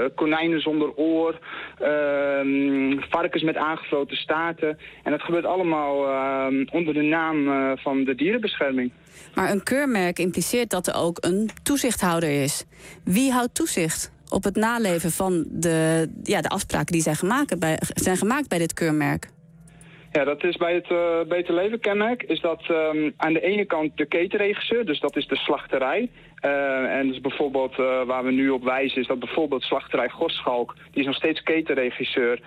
konijnen zonder oor, varkens met aangevloten staarten. En dat gebeurt allemaal onder de naam van de dierenbescherming. Maar een keurmerk impliceert dat er ook een toezichthouder is. Wie houdt toezicht op het naleven van de afspraken die zijn gemaakt bij dit keurmerk? Ja, dat is bij het Beter Leven kenmerk is dat aan de ene kant de ketenregisseur, dus dat is de slachterij. En dus bijvoorbeeld waar we nu op wijzen is dat bijvoorbeeld slachterij Goschalk, die is nog steeds ketenregisseur.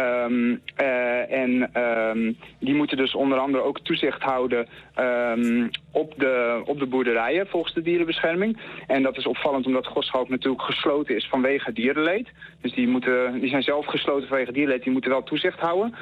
Die moeten dus onder andere ook toezicht houden op de boerderijen volgens de dierenbescherming. En dat is opvallend omdat Goschalk natuurlijk gesloten is vanwege dierenleed. Dus die zijn zelf gesloten vanwege dierenleed, die moeten wel toezicht houden.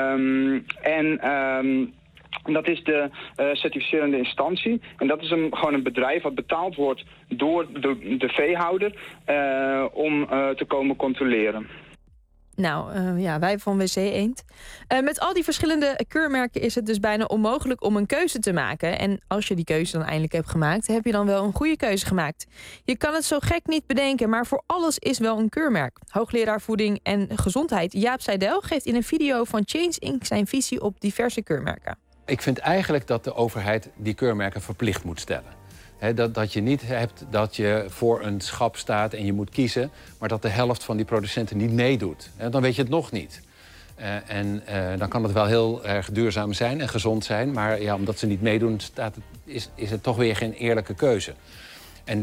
Dat is de certificerende instantie. En dat is gewoon een bedrijf wat betaald wordt door de veehouder om te komen controleren. Nou, wij van WC Eend. Met al die verschillende keurmerken is het dus bijna onmogelijk om een keuze te maken. En als je die keuze dan eindelijk hebt gemaakt, heb je dan wel een goede keuze gemaakt. Je kan het zo gek niet bedenken, maar voor alles is wel een keurmerk. Hoogleraar voeding en gezondheid Jaap Seidel geeft in een video van Change Inc. zijn visie op diverse keurmerken. Ik vind eigenlijk dat de overheid die keurmerken verplicht moet stellen. Dat je niet hebt dat je voor een schap staat en je moet kiezen, maar dat de helft van die producenten niet meedoet. Dan weet je het nog niet. Dan kan het wel heel erg duurzaam zijn en gezond zijn, maar ja, omdat ze niet meedoen is het toch weer geen eerlijke keuze. En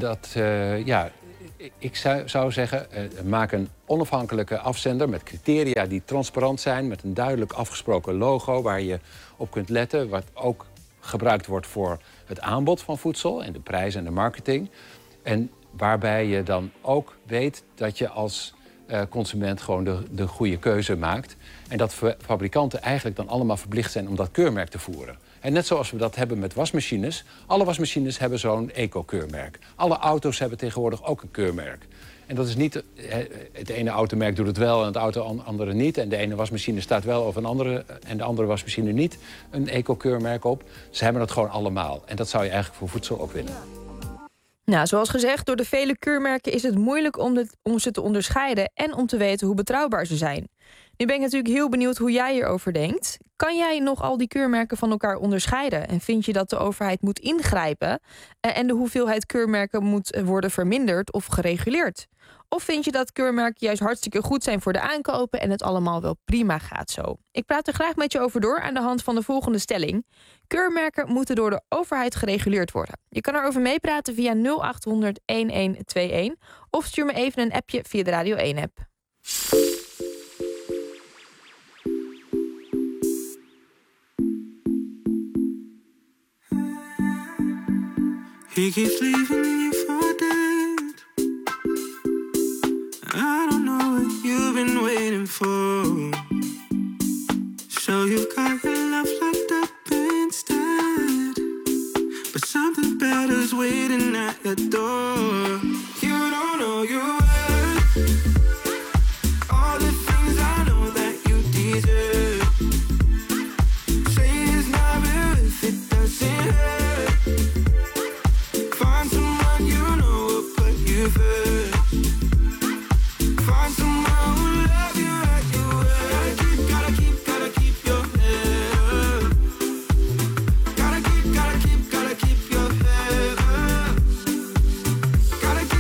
ik zou zeggen, maak een onafhankelijke afzender met criteria die transparant zijn, met een duidelijk afgesproken logo waar je op kunt letten, wat ook gebruikt wordt voor het aanbod van voedsel en de prijs en de marketing. En waarbij je dan ook weet dat je als consument gewoon de goede keuze maakt. En dat fabrikanten eigenlijk dan allemaal verplicht zijn om dat keurmerk te voeren. En net zoals we dat hebben met wasmachines. Alle wasmachines hebben zo'n eco-keurmerk. Alle auto's hebben tegenwoordig ook een keurmerk. En dat is niet, het ene automerk doet het wel en het andere niet. En de ene wasmachine staat wel of een andere en de andere wasmachine niet een eco-keurmerk op. Ze hebben het gewoon allemaal. En dat zou je eigenlijk voor voedsel ook willen. Nou, zoals gezegd, door de vele keurmerken is het moeilijk om ze te onderscheiden en om te weten hoe betrouwbaar ze zijn. Nu ben ik natuurlijk heel benieuwd hoe jij hierover denkt. Kan jij nog al die keurmerken van elkaar onderscheiden? En vind je dat de overheid moet ingrijpen en de hoeveelheid keurmerken moet worden verminderd of gereguleerd? Of vind je dat keurmerken juist hartstikke goed zijn voor de aankopen en het allemaal wel prima gaat zo? Ik praat er graag met je over door aan de hand van de volgende stelling. Keurmerken moeten door de overheid gereguleerd worden. Je kan erover meepraten via 0800 1121 of stuur me even een appje via de Radio 1-app. He keeps leaving you for dead. I don't know what you've been waiting for. So you've got your love locked up instead. But something better's waiting at your door. You don't know your worth. All the things I know that you deserve. Say it's not real if it doesn't hurt. Find someone you know will put you first. Find someone who love you at your word. Gotta keep your head up. Gotta keep your head up. Gotta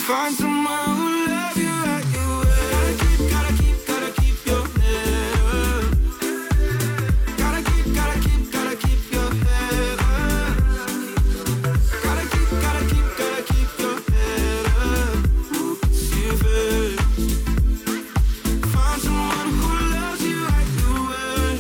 Find someone who love you like you will. Gotta keep your head up. Gotta keep your head up. Gotta keep your head up. See first. Find someone who loves you like you will.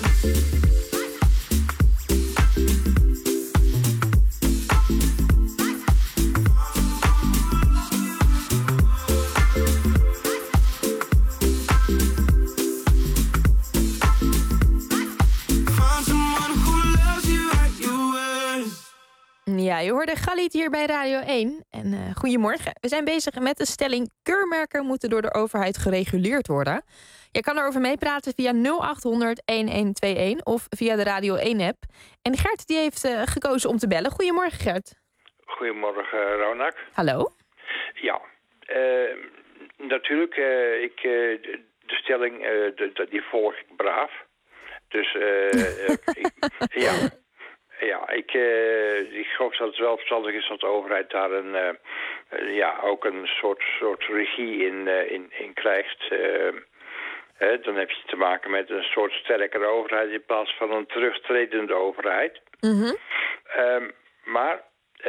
Ja, je hoorde Galit hier bij Radio 1. En goedemorgen. We zijn bezig met de stelling: keurmerken moeten door de overheid gereguleerd worden. Je kan erover meepraten via 0800-1121 of via de Radio 1-app. En Gert die heeft gekozen om te bellen. Goedemorgen, Gert. Goedemorgen, Ronak. Hallo. Ja, natuurlijk, de stelling, die volg ik braaf. Dus, ik geloof dat het wel verstandig is dat de overheid daar ook een soort regie in krijgt. Dan heb je te maken met een soort sterkere overheid in plaats van een terugtredende overheid. Mm-hmm. Maar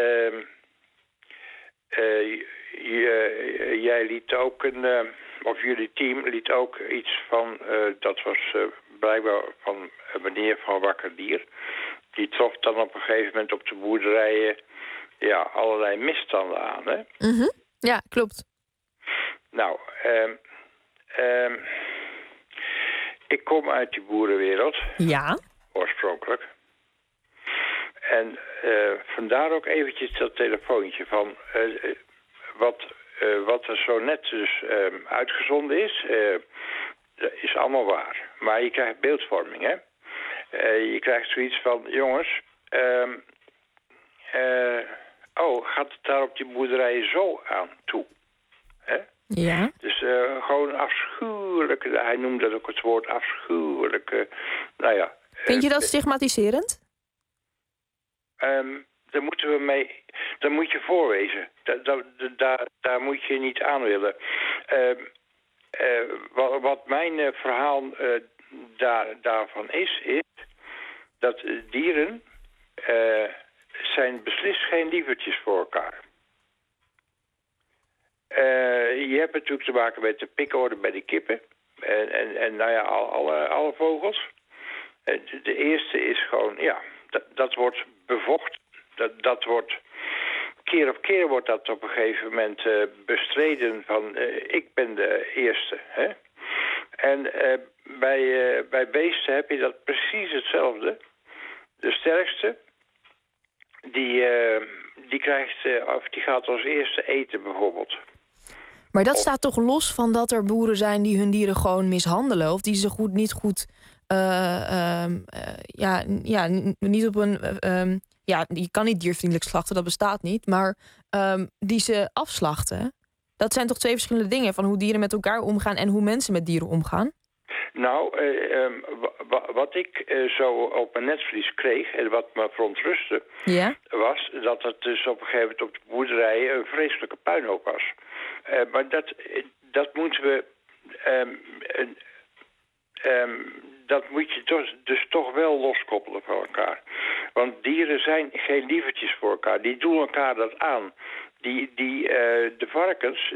jij liet ook of jullie team liet ook iets van, dat was blijkbaar van meneer Van Wakkerdier. Die trof dan op een gegeven moment op de boerderijen allerlei misstanden aan, hè? Mm-hmm. Ja, klopt. Nou, ik kom uit die boerenwereld. Ja. Oorspronkelijk. En vandaar ook eventjes dat telefoontje van wat er zo net dus uitgezonden is allemaal waar. Maar je krijgt beeldvorming, hè? Je krijgt zoiets van, jongens, gaat het daar op die boerderijen zo aan toe? Hè? Ja. Dus gewoon afschuwelijk, hij noemde dat ook het woord afschuwelijke, Vind je dat stigmatiserend? Daar moet je voorwezen. Daar moet je niet aan willen. Wat mijn verhaal daarvan is dat dieren zijn beslist geen lievertjes voor elkaar. Je hebt natuurlijk te maken met de pikorde bij de kippen. En alle vogels. De eerste is gewoon, dat wordt bevochten. Dat wordt, keer op keer wordt dat op een gegeven moment bestreden van, ik ben de eerste. Hè? En bij beesten heb je dat precies hetzelfde. De sterkste, die gaat als eerste eten bijvoorbeeld. Maar dat staat toch los van dat er boeren zijn die hun dieren gewoon mishandelen? Of die ze niet goed... niet op een... je kan niet diervriendelijk slachten, dat bestaat niet. Maar die ze afslachten, dat zijn toch twee verschillende dingen. Van hoe dieren met elkaar omgaan en hoe mensen met dieren omgaan? Nou, wat ik zo op mijn netvlies kreeg en wat me verontrustte... was dat het dus op een gegeven moment op de boerderijen een vreselijke puinhoop was. Maar dat moeten we... dat moet je dus toch wel loskoppelen van elkaar. Want dieren zijn geen lievertjes voor elkaar. Die doen elkaar dat aan. De varkens...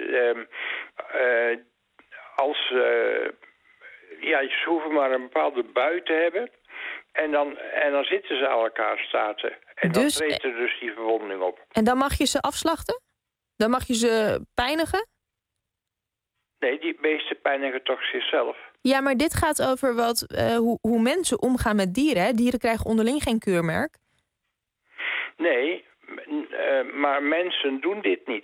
ze hoeven maar een bepaalde bui te hebben. En dan zitten ze aan elkaar staten. En dan treedt er dus die verwonding op. En dan mag je ze afslachten? Dan mag je ze pijnigen? Nee, die beesten pijnigen toch zichzelf. Ja, maar dit gaat over hoe mensen omgaan met dieren. Hè? Dieren krijgen onderling geen keurmerk. Nee, maar mensen doen dit niet.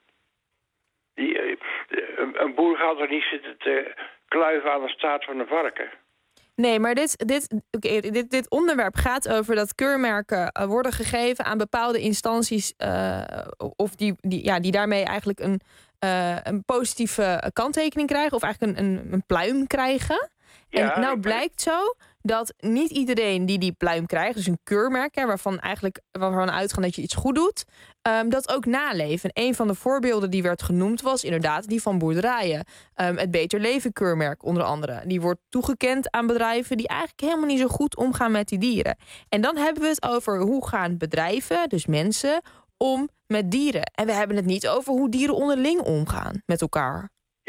Een boer gaat er niet zitten te kluiven aan de staart van een varken. Nee, maar dit onderwerp gaat over dat keurmerken worden gegeven aan bepaalde instanties... of die daarmee eigenlijk een positieve kanttekening krijgen... of eigenlijk een pluim krijgen. Ja, en nou blijkt zo dat niet iedereen die pluim krijgt, dus een keurmerk, hè, waarvan uitgaan dat je iets goed doet, dat ook naleven. En een van de voorbeelden die werd genoemd was inderdaad die van boerderijen. Het Beter Leven keurmerk onder andere. Die wordt toegekend aan bedrijven die eigenlijk helemaal niet zo goed omgaan met die dieren. En dan hebben we het over hoe gaan bedrijven, dus mensen, om met dieren. En we hebben het niet over hoe dieren onderling omgaan met elkaar.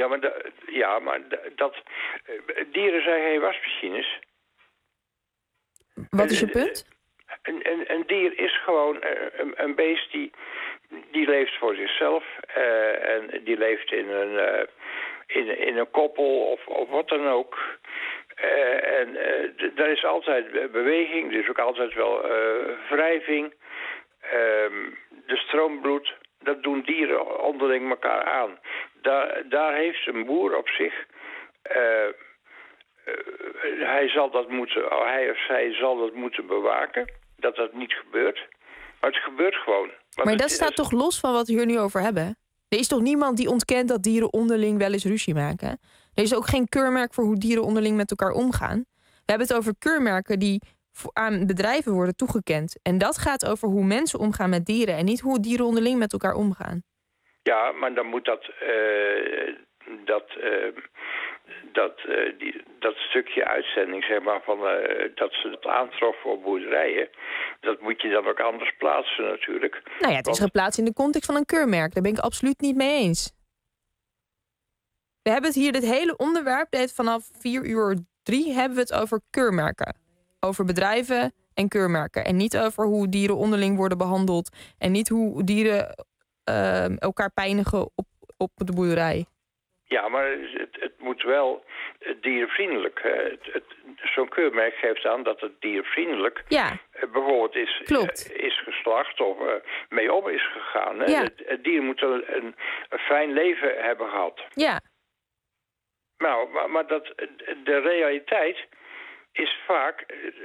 Dieren zijn geen wasmachines. Wat is je punt? Een dier is gewoon een beest die leeft voor zichzelf. En die leeft in een koppel of wat dan ook. Er is altijd beweging, er is ook altijd wel wrijving. De stroombloed, dat doen dieren onderling elkaar aan. Daar heeft een boer op zich... hij of zij zal dat moeten bewaken, dat dat niet gebeurt. Maar het gebeurt gewoon. Maar dat staat toch los van wat we hier nu over hebben? Er is toch niemand die ontkent dat dieren onderling wel eens ruzie maken? Er is ook geen keurmerk voor hoe dieren onderling met elkaar omgaan. We hebben het over keurmerken die aan bedrijven worden toegekend. En dat gaat over hoe mensen omgaan met dieren en niet hoe dieren onderling met elkaar omgaan. Ja, maar dan moet dat stukje uitzending, zeg maar, van dat ze het aantroffen op boerderijen, dat moet je dan ook anders plaatsen natuurlijk. Nou ja, het is geplaatst in de context van een keurmerk. Daar ben ik absoluut niet mee eens. We hebben het hier, dit hele onderwerp, vanaf 4:03 hebben we het over keurmerken. Over bedrijven en keurmerken. En niet over hoe dieren onderling worden behandeld. En niet hoe dieren elkaar pijnigen op de boerderij. Ja, maar het moet wel dierenvriendelijk. Zo'n keurmerk geeft aan dat het diervriendelijk bijvoorbeeld is geslacht of mee om is gegaan. Ja. Het dier moet een fijn leven hebben gehad. Ja. Nou, maar de realiteit is vaak...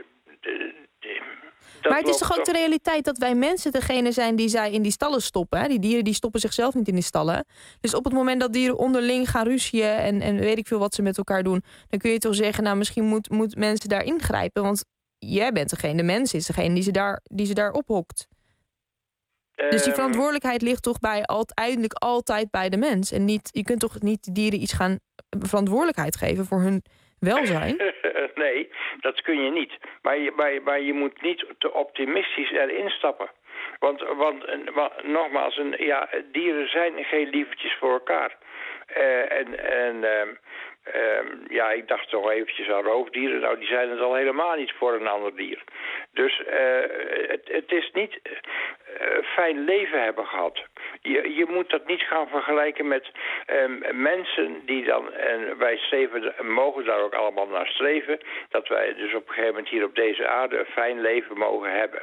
Maar het is toch ook de realiteit dat wij mensen degene zijn die zij in die stallen stoppen. Hè? Die dieren die stoppen zichzelf niet in die stallen. Dus op het moment dat dieren onderling gaan ruzien en weet ik veel wat ze met elkaar doen, dan kun je toch zeggen, nou misschien moet mensen daar ingrijpen. Want jij bent de mens is degene die ze daar ophokt. Dus die verantwoordelijkheid ligt toch uiteindelijk altijd bij de mens. En je kunt toch niet de dieren iets gaan verantwoordelijkheid geven voor hun welzijn? Nee, dat kun je niet. Maar je moet niet te optimistisch erin stappen. Want nogmaals, dieren zijn geen lievertjes voor elkaar. Ik dacht toch eventjes aan roofdieren. Nou, die zijn het al helemaal niet voor een ander dier. Dus het is niet fijn leven hebben gehad. Je moet dat niet gaan vergelijken met mensen die dan... En wij mogen daar ook allemaal naar streven. Dat wij dus op een gegeven moment hier op deze aarde een fijn leven mogen hebben.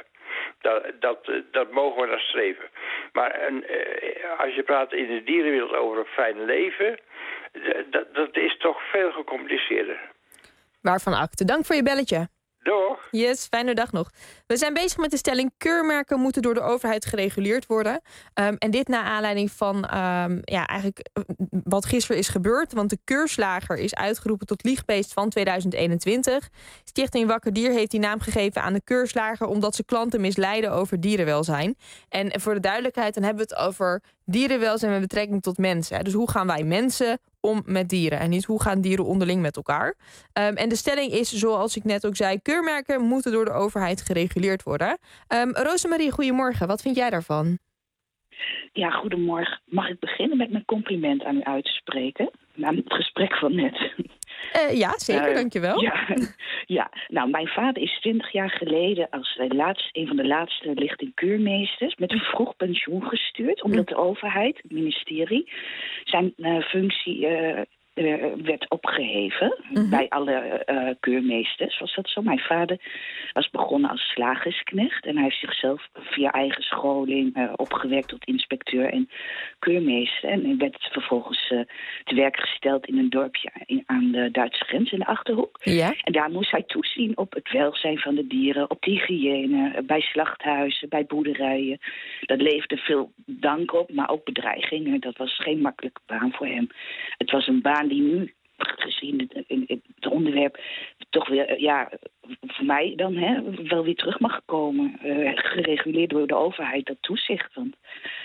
Dat mogen we naar streven. Maar als je praat in de dierenwereld over een fijn leven... Dat is toch veel gecompliceerder. Waarvan akte. Dank voor je belletje. Doeg. Yes, fijne dag nog. We zijn bezig met de stelling: keurmerken moeten door de overheid gereguleerd worden. En dit naar aanleiding van eigenlijk wat gisteren is gebeurd. Want de keurslager is uitgeroepen tot liegbeest van 2021. Stichting Wakker Dier heeft die naam gegeven aan de keurslager omdat ze klanten misleiden over dierenwelzijn. En voor de duidelijkheid, dan hebben we het over dierenwelzijn met betrekking tot mensen. Dus hoe gaan wij mensen om met dieren en niet hoe gaan dieren onderling met elkaar. En de stelling is, zoals ik net ook zei, keurmerken moeten door de overheid gereguleerd worden. Rosemarie, goedemorgen. Wat vind jij daarvan? Ja, goedemorgen. Mag ik beginnen met mijn compliment aan u uit te spreken? Na het gesprek van net. Ja, zeker, dankjewel. Ja, nou, mijn vader is 20 jaar geleden als een van de laatste lichting keurmeesters met een vroeg pensioen gestuurd, omdat de overheid, het ministerie, zijn functie werd opgeheven. Bij alle keurmeesters was dat zo. Mijn vader was begonnen als slagersknecht en hij heeft zichzelf via eigen scholing opgewerkt tot inspecteur en keurmeester. En hij werd vervolgens te werk gesteld in een dorpje aan de Duitse grens in de Achterhoek. Ja. En daar moest hij toezien op het welzijn van de dieren, op de hygiëne, bij slachthuizen, bij boerderijen. Dat leefde veel dank op, maar ook bedreigingen. Dat was geen makkelijke baan voor hem. Het was een baan die nu gezien het onderwerp toch weer, voor mij dan wel weer terug mag komen. Gereguleerd door de overheid, dat toezicht. Want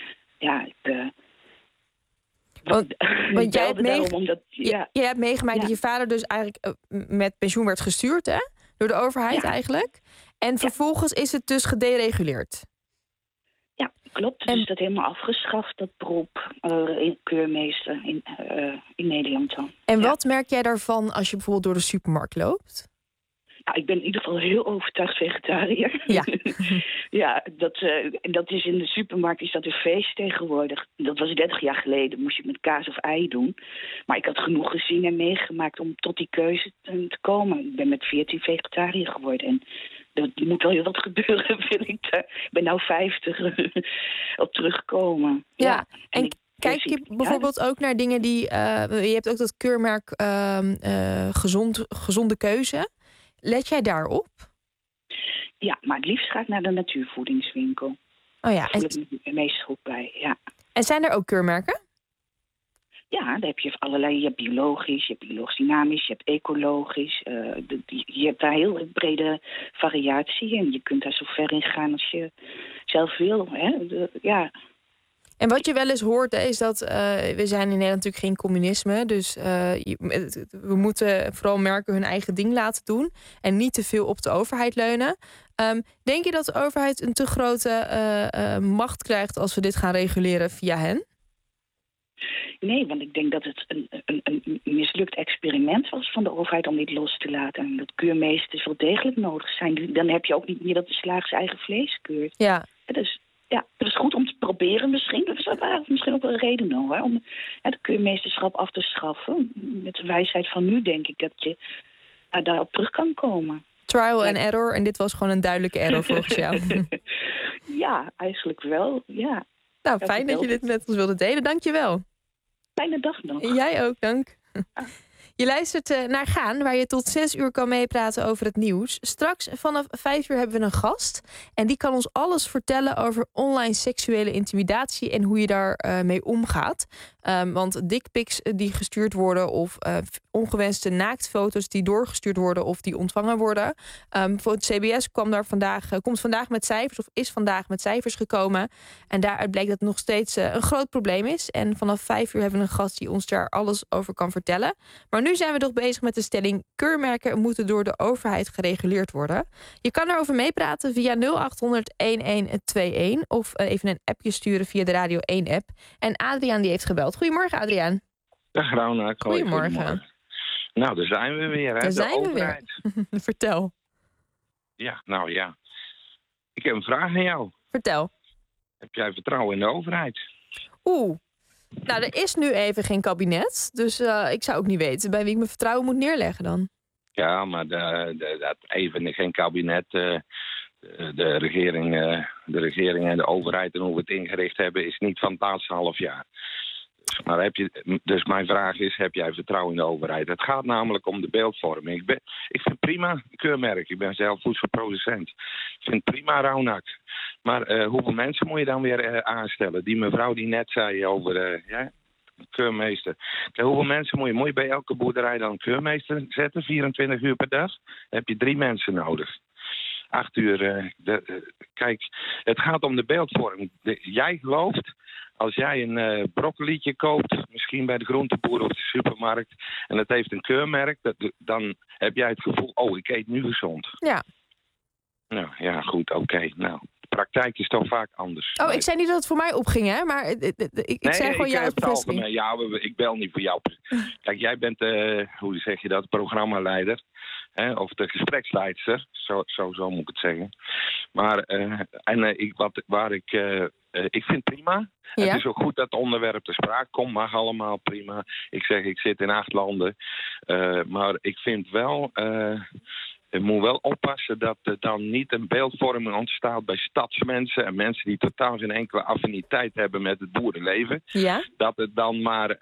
want jij hebt, jij hebt meegemaakt dat je vader dus eigenlijk met pensioen werd gestuurd, hè? Door de overheid eigenlijk. En vervolgens is het dus gedereguleerd. Ja, klopt. Dus dat helemaal afgeschaft, dat beroep keurmeester in Nederland dan. En wat merk jij daarvan als je bijvoorbeeld door de supermarkt loopt? Nou, ik ben in ieder geval heel overtuigd vegetariër. Ja. Ja, dat is in de supermarkt is dat een feest tegenwoordig. Dat was 30 jaar geleden, moest je met kaas of ei doen. Maar ik had genoeg gezien en meegemaakt om tot die keuze te komen. Ik ben met 14 vegetariër geworden en er moet wel heel wat gebeuren, wil ik daar. Ik ben nou 50 op terugkomen. Ja, en kijk je bijvoorbeeld ook naar dingen die... je hebt ook dat keurmerk gezonde keuze. Let jij daarop? Ja, maar het liefst ga ik naar de natuurvoedingswinkel. Oh ja. Daar voel ik me het meest goed bij, ja. En zijn er ook keurmerken? Ja, daar heb je allerlei. Je hebt biologisch, je hebt biologisch dynamisch, je hebt ecologisch. Je hebt daar heel brede variatie in. Je kunt daar zo ver in gaan als je zelf wil. Ja. En wat je wel eens hoort is dat we zijn in Nederland natuurlijk geen communisme. Dus we moeten vooral merken hun eigen ding laten doen. En niet te veel op de overheid leunen. Denk je dat de overheid een te grote macht krijgt als we dit gaan reguleren via hen? Nee, want ik denk dat het een mislukt experiment was van de overheid om dit los te laten. En dat keurmeesters wel degelijk nodig zijn. Dan heb je ook niet meer dat de slager zijn eigen vlees keurt. Ja. Dus ja, het is goed om te proberen misschien. Dat is misschien ook wel een reden hoor, om het keurmeesterschap af te schaffen. Met de wijsheid van nu denk ik dat je daarop terug kan komen. Trial and error. En dit was gewoon een duidelijke error volgens jou. Ja, eigenlijk wel, ja. Nou, fijn dat je dit met ons wilde delen. Dank je wel. Fijne dag nog. Jij ook, dank. Je luistert naar Gaan, waar je tot 6 uur kan meepraten over het nieuws. Straks vanaf 5 uur hebben we een gast. En die kan ons alles vertellen over online seksuele intimidatie en hoe je daar mee omgaat. Want dickpics die gestuurd worden of ongewenste naaktfoto's die doorgestuurd worden of die ontvangen worden. Voor het CBS komt vandaag met cijfers of is vandaag met cijfers gekomen. En daaruit blijkt dat het nog steeds een groot probleem is. En vanaf 5 uur hebben we een gast die ons daar alles over kan vertellen. Maar nu zijn we toch bezig met de stelling: keurmerken moeten door de overheid gereguleerd worden. Je kan erover meepraten via 0800-1121 of even een appje sturen via de Radio 1-app. En Adriaan die heeft gebeld. Goedemorgen, Adriaan. Dag, Rona. Goedemorgen. Nou, daar zijn we weer. Hè? Daar zijn we weer. Vertel. Ja, nou ja. Ik heb een vraag aan jou. Vertel. Heb jij vertrouwen in de overheid? Nou, er is nu even geen kabinet. Dus ik zou ook niet weten bij wie ik mijn vertrouwen moet neerleggen dan. Ja, maar dat even geen kabinet. De regering en de overheid en hoe we het ingericht hebben is niet van het laatste half jaar. Dus mijn vraag is, heb jij vertrouwen in de overheid? Het gaat namelijk om de beeldvorming. Ik vind prima keurmerk. Ik ben zelf voedselproducent. Ik vind prima Raunak. Maar hoeveel mensen moet je dan weer aanstellen? Die mevrouw die net zei over keurmeester. Hoeveel mensen moet je bij elke boerderij dan een keurmeester zetten? 24 uur per dag? Dan heb je 3 mensen nodig. 8 uur. Kijk, het gaat om de beeldvorming. Jij gelooft, als jij een broccolietje koopt, misschien bij de groenteboer of de supermarkt, en het heeft een keurmerk, dan heb jij het gevoel, ik eet nu gezond. Ja. Nou, ja, goed, oké. Nou, de praktijk is toch vaak anders. Ik zei niet dat het voor mij opging, hè? Maar ik zei gewoon jou als bevestiging. Ja, ik bel niet voor jou. Kijk, jij bent, hoe zeg je dat, programmaleider. Of de gespreksleidster, zo moet ik het zeggen. Maar ik vind prima. Ja? Het is ook goed dat het onderwerp ter sprake komt, mag allemaal prima. Ik zit in 8 landen. Maar ik vind wel, je moet wel oppassen dat er dan niet een beeldvorming ontstaat bij stadsmensen en mensen die totaal geen enkele affiniteit hebben met het boerenleven. Ja? Dat het dan maar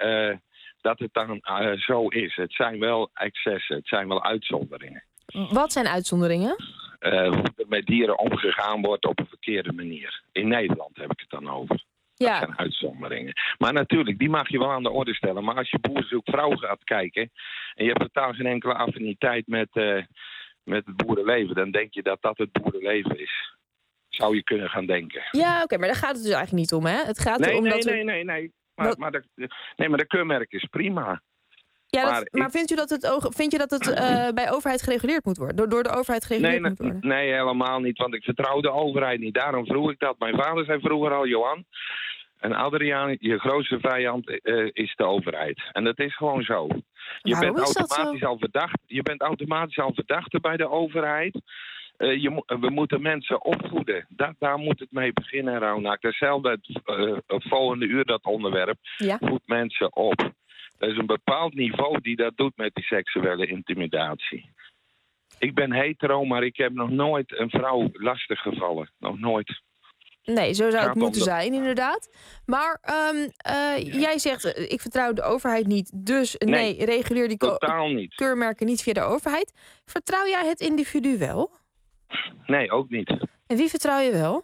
zo is. Het zijn wel excessen, het zijn wel uitzonderingen. Wat zijn uitzonderingen? Hoe er met dieren omgegaan wordt op een verkeerde manier. In Nederland heb ik het dan over. Ja. Dat zijn uitzonderingen. Maar natuurlijk, die mag je wel aan de orde stellen. Maar als je boer zoekt vrouw gaat kijken en je hebt totaal geen enkele affiniteit met het boerenleven, dan denk je dat dat het boerenleven is. Zou je kunnen gaan denken. Ja, oké, maar daar gaat het dus eigenlijk niet om, hè? Het gaat erom dat we... Nee. Maar de keurmerk is prima. Ja, maar vindt je dat het bij overheid gereguleerd moet worden? Door de overheid gereguleerd moet worden? Nee, helemaal niet, want ik vertrouw de overheid niet. Daarom vroeg ik dat. Mijn vader zei vroeger al, Johan en Adriaan, je grootste vijand is de overheid. En dat is gewoon zo. Je bent automatisch al verdachte bij de overheid. We moeten mensen opvoeden. Daar moet het mee beginnen, Raunak. Hetzelfde het volgende uur dat onderwerp. Ja. Voed mensen op. Er is een bepaald niveau die dat doet met die seksuele intimidatie. Ik ben hetero, maar ik heb nog nooit een vrouw lastig gevallen. Nog nooit. Nee, zo zou het moeten zijn, inderdaad. Maar jij zegt, ik vertrouw de overheid niet. Dus nee reguleer die keurmerken niet via de overheid. Vertrouw jij het individu wel? Nee, ook niet. En wie vertrouw je wel?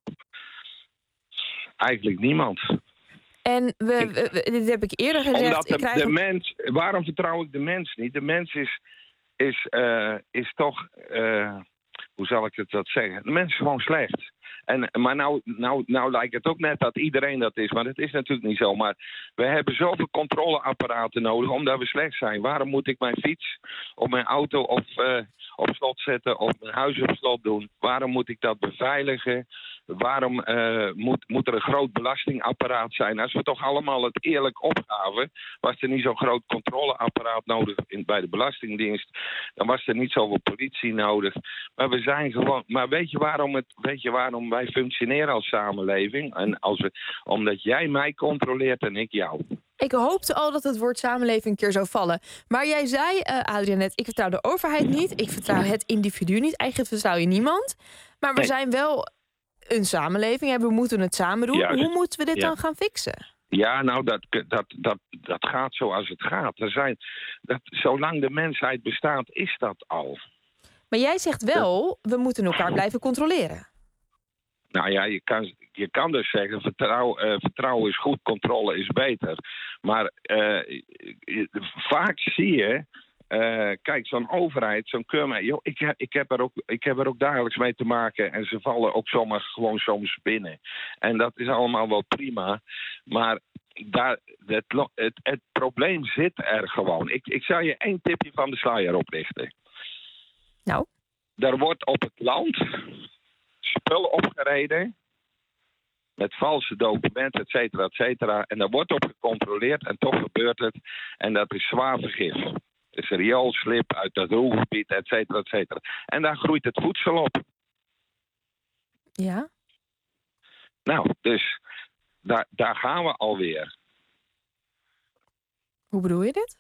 Eigenlijk niemand. En dit heb ik eerder gezegd. Omdat mens, waarom vertrouw ik de mens niet? De mens is toch, hoe zal ik het dat zeggen? De mens is gewoon slecht. Maar nou lijkt het ook net dat iedereen dat is. Maar dat is natuurlijk niet zo. Maar we hebben zoveel controleapparaten nodig omdat we slecht zijn. Waarom moet ik mijn fiets of mijn auto op slot zetten of mijn huis op slot doen? Waarom moet ik dat beveiligen? Waarom moet er een groot belastingapparaat zijn? Als we toch allemaal het eerlijk opgaven, was er niet zo'n groot controleapparaat nodig bij de Belastingdienst. Dan was er niet zoveel politie nodig. Maar we zijn gewoon. Maar weet je waarom wij functioneren als samenleving? En omdat jij mij controleert en ik jou. Ik hoopte al dat het woord samenleving een keer zou vallen. Maar jij zei, Adriaan, net, ik vertrouw de overheid niet. Ik vertrouw het individu niet. Eigenlijk vertrouw je niemand. Maar we zijn wel een samenleving en we moeten het samen doen. Hoe moeten we dit dan gaan fixen? Ja, nou, dat gaat zoals het gaat. Zolang de mensheid bestaat, is dat al. Maar jij zegt wel, we moeten elkaar blijven controleren. Nou ja, je kan dus zeggen, vertrouwen is goed, controle is beter. Maar vaak zie je, kijk, zo'n overheid, zo'n keurmerk, ik heb er ook dagelijks mee te maken en ze vallen ook zomaar gewoon soms binnen. En dat is allemaal wel prima, maar het probleem zit er gewoon. Ik zal je 1 tipje van de sluier oplichten. Nou? Er wordt op het land spullen opgereden met valse documenten, et cetera, et cetera. En daar wordt op gecontroleerd en toch gebeurt het. En dat is zwaar vergif. Het is rioolslip uit het Ruhrgebied, et cetera, et cetera. En daar groeit het voedsel op. Ja? Nou, dus daar gaan we alweer. Hoe bedoel je dit?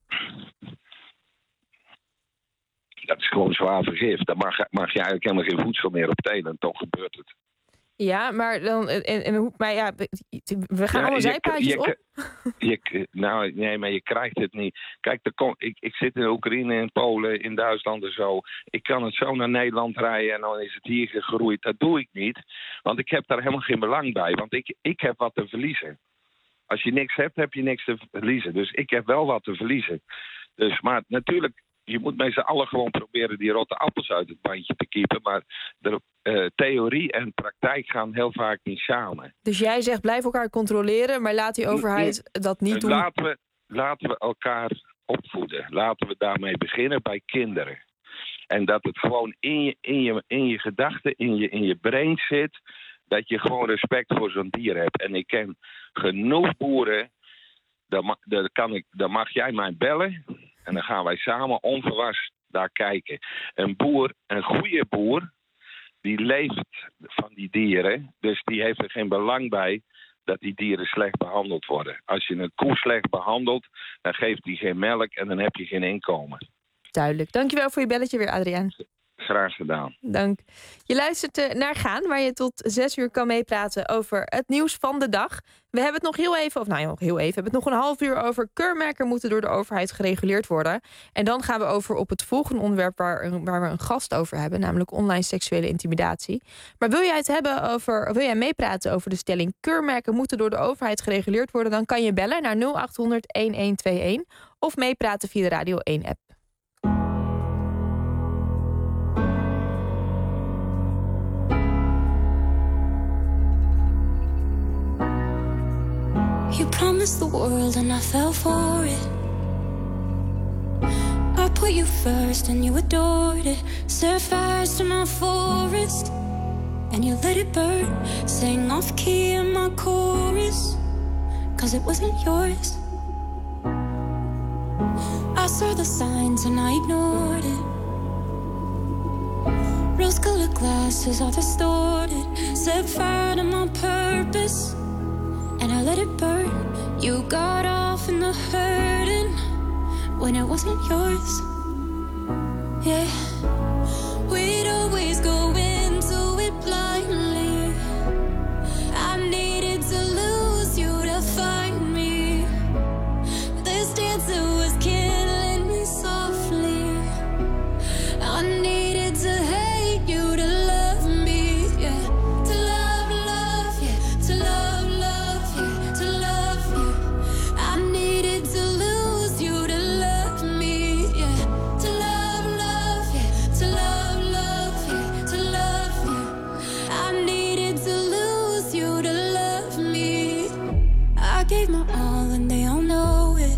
Dat is gewoon zwaar vergif. Daar mag je eigenlijk helemaal geen voedsel meer op telen. En toch gebeurt het. Ja, maar dan... Maar ja, we gaan allemaal zijpaadjes op. Nee, maar je krijgt het niet. Kijk, ik zit in Oekraïne, in Polen, in Duitsland en zo. Ik kan het zo naar Nederland rijden en dan is het hier gegroeid. Dat doe ik niet, want ik heb daar helemaal geen belang bij. Want ik heb wat te verliezen. Als je niks hebt, heb je niks te verliezen. Dus ik heb wel wat te verliezen. Dus, maar natuurlijk, je moet met z'n allen gewoon proberen die rotte appels uit het bandje te kiepen. Maar theorie en praktijk gaan heel vaak niet samen. Dus jij zegt, blijf elkaar controleren, maar laat die overheid dat niet doen? Laten we elkaar opvoeden. Laten we daarmee beginnen bij kinderen. En dat het gewoon in je gedachten, in je brein zit, dat je gewoon respect voor zo'n dier hebt. En ik ken genoeg boeren, dan mag jij mij bellen en dan gaan wij samen onverwars daar kijken. Een goede boer, die leeft van die dieren, dus die heeft er geen belang bij dat die dieren slecht behandeld worden. Als je een koe slecht behandelt, dan geeft die geen melk en dan heb je geen inkomen. Duidelijk. Dankjewel voor je belletje weer, Adriaan. Graag gedaan. Dank. Je luistert naar Gaan, waar je tot 6 uur kan meepraten over het nieuws van de dag. We hebben het nog heel even, hebben het nog een half uur over keurmerken moeten door de overheid gereguleerd worden. En dan gaan we over op het volgende onderwerp waar we een gast over hebben, namelijk online seksuele intimidatie. Maar wil jij meepraten over de stelling keurmerken moeten door de overheid gereguleerd worden, dan kan je bellen naar 0800 1121 of meepraten via de Radio 1 app. You promised the world and I fell for it. I put you first and you adored it. Set fires to my forest and you let it burn. Sang off key in my chorus, 'cause it wasn't yours. I saw the signs and I ignored it. Rose-colored glasses all distorted. Set fire to my purpose and I let it burn. You got off in the hurting when it wasn't yours. Yeah, we'd always go into it blindly. I needed to lose you to find me. This dancer was killing me softly. I needed to hate you to love me. Yeah, to love, yeah, to love, yeah, to love you. I needed to lose you to love me. Yeah, to love, yeah, to love, yeah, to love you. I needed to lose you to love me. I gave my all and they all know it.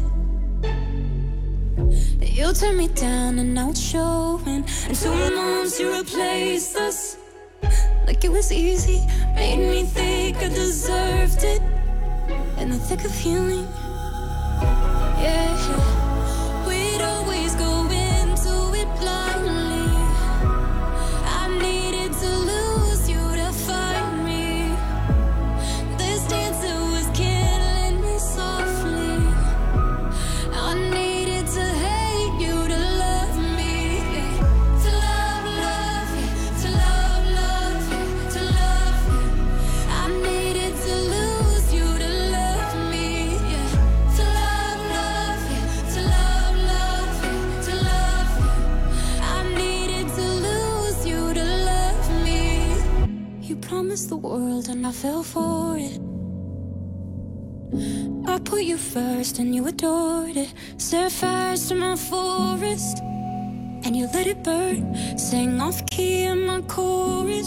You turned me down and now it's showing. And 2 months you replaced us like it was easy. Made me think I deserved it in the thick of healing. Yeah, we'd always go into it blindly. I needed to lose you to find me. This dancer was killing me softly. I needed to hate you to love me. Yeah. To love, yeah, to love, yeah, to love you. I needed to lose you to love me. Yeah. To love, yeah, to love, yeah, to love you. I needed to lose you to love me. You promised the world and I fell for it. I put you first and you adored it. Set fires to my forest and you let it burn. Sang off key in my chorus.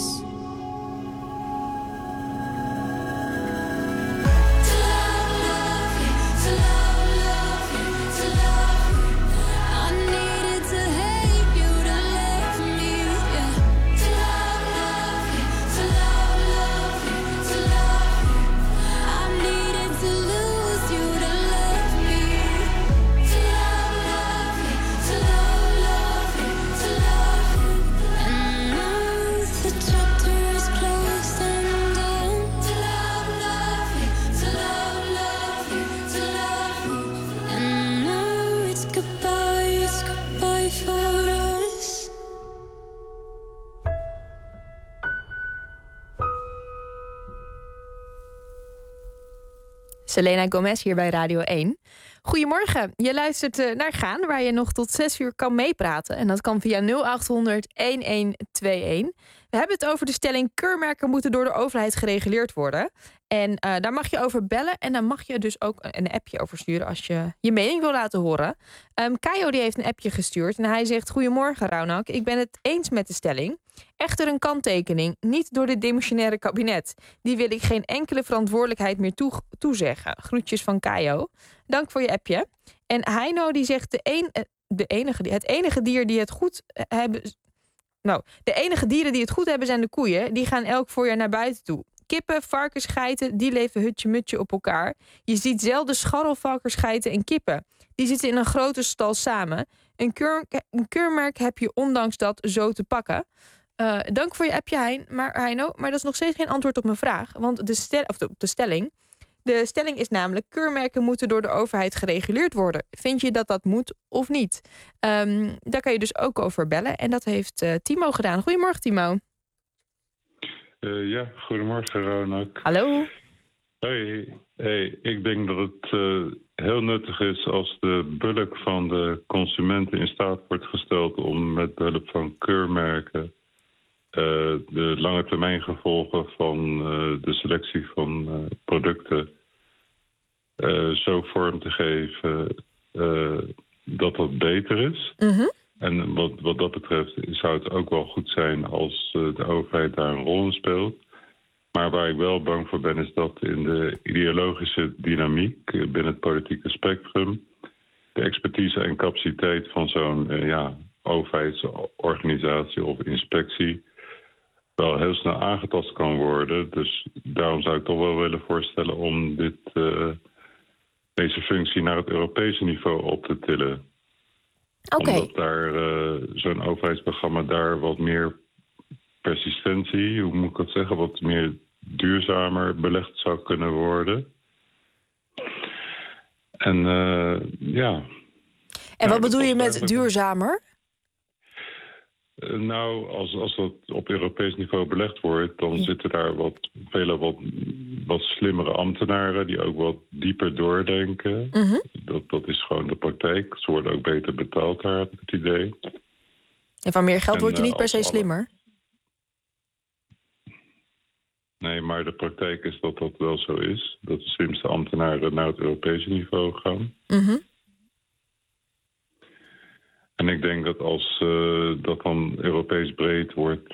To love, yeah, to love, yeah, to love you. I needed to hate you to love me. Yeah. To love, yeah, to love, yeah, to love you. I needed to lose you to love me. To love, yeah, to love, yeah, to love you. And now the chapter is closed and done. To love, yeah, to love, yeah, to love you. And now it's goodbye for us. Selena Gomez hier bij Radio 1. Goedemorgen, je luistert naar Gaan, waar je nog tot 6 uur kan meepraten. En dat kan via 0800 1121. We hebben het over de stelling keurmerken moeten door de overheid gereguleerd worden. En daar mag je over bellen en dan mag je dus ook een appje over sturen als je je mening wil laten horen. Kajo die heeft een appje gestuurd en hij zegt: Goedemorgen Raunak, ik ben het eens met de stelling. Echter een kanttekening, niet door dit demissionaire kabinet. Die wil ik geen enkele verantwoordelijkheid meer toezeggen. Groetjes van Kajo. Dank voor je appje. En Heino die zegt de enige dieren die het goed hebben zijn de koeien. Die gaan elk voorjaar naar buiten toe. Kippen, varkens, geiten, die leven hutje-mutje op elkaar. Je ziet zelden scharrelvalkers, geiten en kippen. Die zitten in een grote stal samen. Een keurmerk heb je ondanks dat zo te pakken. Dank voor je appje, Heino. Maar dat is nog steeds geen antwoord op mijn vraag. Want de stelling: De stelling is namelijk: keurmerken moeten door de overheid gereguleerd worden. Vind je dat dat moet of niet? Daar kan je dus ook over bellen. En dat heeft Timo gedaan. Goedemorgen, Timo. Ja, goedemorgen, Ronald. Hallo. Hey, ik denk dat het heel nuttig is als de bulk van de consumenten in staat wordt gesteld om met behulp van keurmerken de lange termijn gevolgen van de selectie van producten zo vorm te geven dat dat beter is. Mm-hmm. En wat dat betreft zou het ook wel goed zijn als de overheid daar een rol in speelt. Maar waar ik wel bang voor ben is dat in de ideologische dynamiek binnen het politieke spectrum de expertise en capaciteit van zo'n overheidsorganisatie of inspectie wel heel snel aangetast kan worden. Dus daarom zou ik toch wel willen voorstellen om deze functie naar het Europese niveau op te tillen. Okay. Omdat daar zo'n overheidsprogramma daar wat meer persistentie, hoe moet ik dat zeggen, wat meer duurzamer belegd zou kunnen worden. En En wat bedoel je met duurzamer? Nou, als dat op Europees niveau belegd wordt, dan zitten daar wat slimmere ambtenaren die ook wat dieper doordenken. Mm-hmm. Dat is gewoon de praktijk. Ze worden ook beter betaald, daar heb ik het idee. En van meer geld word je niet per se slimmer? Nee, maar de praktijk is dat dat wel zo is. Dat de slimste ambtenaren naar het Europese niveau gaan. Mm-hmm. En ik denk dat als dat dan Europees breed wordt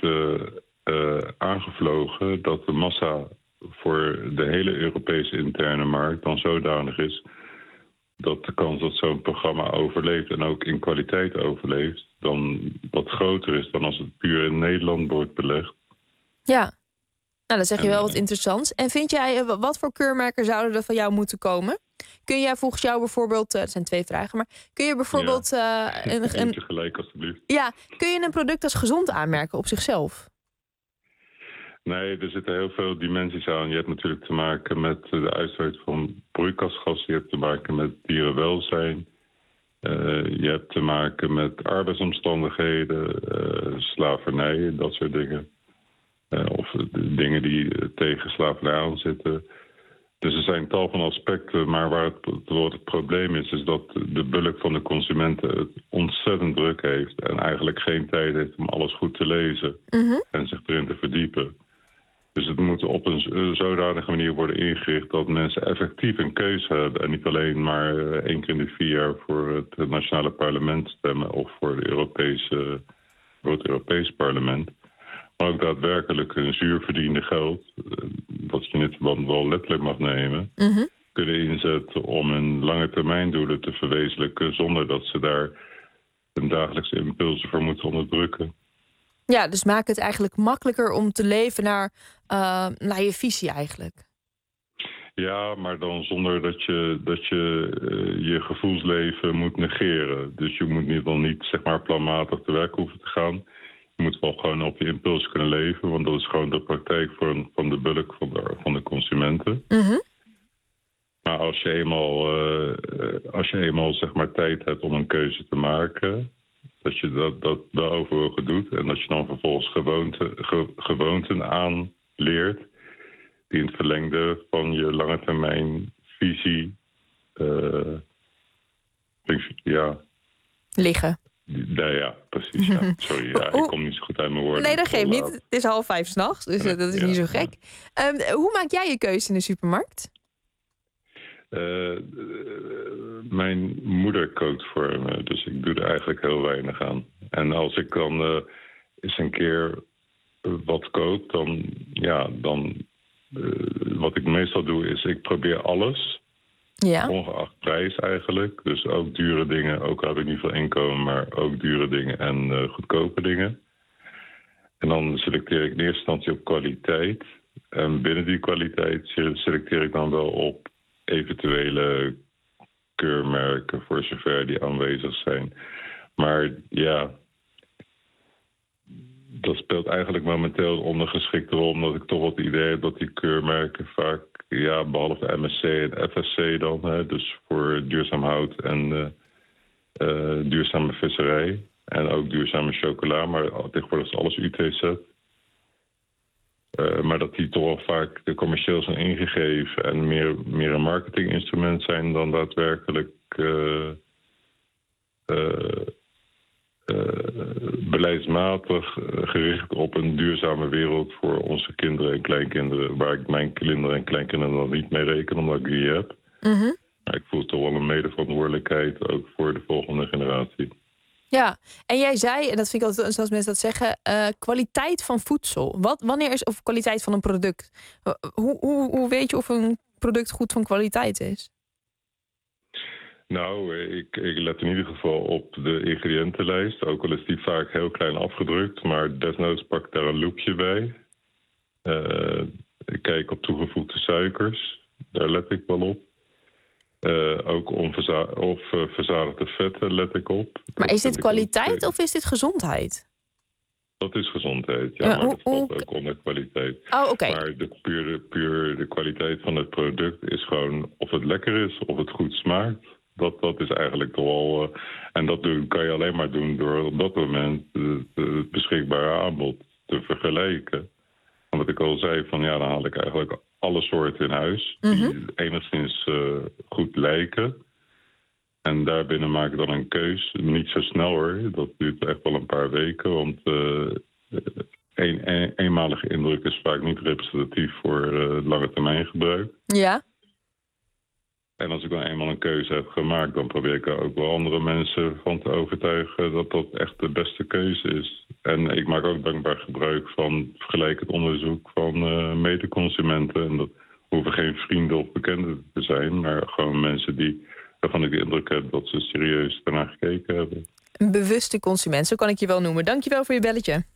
aangevlogen, dat de massa voor de hele Europese interne markt dan zodanig is dat de kans dat zo'n programma overleeft en ook in kwaliteit overleeft, dan wat groter is dan als het puur in Nederland wordt belegd. Ja, nou dan zeg je wel wat interessants. En vind jij, wat voor keurmerken zouden er van jou moeten komen? Kun jij volgens jou bijvoorbeeld, het zijn 2 vragen, maar kun je bijvoorbeeld tegelijk alsjeblieft. Ja, kun je een product als gezond aanmerken op zichzelf? Nee, er zitten heel veel dimensies aan. Je hebt natuurlijk te maken met de uitstoot van broeikasgassen. Je hebt te maken met dierenwelzijn. Je hebt te maken met arbeidsomstandigheden, slavernij, dat soort dingen. Of dingen die tegen slavernij aan zitten. Dus er zijn tal van aspecten, maar waar het probleem is dat de bulk van de consumenten het ontzettend druk heeft en eigenlijk geen tijd heeft om alles goed te lezen en zich erin te verdiepen. Dus het moet op een zodanige manier worden ingericht dat mensen effectief een keuze hebben en niet alleen maar 1 keer in de 4 jaar voor het nationale parlement stemmen of voor het Europees parlement. Maar ook daadwerkelijk een zuurverdiende geld, dat je in dit verband wel letterlijk mag nemen, kunnen inzetten om hun lange termijn doelen te verwezenlijken zonder dat ze daar hun dagelijkse impulsen voor moeten onderdrukken. Ja, dus maak het eigenlijk makkelijker om te leven naar je visie eigenlijk. Ja, maar dan zonder dat je gevoelsleven moet negeren. Dus je moet niet zeg maar planmatig te werk hoeven te gaan. Je moet wel gewoon op je impuls kunnen leven, want dat is gewoon de praktijk van de bulk van de consumenten. Mm-hmm. Maar als je eenmaal zeg maar tijd hebt om een keuze te maken, dat je dat de overwogen doet en dat je dan vervolgens gewoonten aanleert die in het verlengde van je lange termijn visie liggen. Ja, precies. Ja. Sorry, ik kom niet zo goed uit mijn woorden. Nee, dat geeft niet. Het is 4:30 s'nachts, dus dat is niet zo gek. Hoe maak jij je keuze in de supermarkt? Mijn moeder kookt voor me, dus ik doe er eigenlijk heel weinig aan. En als ik dan eens een keer wat kook, dan wat ik meestal doe is ik probeer alles. Ja. Ongeacht prijs eigenlijk. Dus ook dure dingen, ook al heb ik niet veel inkomen, maar ook dure dingen en goedkope dingen. En dan selecteer ik in eerste instantie op kwaliteit. En binnen die kwaliteit selecteer ik dan wel op eventuele keurmerken voor zover die aanwezig zijn. Maar ja, dat speelt eigenlijk momenteel een ondergeschikte rol, omdat ik toch wel het idee heb dat die keurmerken vaak, behalve de MSC en FSC dan, dus voor duurzaam hout en duurzame visserij en ook duurzame chocola, maar tegenwoordig is alles UTZ. Maar dat die toch wel vaak commercieel zijn ingegeven en meer een marketinginstrument zijn dan daadwerkelijk beleidsmatig gericht op een duurzame wereld voor onze kinderen en kleinkinderen, waar ik mijn kinderen en kleinkinderen dan niet mee reken, omdat ik die heb. Mm-hmm. Maar ik voel toch wel een medeverantwoordelijkheid ook voor de volgende generatie. Ja, en jij zei, en dat vind ik altijd, zoals mensen dat zeggen, kwaliteit van voedsel. Wanneer is, of kwaliteit van een product? Hoe weet je of een product goed van kwaliteit is? Nou, ik let in ieder geval op de ingrediëntenlijst. Ook al is die vaak heel klein afgedrukt, maar desnoods pak ik daar een loepje bij. Ik kijk op toegevoegde suikers, daar let ik wel op. Ook verzadigde vetten let ik op. Maar is dit kwaliteit of is dit gezondheid? Dat is gezondheid, maar dat valt ook onder kwaliteit. Oh, oké. Maar de kwaliteit van het product is gewoon of het lekker is, of het goed smaakt. Dat is eigenlijk toch wel... en dat kan je alleen maar doen door op dat moment het beschikbare aanbod te vergelijken. En wat ik al zei, dan haal ik eigenlijk alle soorten in huis die enigszins goed lijken. En daarbinnen maak ik dan een keus. Niet zo snel hoor, dat duurt echt wel een paar weken. Want eenmalige indruk is vaak niet representatief voor lange termijn gebruik. Ja. En als ik dan eenmaal een keuze heb gemaakt, dan probeer ik er ook wel andere mensen van te overtuigen dat dat echt de beste keuze is. En ik maak ook dankbaar gebruik van vergelijkend onderzoek van medeconsumenten. En dat hoeven geen vrienden of bekenden te zijn, maar gewoon mensen waarvan ik de indruk heb dat ze serieus daarnaar gekeken hebben. Een bewuste consument, zo kan ik je wel noemen. Dankjewel voor je belletje.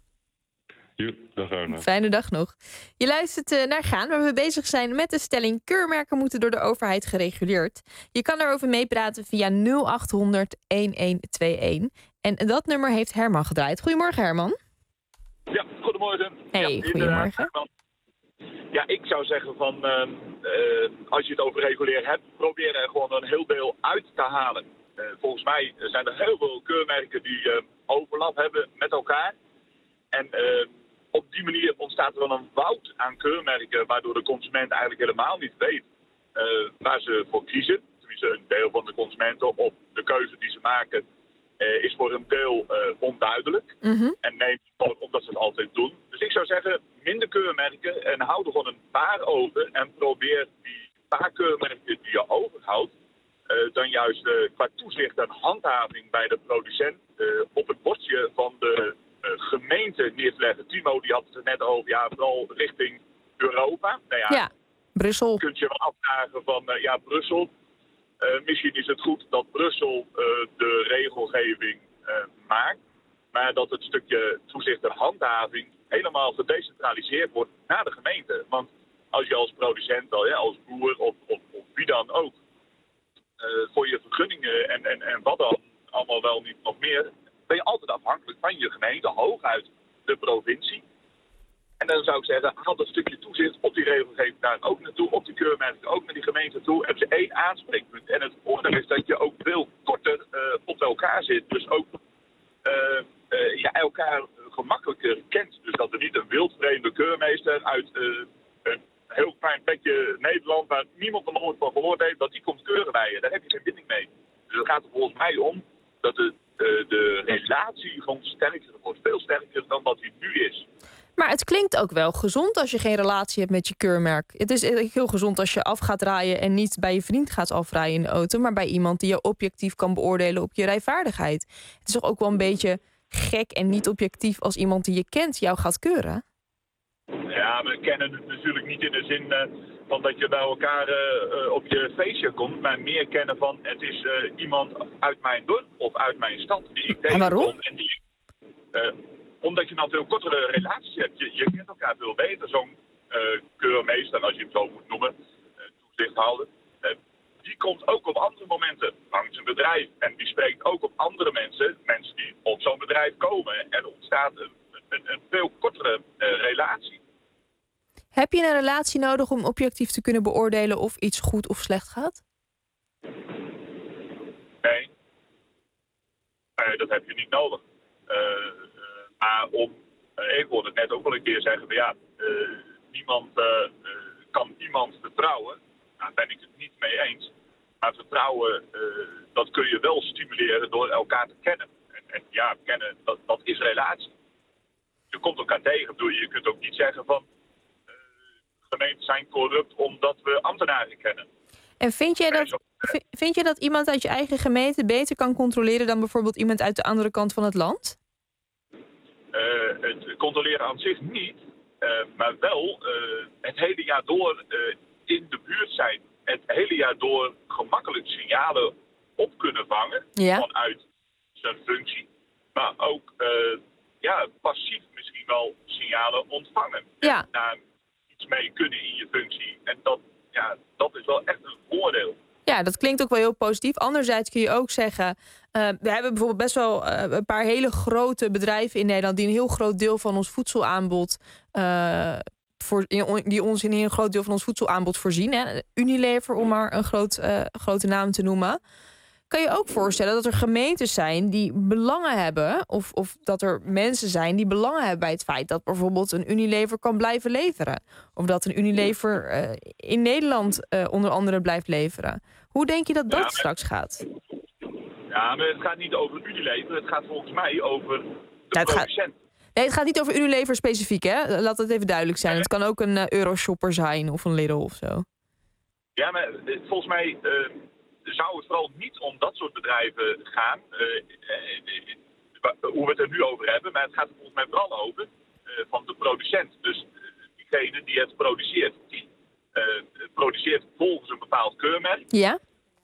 Dag Arno. Fijne dag nog. Je luistert naar Gaan, waar we bezig zijn met de stelling: keurmerken moeten door de overheid gereguleerd. Je kan daarover meepraten via 0800 1121. En dat nummer heeft Herman gedraaid. Goedemorgen, Herman. Ja, goedemorgen. Hey, goedemorgen. Ja, ik zou zeggen van, als je het over reguleren hebt, probeer er gewoon een heel deel uit te halen. Volgens mij zijn er heel veel keurmerken die overlap hebben met elkaar. En op die manier ontstaat er wel een woud aan keurmerken, waardoor de consument eigenlijk helemaal niet weet waar ze voor kiezen. Tenminste, een deel van de consumenten of de keuze die ze maken is voor een deel onduidelijk. Mm-hmm. En neemt gewoon omdat ze het altijd doen. Dus ik zou zeggen, minder keurmerken en hou er gewoon een paar over. En probeer die paar keurmerken die je overhoudt, dan juist qua toezicht en handhaving bij de producent op het bordje van de gemeente neer te leggen. Timo die had het er net over, vooral richting Europa. Nou ja, Brussel. Kun je wel afvragen van, Brussel. Misschien is het goed dat Brussel de regelgeving maakt, maar dat het stukje toezicht en handhaving helemaal gedecentraliseerd wordt naar de gemeente. Want als je als producent, als boer of wie dan ook, voor je vergunningen en wat dan allemaal wel niet nog meer, ben je altijd afhankelijk van je gemeente, hooguit de provincie. En dan zou ik zeggen, haal dat stukje toezicht op die regelgeving daar ook naartoe, op die keurmerken ook naar die gemeente toe. Hebben ze één aanspreekpunt. En het voordeel is dat je ook veel korter op elkaar zit. Dus ook elkaar gemakkelijker kent. Dus dat er niet een wildvreemde keurmeester uit een heel klein plekje Nederland, waar niemand er nooit van gehoord heeft, dat die komt keuren bij je. Daar heb je geen binding mee. Dus het gaat er volgens mij om dat de relatie gewoon sterker wordt. Veel sterker dan wat die nu is. Maar het klinkt ook wel gezond als je geen relatie hebt met je keurmerk. Het is heel gezond als je af gaat rijden en niet bij je vriend gaat afrijden in de auto, maar bij iemand die je objectief kan beoordelen op je rijvaardigheid. Het is toch ook wel een beetje gek en niet objectief als iemand die je kent jou gaat keuren? Ja, we kennen het natuurlijk niet in de zin van dat je bij elkaar op je feestje komt, maar meer kennen van het is iemand uit mijn dorp of uit mijn stad die ik tegenkom. En waarom? Omdat je natuurlijk kortere relaties hebt. Je kent elkaar veel beter. Zo'n keurmeester, als je hem zo moet noemen, toezichthouder, die komt ook op andere momenten langs een bedrijf. En die spreekt ook op andere mensen die op zo'n bedrijf komen. Er ontstaat een Heb je een relatie nodig om objectief te kunnen beoordelen of iets goed of slecht gaat? Nee. Nee, dat heb je niet nodig. Maar ik hoorde het net ook al een keer zeggen, niemand kan iemand vertrouwen. Daar ben ik het niet mee eens. Maar vertrouwen, dat kun je wel stimuleren door elkaar te kennen. En kennen, dat is relatie. Je komt elkaar tegen. Je kunt ook niet zeggen van gemeenten zijn corrupt omdat we ambtenaren kennen. En vind je dat iemand uit je eigen gemeente beter kan controleren dan bijvoorbeeld iemand uit de andere kant van het land? Het controleren aan zich niet, maar wel het hele jaar door in de buurt zijn. Het hele jaar door gemakkelijk signalen op kunnen vangen vanuit zijn functie. Maar ook passief misschien wel signalen ontvangen. Ja. En daar iets mee kunnen in je functie. En dat is wel echt een voordeel. Ja, dat klinkt ook wel heel positief. Anderzijds kun je ook zeggen, we hebben bijvoorbeeld best wel een paar hele grote bedrijven in Nederland die een heel groot deel van ons voedselaanbod die ons in een groot deel van ons voedselaanbod voorzien. Hè? Unilever, om maar een grote naam te noemen. Kan je ook voorstellen dat er gemeentes zijn die belangen hebben, of dat er mensen zijn die belangen hebben bij het feit dat bijvoorbeeld een Unilever kan blijven leveren. Of dat een Unilever in Nederland onder andere blijft leveren. Hoe denk je dat dat straks gaat? Ja, maar het gaat niet over Unilever. Het gaat volgens mij over de producent. Nee, het gaat niet over Unilever specifiek, hè? Laat het even duidelijk zijn. Het kan ook een Euroshopper zijn of een Lidl of zo. Ja, maar volgens mij zou het vooral niet om dat soort bedrijven gaan, hoe we het er nu over hebben. Maar het gaat er volgens mij vooral over van de producent. Dus diegene die het produceert, die produceert volgens een bepaald keurmerk. Ja.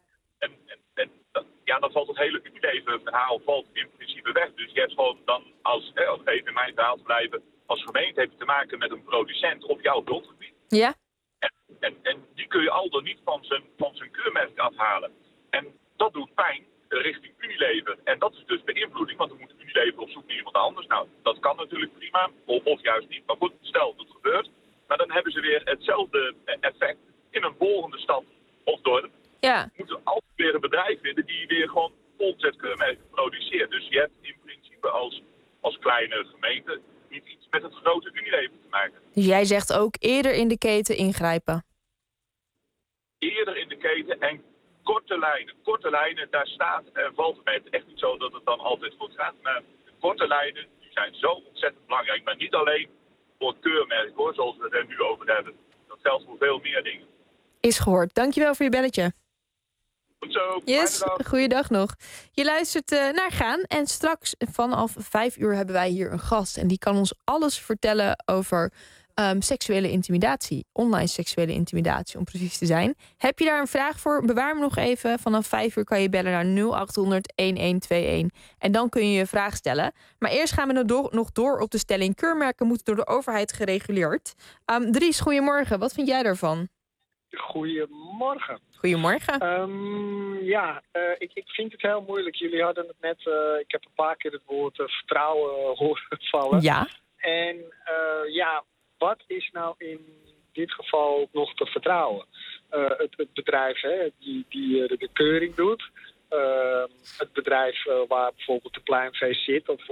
En dan valt het hele Unilever-verhaal in principe weg. Dus je hebt gewoon dan, even in mijn verhaal te blijven, als gemeente heb je te maken met een producent op jouw grondgebied. Ja. En die kun je al dan niet van zijn keurmerk afhalen. En dat doet pijn richting Unilever. En dat is dus beïnvloeding, want dan moet Unilever op zoek naar iemand anders. Nou, dat kan natuurlijk prima, of juist niet. Maar goed, stel dat gebeurt. Maar dan hebben ze weer hetzelfde effect in een volgende stad of dorp. Ja. Moeten we altijd weer een bedrijf vinden die weer gewoon volzet keurmerken produceert. Dus je hebt in principe als kleine gemeente niet iets met het grote Unilever te maken. Dus jij zegt ook eerder in de keten ingrijpen. Eerder in de keten en korte lijnen. Korte lijnen, daar staat en valt het mee. Het is echt niet zo dat het dan altijd goed gaat. Maar de korte lijnen die zijn zo ontzettend belangrijk. Maar niet alleen voor het keurmerk, hoor, zoals we het er nu over hebben. Dat geldt voor veel meer dingen. Is gehoord. Dankjewel voor je belletje. Goed zo. Yes, goeiedag nog. Je luistert naar Gaan. En straks vanaf 5 uur hebben wij hier een gast. En die kan ons alles vertellen over seksuele intimidatie. Online seksuele intimidatie, om precies te zijn. Heb je daar een vraag voor? Bewaar hem nog even. Vanaf 5 uur kan je bellen naar 0800-1121. En dan kun je je vraag stellen. Maar eerst gaan we nog door op de stelling. Keurmerken moeten door de overheid gereguleerd. Dries, goedemorgen. Wat vind jij daarvan? Goedemorgen. Goedemorgen. Ik vind het heel moeilijk. Jullie hadden het net, ik heb een paar keer het woord vertrouwen horen vallen. Ja. En wat is nou in dit geval nog te vertrouwen? Het bedrijf die de keuring doet. Het bedrijf waar bijvoorbeeld de pluimvee zit. Of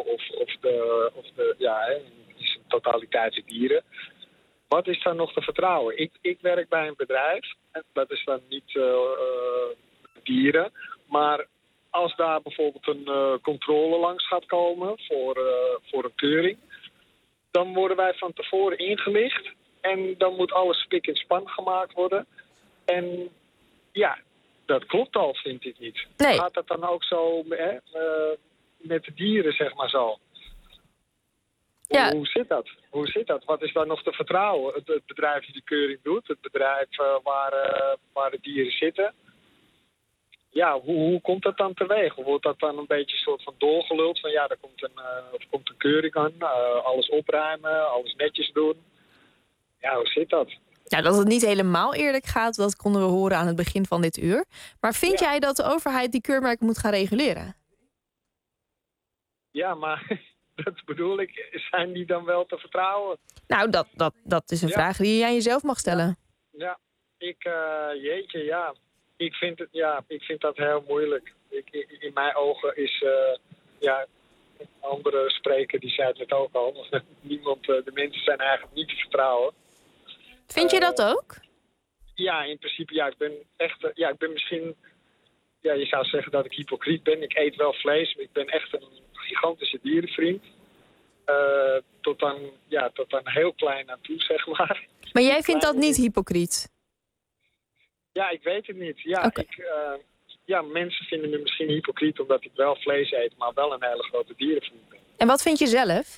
in zijn totaliteit de dieren. Wat is daar nog te vertrouwen? Ik werk bij een bedrijf. En dat is dan niet dieren. Maar als daar bijvoorbeeld een controle langs gaat komen voor een keuring, dan worden wij van tevoren ingelicht. En dan moet alles spik en span gemaakt worden. En dat klopt al, vind ik niet. Nee. Gaat dat dan ook zo met de dieren, zeg maar zo? Ja. Hoe zit dat? Wat is daar nog te vertrouwen? Het bedrijf die de keuring doet, het bedrijf waar de dieren zitten. Ja, hoe komt dat dan teweeg? Wordt dat dan een beetje een soort van doorgeluld? Van er komt een keuring aan, alles opruimen, alles netjes doen. Ja, hoe zit dat? Ja, dat het niet helemaal eerlijk gaat, dat konden we horen aan het begin van dit uur. Maar vind jij dat de overheid die keurmerken moet gaan reguleren? Ja, maar dat bedoel ik. Zijn die dan wel te vertrouwen? Nou, dat is een vraag die je aan jezelf mag stellen. Ja, jeetje, ja. Ik vind dat heel moeilijk. In mijn ogen is, andere spreker die zei het ook al. De mensen zijn eigenlijk niet te vertrouwen. Vind je dat ook? Ja, in principe, ja. Ik ben misschien, ja, je zou zeggen dat ik hypocriet ben. Ik eet wel vlees, maar ik ben echt een gigantische dierenvriend. Tot dan heel klein aan toe, zeg maar. Maar jij vindt dat niet hypocriet? Ja, ik weet het niet. Ja, Okay. Mensen vinden me misschien hypocriet omdat ik wel vlees eet, maar wel een hele grote dierenvriend ben. En wat vind je zelf?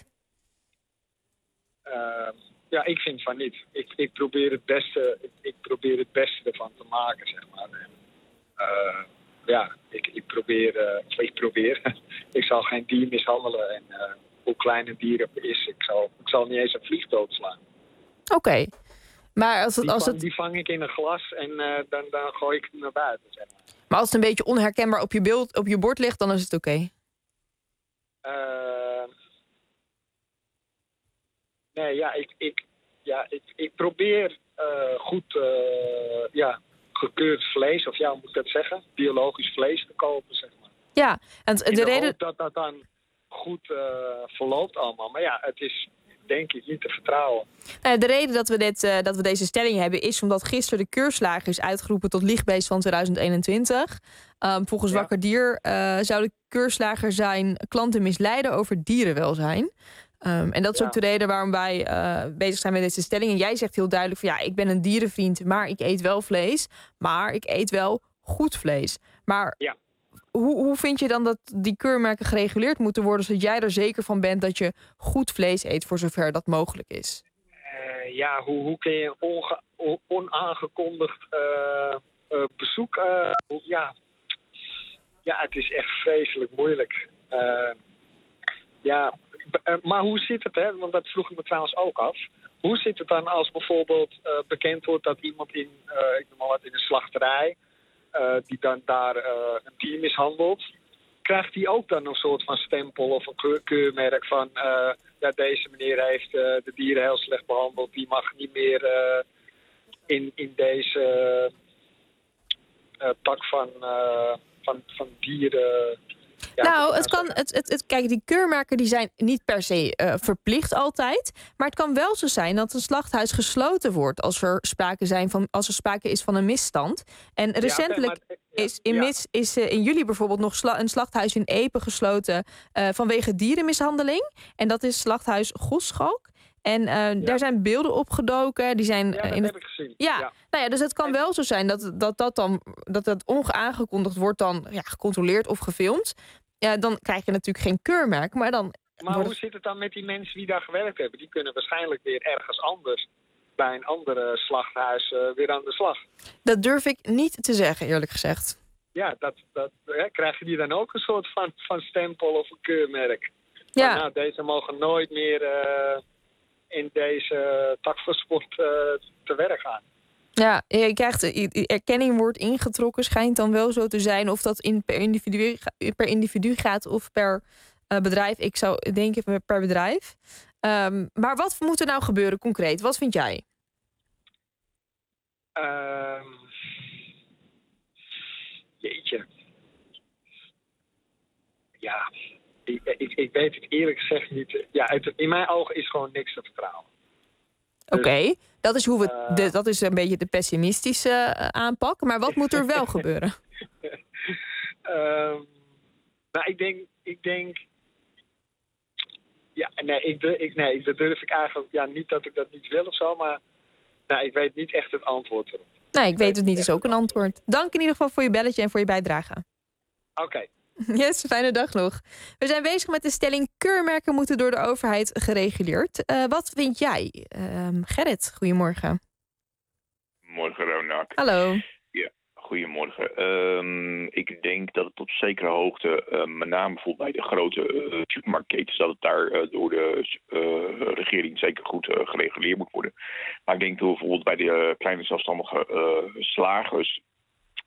Ik vind van niet. Ik probeer het beste ervan te maken, zeg maar. Ik probeer. Ik zal geen dier mishandelen. En hoe klein een dier is, ik zal niet eens een vlieg doodslaan. Oké. Maar die vang ik in een glas en dan gooi ik hem naar buiten, zeg maar. Maar als het een beetje onherkenbaar op je bord ligt, dan is het oké? Ik probeer goed gekeurd vlees, of hoe moet ik dat zeggen? Biologisch vlees te kopen, zeg maar. Ja, en de reden dat dan goed verloopt allemaal. Maar ja, het is denk ik niet te vertrouwen. De reden dat we deze stelling hebben is omdat gisteren de keurslager is uitgeroepen tot lichtbeest van 2021. Volgens Wakker Dier zou de keurslager zijn klanten misleiden over dierenwelzijn. En dat is ook de reden waarom wij bezig zijn met deze stelling. En jij zegt heel duidelijk van ik ben een dierenvriend, maar ik eet wel vlees. Maar ik eet wel goed vlees. Maar hoe vind je dan dat die keurmerken gereguleerd moeten worden, zodat jij er zeker van bent dat je goed vlees eet voor zover dat mogelijk is? Hoe kun je onaangekondigd bezoek... het is echt vreselijk moeilijk. Maar hoe zit het, hè? Want dat vroeg ik me trouwens ook af. Hoe zit het dan als bijvoorbeeld bekend wordt dat iemand in een slachterij, die dan daar een dier mishandelt, krijgt hij ook dan een soort van stempel of een keurmerk van deze meneer heeft de dieren heel slecht behandeld, die mag niet meer in deze tak van dieren. Het kan. Kijk, die keurmerken die zijn niet per se verplicht altijd. Maar het kan wel zo zijn dat een slachthuis gesloten wordt als er sprake is van een misstand. En recentelijk is in juli bijvoorbeeld nog een slachthuis in Epe gesloten vanwege dierenmishandeling. En dat is slachthuis Goschalk. En daar zijn beelden opgedoken. Die zijn, dat heb ik gezien. Dus het kan wel zo zijn dat ongeaangekondigd wordt dan gecontroleerd of gefilmd. Ja, dan krijg je natuurlijk geen keurmerk. Maar hoe zit het dan met die mensen die daar gewerkt hebben? Die kunnen waarschijnlijk weer ergens anders bij een andere slachthuis weer aan de slag. Dat durf ik niet te zeggen, eerlijk gezegd. Ja, krijg je die dan ook een soort van stempel of een keurmerk? Ja. Maar, deze mogen nooit meer in deze tak van sport te werk gaan. Ja, je krijgt erkenning wordt ingetrokken, schijnt dan wel zo te zijn. Of dat per individu gaat of per bedrijf. Ik zou denken per bedrijf. Maar wat moet er nou gebeuren concreet? Wat vind jij? Jeetje. Ja, ik weet het eerlijk gezegd niet. In mijn ogen is gewoon niks te vertrouwen. Oké, dat is dat is een beetje de pessimistische aanpak. Maar wat moet er wel gebeuren? Ik denk. Dat durf ik eigenlijk. Niet dat ik dat niet wil of zo, maar ik weet niet echt het antwoord erop. Nee, ik weet het niet, is ook een antwoord. Dank in ieder geval voor je belletje en voor je bijdrage. Oké. Yes, fijne dag nog. We zijn bezig met de stelling keurmerken moeten door de overheid gereguleerd. Wat vind jij? Gerrit, goedemorgen. Morgen, Ronak. Hallo. Ja, goedemorgen. Ik denk dat het tot zekere hoogte, met name bijvoorbeeld bij de grote supermarktketens, dat het daar door de regering zeker goed gereguleerd moet worden. Maar ik denk dat bijvoorbeeld bij de kleine zelfstandige slagers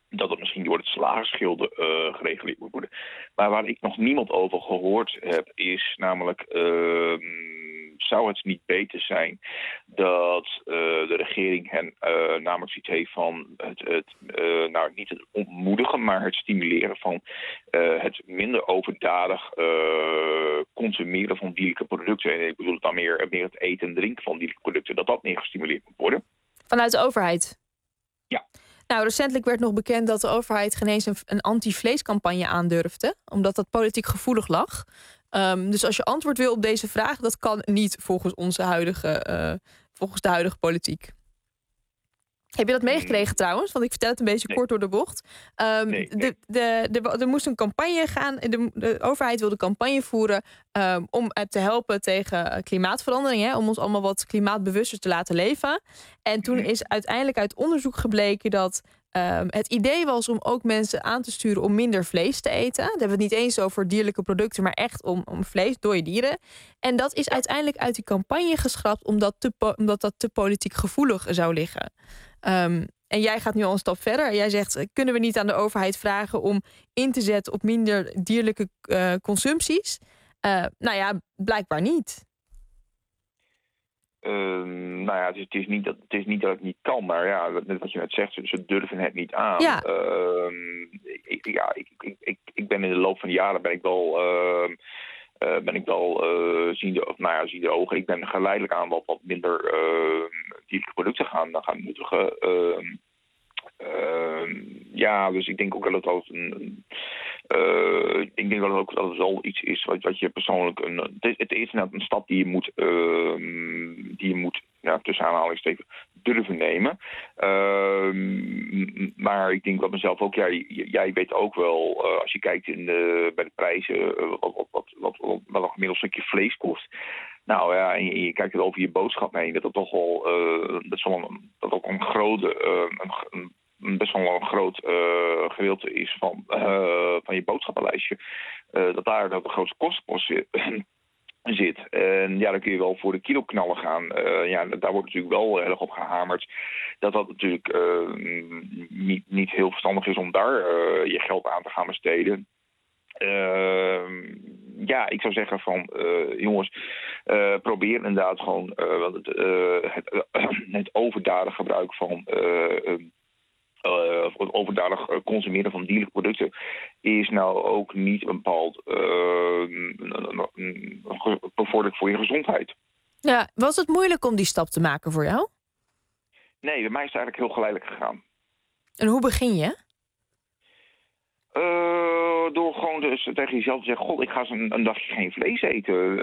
dat het misschien door het slagersgilde gereguleerd moet worden. Maar waar ik nog niemand over gehoord heb, is namelijk... zou het niet beter zijn dat de regering hen namelijk iets heeft van niet het ontmoedigen, maar het stimuleren van het minder overdadig consumeren van dierlijke producten. En ik bedoel het dan meer het eten en drinken van dierlijke producten, dat meer gestimuleerd moet worden. Vanuit de overheid? Ja. Nou, recentelijk werd nog bekend dat de overheid geen eens een anti-vleescampagne aandurfde, omdat dat politiek gevoelig lag. Dus als je antwoord wil op deze vraag, dat kan niet volgens volgens de huidige politiek. Heb je dat meegekregen trouwens? Want ik vertel het een beetje kort door de bocht. Nee. Er moest een campagne gaan. De overheid wilde campagne voeren om te helpen tegen klimaatverandering. Hè, om ons allemaal wat klimaatbewuster te laten leven. En toen is uiteindelijk uit onderzoek gebleken dat het idee was om ook mensen aan te sturen om minder vlees te eten. Dan hebben we het niet eens over dierlijke producten, maar echt om vlees, dode dieren. En dat is uiteindelijk uit die campagne geschrapt omdat dat te politiek gevoelig zou liggen. En jij gaat nu al een stap verder. Jij zegt, kunnen we niet aan de overheid vragen om in te zetten op minder dierlijke consumpties? Nou ja, blijkbaar niet. Het is niet dat het niet kan, maar ja, net wat je net zegt, ze durven het niet aan. Ja. Ik ben in de loop van de jaren ziende ogen. Ik ben geleidelijk aan wat minder dierlijke producten gaan nuttigen. Dus ik denk ook wel dat het wel iets is wat je persoonlijk het is inderdaad een stap die je moet tussen aanhalingstekens durven nemen. Maar ik denk dat mezelf ook, jij weet ook wel, als je kijkt bij de prijzen, wat een gemiddeld stukje vlees kost. Nou ja, en je kijkt er over je boodschap heen, dat het toch wel best wel een groot gedeelte is van je boodschappenlijstje. Dat daar de grootste kostenpost zit. En ja, dan kun je wel voor de kiloknallen gaan. Daar wordt natuurlijk wel heel erg op gehamerd. Dat natuurlijk niet heel verstandig is om daar je geld aan te gaan besteden. Ik zou zeggen van jongens, probeer inderdaad gewoon het overdadig gebruik van het overdadig consumeren van dierlijke producten is nou ook niet bepaald bevorderlijk voor je gezondheid. Ja, was het moeilijk om die stap te maken voor jou? Nee, bij mij is het eigenlijk heel geleidelijk gegaan. En hoe begin je? Door gewoon dus tegen jezelf te zeggen, god, ik ga eens een dagje geen vlees eten.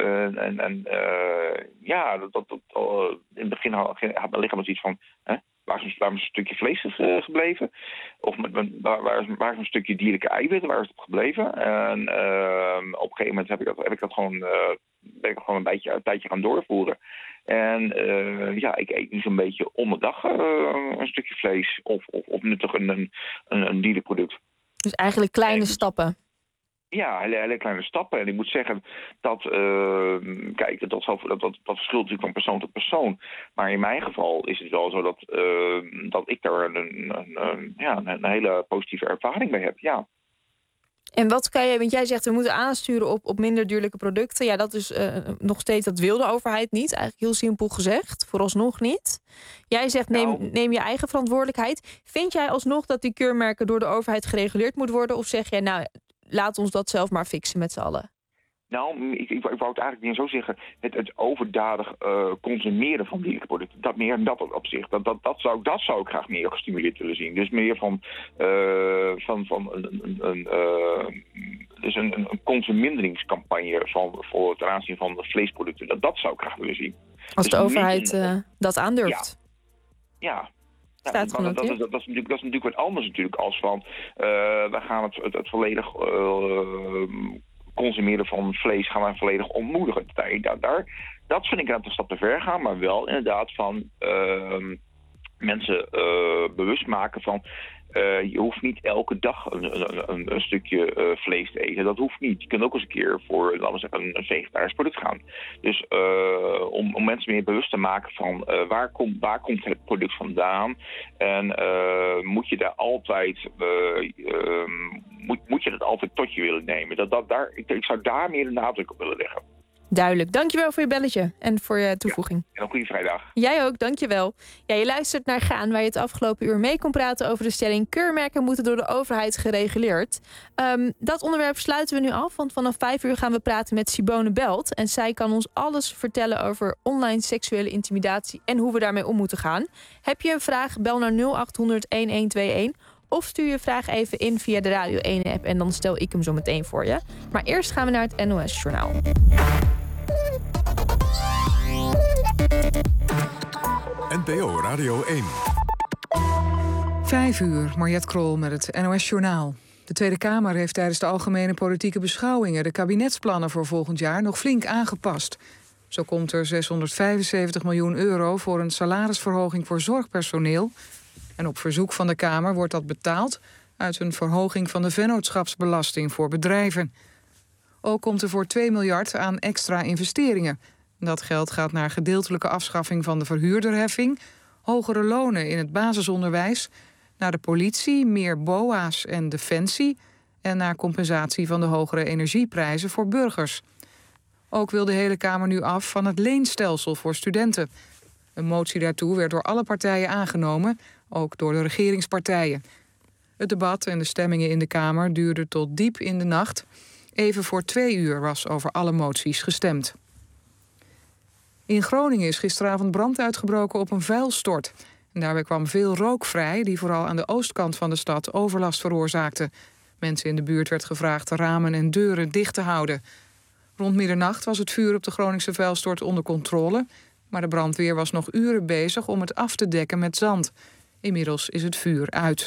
In het begin had mijn lichaam zoiets van, waar is een stukje vlees gebleven? Of waar is een stukje dierlijke eiwitten, waar is het op gebleven? En op een gegeven moment ben ik dat gewoon een tijdje gaan doorvoeren. En ik eet nu zo'n beetje om de dag een stukje vlees of nuttig een dierlijk product. Dus eigenlijk kleine stappen. Ja, hele kleine stappen. En ik moet zeggen dat, dat verschilt natuurlijk van persoon tot persoon. Maar in mijn geval is het wel zo dat ik daar een hele positieve ervaring mee heb, ja. En wat kan je, want jij zegt we moeten aansturen op minder dierlijke producten. Ja, dat is nog steeds, dat wil de overheid niet. Eigenlijk heel simpel gezegd, vooralsnog niet. Jij zegt neem je eigen verantwoordelijkheid. Vind jij alsnog dat die keurmerken door de overheid gereguleerd moet worden? Of zeg jij, laat ons dat zelf maar fixen met z'n allen? Nou, ik wou het eigenlijk niet zo zeggen. Het overdadig consumeren van dierlijke producten. Dat meer in dat opzicht. Dat zou ik graag meer gestimuleerd willen zien. Dus meer van een consuminderingscampagne voor ten aanzien van vleesproducten. Dat zou ik graag willen zien. Als de overheid dat aandurft. Ja. Staat genoteerd. Dat is natuurlijk wat anders natuurlijk als van we gaan het volledig consumeren van vlees gaan we volledig ontmoedigen. Dat vind ik een stap te ver gaan, maar wel inderdaad van mensen bewust maken van Je hoeft niet elke dag een stukje vlees te eten. Dat hoeft niet. Je kunt ook eens een keer voor, laten we zeggen, een vegetarisch product gaan. Dus om mensen meer bewust te maken van waar komt het product vandaan. En moet je daar altijd moet je dat altijd tot je willen nemen. Ik zou daar meer de nadruk op willen leggen. Duidelijk. Dankjewel voor je belletje en voor je toevoeging. En een goede vrijdag. Jij ook, dankjewel. Ja, je luistert naar Gaan, waar je het afgelopen uur mee kon praten over de stelling: keurmerken moeten door de overheid gereguleerd. Dat onderwerp sluiten we nu af, want vanaf 5 uur gaan we praten met Simone Belt. En zij kan ons alles vertellen over online seksuele intimidatie en hoe we daarmee om moeten gaan. Heb je een vraag? Bel naar 0800-1121. Of stuur je vraag even in via de Radio 1-app en dan stel ik hem zo meteen voor je. Maar eerst gaan we naar het NOS-journaal. NPO Radio 1. 5 uur, Mariette Krol met het NOS-journaal. De Tweede Kamer heeft tijdens de algemene politieke beschouwingen de kabinetsplannen voor volgend jaar nog flink aangepast. Zo komt er 675 miljoen euro voor een salarisverhoging voor zorgpersoneel. En op verzoek van de Kamer wordt dat betaald uit een verhoging van de vennootschapsbelasting voor bedrijven. Ook komt er voor 2 miljard aan extra investeringen. Dat geld gaat naar gedeeltelijke afschaffing van de verhuurderheffing, hogere lonen in het basisonderwijs, naar de politie, meer BOA's en defensie en naar compensatie van de hogere energieprijzen voor burgers. Ook wil de hele Kamer nu af van het leenstelsel voor studenten. Een motie daartoe werd door alle partijen aangenomen, ook door de regeringspartijen. Het debat en de stemmingen in de Kamer duurden tot diep in de nacht. Even voor 2 uur was over alle moties gestemd. In Groningen is gisteravond brand uitgebroken op een vuilstort. En daarbij kwam veel rook vrij, die vooral aan de oostkant van de stad overlast veroorzaakte. Mensen in de buurt werd gevraagd de ramen en deuren dicht te houden. Rond middernacht was het vuur op de Groningse vuilstort onder controle, maar de brandweer was nog uren bezig om het af te dekken met zand. Inmiddels is het vuur uit.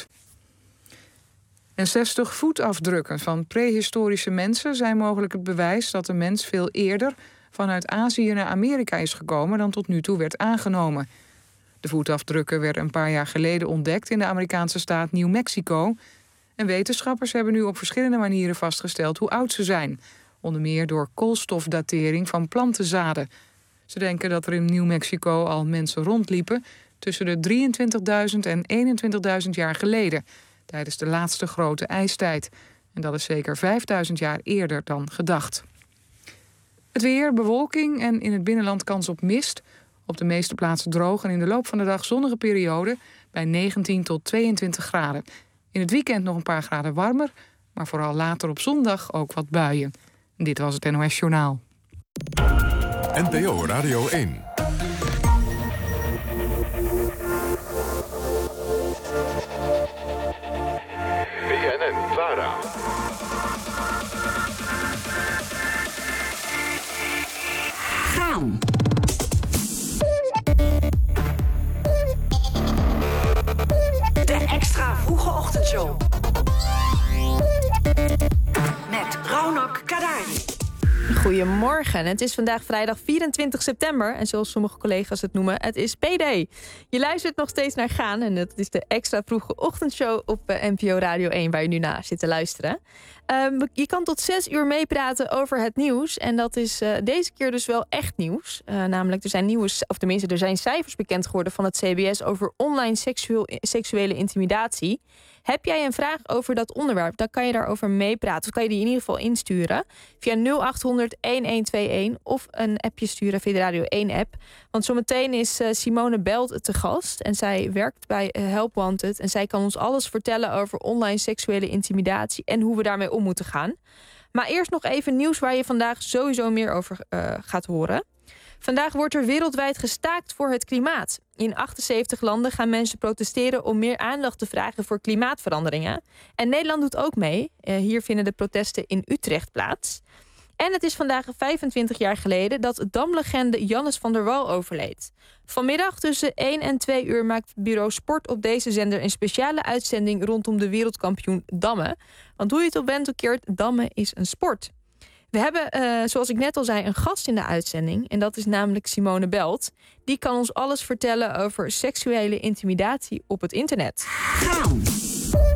En 60 voetafdrukken van prehistorische mensen zijn mogelijk het bewijs dat de mens veel eerder vanuit Azië naar Amerika is gekomen dan tot nu toe werd aangenomen. De voetafdrukken werden een paar jaar geleden ontdekt in de Amerikaanse staat New Mexico. En wetenschappers hebben nu op verschillende manieren vastgesteld hoe oud ze zijn. Onder meer door koolstofdatering van plantenzaden. Ze denken dat er in New Mexico al mensen rondliepen tussen de 23.000 en 21.000 jaar geleden, tijdens de laatste grote ijstijd. En dat is zeker 5.000 jaar eerder dan gedacht. Het weer, bewolking en in het binnenland kans op mist. Op de meeste plaatsen droog en in de loop van de dag zonnige periode bij 19 tot 22 graden. In het weekend nog een paar graden warmer, maar vooral later op zondag ook wat buien. Dit was het NOS Journaal. NPO Radio 1. BNN-VARA. Gaan. De extra vroege ochtendshow. Met Raunak Kadari. Goedemorgen, het is vandaag vrijdag 24 september... en zoals sommige collega's het noemen, het is P-Day. Je luistert nog steeds naar Gaan en dat is de extra vroege ochtendshow op NPO Radio 1... waar je nu naar zit te luisteren. Je kan tot 6 uur meepraten over het nieuws en dat is deze keer dus wel echt nieuws. Namelijk, er zijn cijfers bekend geworden van het CBS... over online seksuele intimidatie. Heb jij een vraag over dat onderwerp, dan kan je daarover meepraten. Of kan je die in ieder geval insturen via 0800-1121 of een appje sturen via de Radio 1-app. Want zometeen is Simone Belt te gast en zij werkt bij Help Wanted. En zij kan ons alles vertellen over online seksuele intimidatie en hoe we daarmee om moeten gaan. Maar eerst nog even nieuws waar je vandaag sowieso meer over gaat horen. Vandaag wordt er wereldwijd gestaakt voor het klimaat. In 78 landen gaan mensen protesteren om meer aandacht te vragen voor klimaatveranderingen. En Nederland doet ook mee. Hier vinden de protesten in Utrecht plaats. En het is vandaag 25 jaar geleden dat damlegende Jannes van der Wal overleed. Vanmiddag tussen 1 en 2 uur maakt bureau Sport op deze zender een speciale uitzending rondom de wereldkampioen dammen. Want hoe je het op bent of keert, dammen is een sport. We hebben, zoals ik net al zei, een gast in de uitzending. En dat is namelijk Simone Belt. Die kan ons alles vertellen over seksuele intimidatie op het internet. Gaan.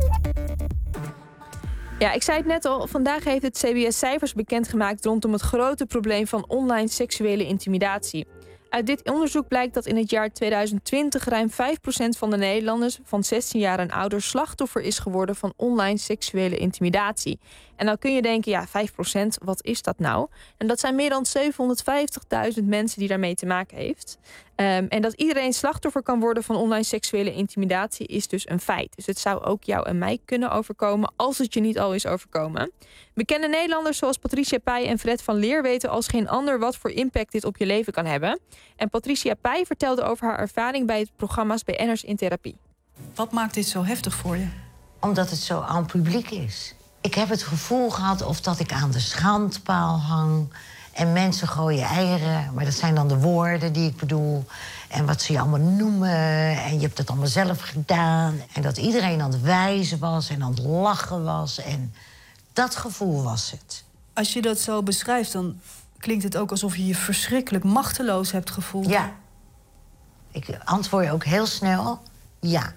Ja, ik zei het net al. Vandaag heeft het CBS cijfers bekendgemaakt rondom het grote probleem van online seksuele intimidatie. Uit dit onderzoek blijkt dat in het jaar 2020 ruim 5% van de Nederlanders van 16 jaar en ouder slachtoffer is geworden van online seksuele intimidatie. En dan kun je denken, ja, 5%, wat is dat nou? En dat zijn meer dan 750.000 mensen die daarmee te maken heeft. En dat iedereen slachtoffer kan worden van online seksuele intimidatie is dus een feit. Dus het zou ook jou en mij kunnen overkomen als het je niet al is overkomen. Bekende Nederlanders zoals Patricia Pai en Fred van Leer weten als geen ander wat voor impact dit op je leven kan hebben. En Patricia Pai vertelde over haar ervaring bij het programma's BN'ers in Therapie. Wat maakt dit zo heftig voor je? Omdat het zo aan publiek is. Ik heb het gevoel gehad of dat ik aan de schandpaal hang. En mensen gooien eieren, maar dat zijn dan de woorden die ik bedoel. En wat ze je allemaal noemen. En je hebt het allemaal zelf gedaan. En dat iedereen aan het wijzen was en aan het lachen was. En dat gevoel was het. Als je dat zo beschrijft, dan klinkt het ook alsof je je verschrikkelijk machteloos hebt gevoeld. Ja. Ik antwoord ook heel snel, ja.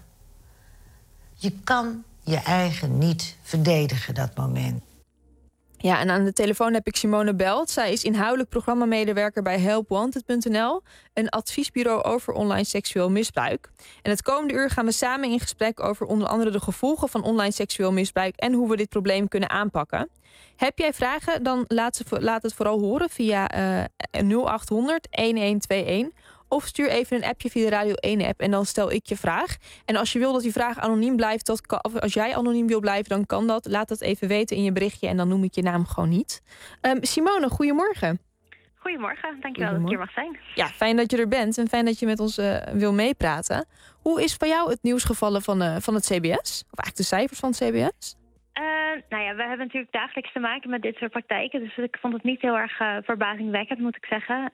Je kan je eigen niet verdedigen, dat moment. Ja, en aan de telefoon heb ik Simone Belt. Zij is inhoudelijk programmamedewerker bij helpwanted.nl, een adviesbureau over online seksueel misbruik. En het komende uur gaan we samen in gesprek over onder andere de gevolgen van online seksueel misbruik en hoe we dit probleem kunnen aanpakken. Heb jij vragen, dan laat het vooral horen via 0800 1121. Of stuur even een appje via de Radio 1-app en dan stel ik je vraag. En als je wil dat die vraag anoniem blijft, of als jij anoniem wil blijven, dan kan dat. Laat dat even weten in je berichtje en dan noem ik je naam gewoon niet. Simone, goedemorgen. Goedemorgen, dankjewel dat ik hier mag zijn. Ja, fijn dat je er bent en fijn dat je met ons wil meepraten. Hoe is voor jou het nieuws gevallen van het CBS? Of eigenlijk de cijfers van het CBS? Nou ja, we hebben natuurlijk dagelijks te maken met dit soort praktijken. Dus ik vond het niet heel erg verbazingwekkend, moet ik zeggen.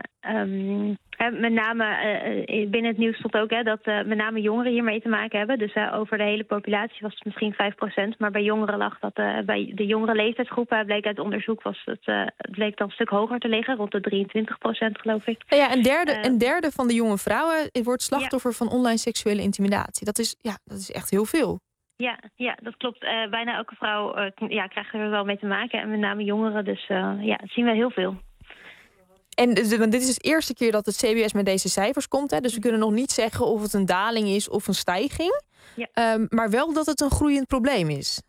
Met name binnen het nieuws stond ook dat met name jongeren hiermee te maken hebben. Dus over de hele populatie was het misschien 5%. Maar bij jongeren lag dat, bij de jongere leeftijdsgroepen bleek uit onderzoek, het bleek dan een stuk hoger te liggen. Rond de 23%, geloof ik. Ja, een derde van de jonge vrouwen wordt slachtoffer van online seksuele intimidatie. Dat is echt heel veel. Ja, dat klopt. Bijna elke vrouw krijgt er wel mee te maken. En met name jongeren, dus dat zien we heel veel. En dit is de eerste keer dat het CBS met deze cijfers komt. Hè? Dus we kunnen nog niet zeggen of het een daling is of een stijging. Ja. Maar wel dat het een groeiend probleem is.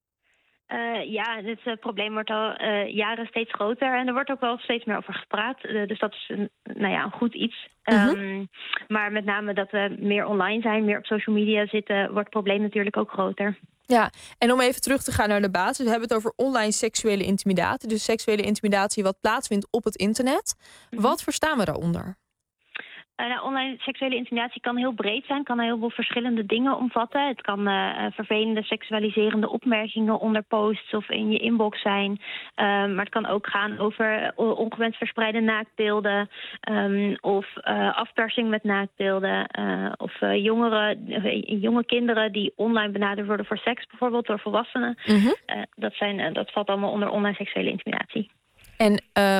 Dit probleem wordt al jaren steeds groter. En er wordt ook wel steeds meer over gepraat. Dus dat is een goed iets. Maar met name dat we meer online zijn, meer op social media zitten, wordt het probleem natuurlijk ook groter. Ja, en om even terug te gaan naar de basis. We hebben het over online seksuele intimidatie. Dus seksuele intimidatie wat plaatsvindt op het internet. Wat verstaan we daaronder? Online seksuele intimidatie kan heel breed zijn, kan heel veel verschillende dingen omvatten. Het kan vervelende seksualiserende opmerkingen onder posts of in je inbox zijn. Maar het kan ook gaan over ongewenst verspreide naaktbeelden of afpersing met naaktbeelden. Of jonge kinderen die online benaderd worden voor seks, bijvoorbeeld door volwassenen. Dat valt allemaal onder online seksuele intimidatie. En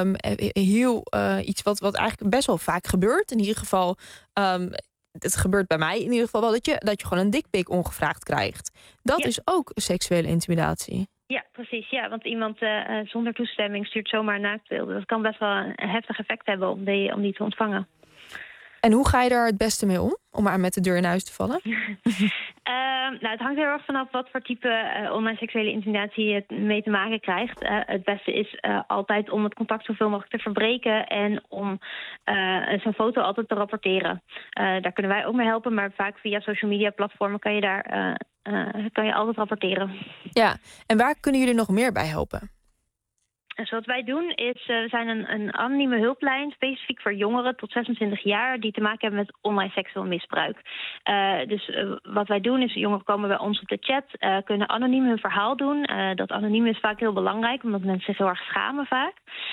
iets wat eigenlijk best wel vaak gebeurt. In ieder geval, het gebeurt bij mij in ieder geval wel dat je gewoon een dikpik ongevraagd krijgt. Dat is ook seksuele intimidatie. Ja, precies. Ja, want iemand zonder toestemming stuurt zomaar naaktbeelden. Dat kan best wel een heftig effect hebben om die te ontvangen. En hoe ga je daar het beste mee om maar met de deur in huis te vallen? Het hangt heel erg vanaf wat voor type online seksuele intimidatie je mee te maken krijgt. Het beste is altijd om het contact zoveel mogelijk te verbreken en om zo'n foto altijd te rapporteren. Daar kunnen wij ook mee helpen, maar vaak via social media platformen kan je altijd rapporteren. Ja, en waar kunnen jullie nog meer bij helpen? Dus wat wij doen is, we zijn een anonieme hulplijn, specifiek voor jongeren tot 26 jaar... die te maken hebben met online seksueel misbruik. Wat wij doen is, jongeren komen bij ons op de chat, kunnen anoniem hun verhaal doen. Dat anoniem is vaak heel belangrijk, omdat mensen zich heel erg schamen vaak.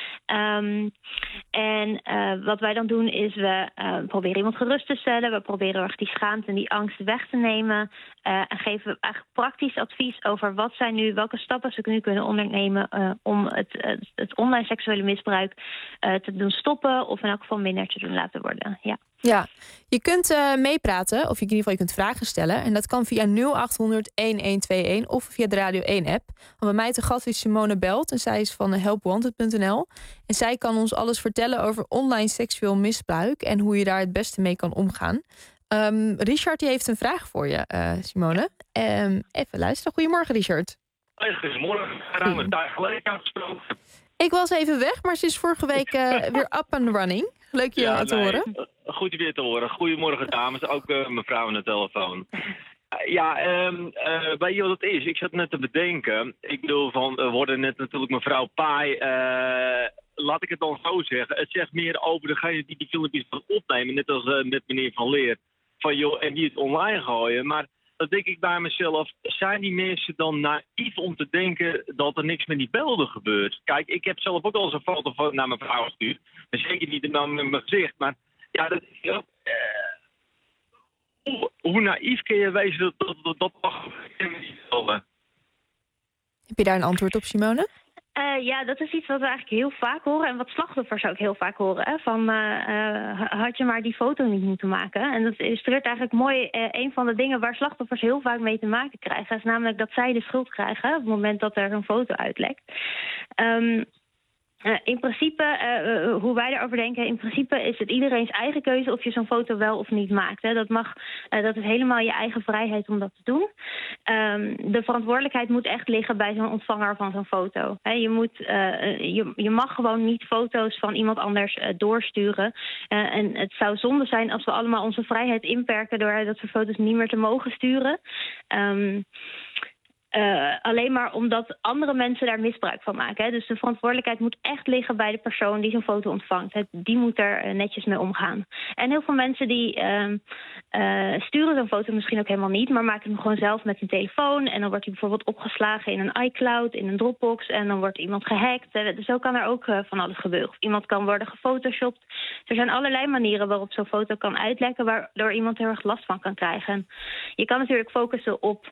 Wat wij dan doen is, we proberen iemand gerust te stellen. We proberen erg die schaamte en die angst weg te nemen. En geven we eigenlijk praktisch advies over welke stappen ze nu kunnen ondernemen om het online seksuele misbruik te doen stoppen of in elk geval minder te doen laten worden. Ja. Ja, je kunt meepraten, of in ieder geval je kunt vragen stellen. En dat kan via 0800-1121 of via de Radio 1-app. Want bij mij te gast is Simone Belt en zij is van helpwanted.nl. En zij kan ons alles vertellen over online seksueel misbruik en hoe je daar het beste mee kan omgaan. Richard die heeft een vraag voor je, Simone. Even luisteren. Goedemorgen, Richard. Goedemorgen. Ruim een tijd geleden afgesproken. Ik was even weg, maar ze is vorige week weer up and running. Leuk je te horen. Goed je weer te horen. Goedemorgen, dames. Ook mevrouw aan de telefoon. Weet je wat het is? Ik zat net te bedenken. Ik bedoel, we hoorden net natuurlijk mevrouw Pai. Laat ik het dan zo zeggen. Het zegt meer over degene die filmpjes van opnemen. Net als met meneer Van Leer. Van joh, en die het online gooien. Maar dan denk ik bij mezelf, zijn die mensen dan naïef om te denken dat er niks met die beelden gebeurt? Kijk, ik heb zelf ook al eens een foto naar mijn vrouw gestuurd. Maar zeker niet met mijn gezicht. Maar ja, dat is ook, hoe naïef kun je wezen dat mag gebeuren? Heb je daar een antwoord op, Simone? Ja, dat is iets wat we eigenlijk heel vaak horen. En wat slachtoffers ook heel vaak horen. Hè? Van, had je maar die foto niet moeten maken. En dat illustreert eigenlijk mooi een van de dingen waar slachtoffers heel vaak mee te maken krijgen. Dat is namelijk dat zij de schuld krijgen op het moment dat er een foto uitlekt. In principe, hoe wij erover denken, in principe is het iedereen's eigen keuze of je zo'n foto wel of niet maakt. Hè. Dat is helemaal je eigen vrijheid om dat te doen. De verantwoordelijkheid moet echt liggen bij zo'n ontvanger van zo'n foto. Hè, je mag gewoon niet foto's van iemand anders doorsturen. En het zou zonde zijn als we allemaal onze vrijheid inperken door dat soort foto's niet meer te mogen sturen. Alleen maar omdat andere mensen daar misbruik van maken. Hè. Dus de verantwoordelijkheid moet echt liggen bij de persoon die zo'n foto ontvangt. Hè. Die moet er netjes mee omgaan. En heel veel mensen die sturen zo'n foto misschien ook helemaal niet, maar maken hem gewoon zelf met hun telefoon. En dan wordt hij bijvoorbeeld opgeslagen in een iCloud, in een Dropbox. En dan wordt iemand gehackt. Dus zo kan er ook van alles gebeuren. Of iemand kan worden gefotoshopt. Er zijn allerlei manieren waarop zo'n foto kan uitlekken, waardoor iemand heel erg last van kan krijgen. En je kan natuurlijk focussen op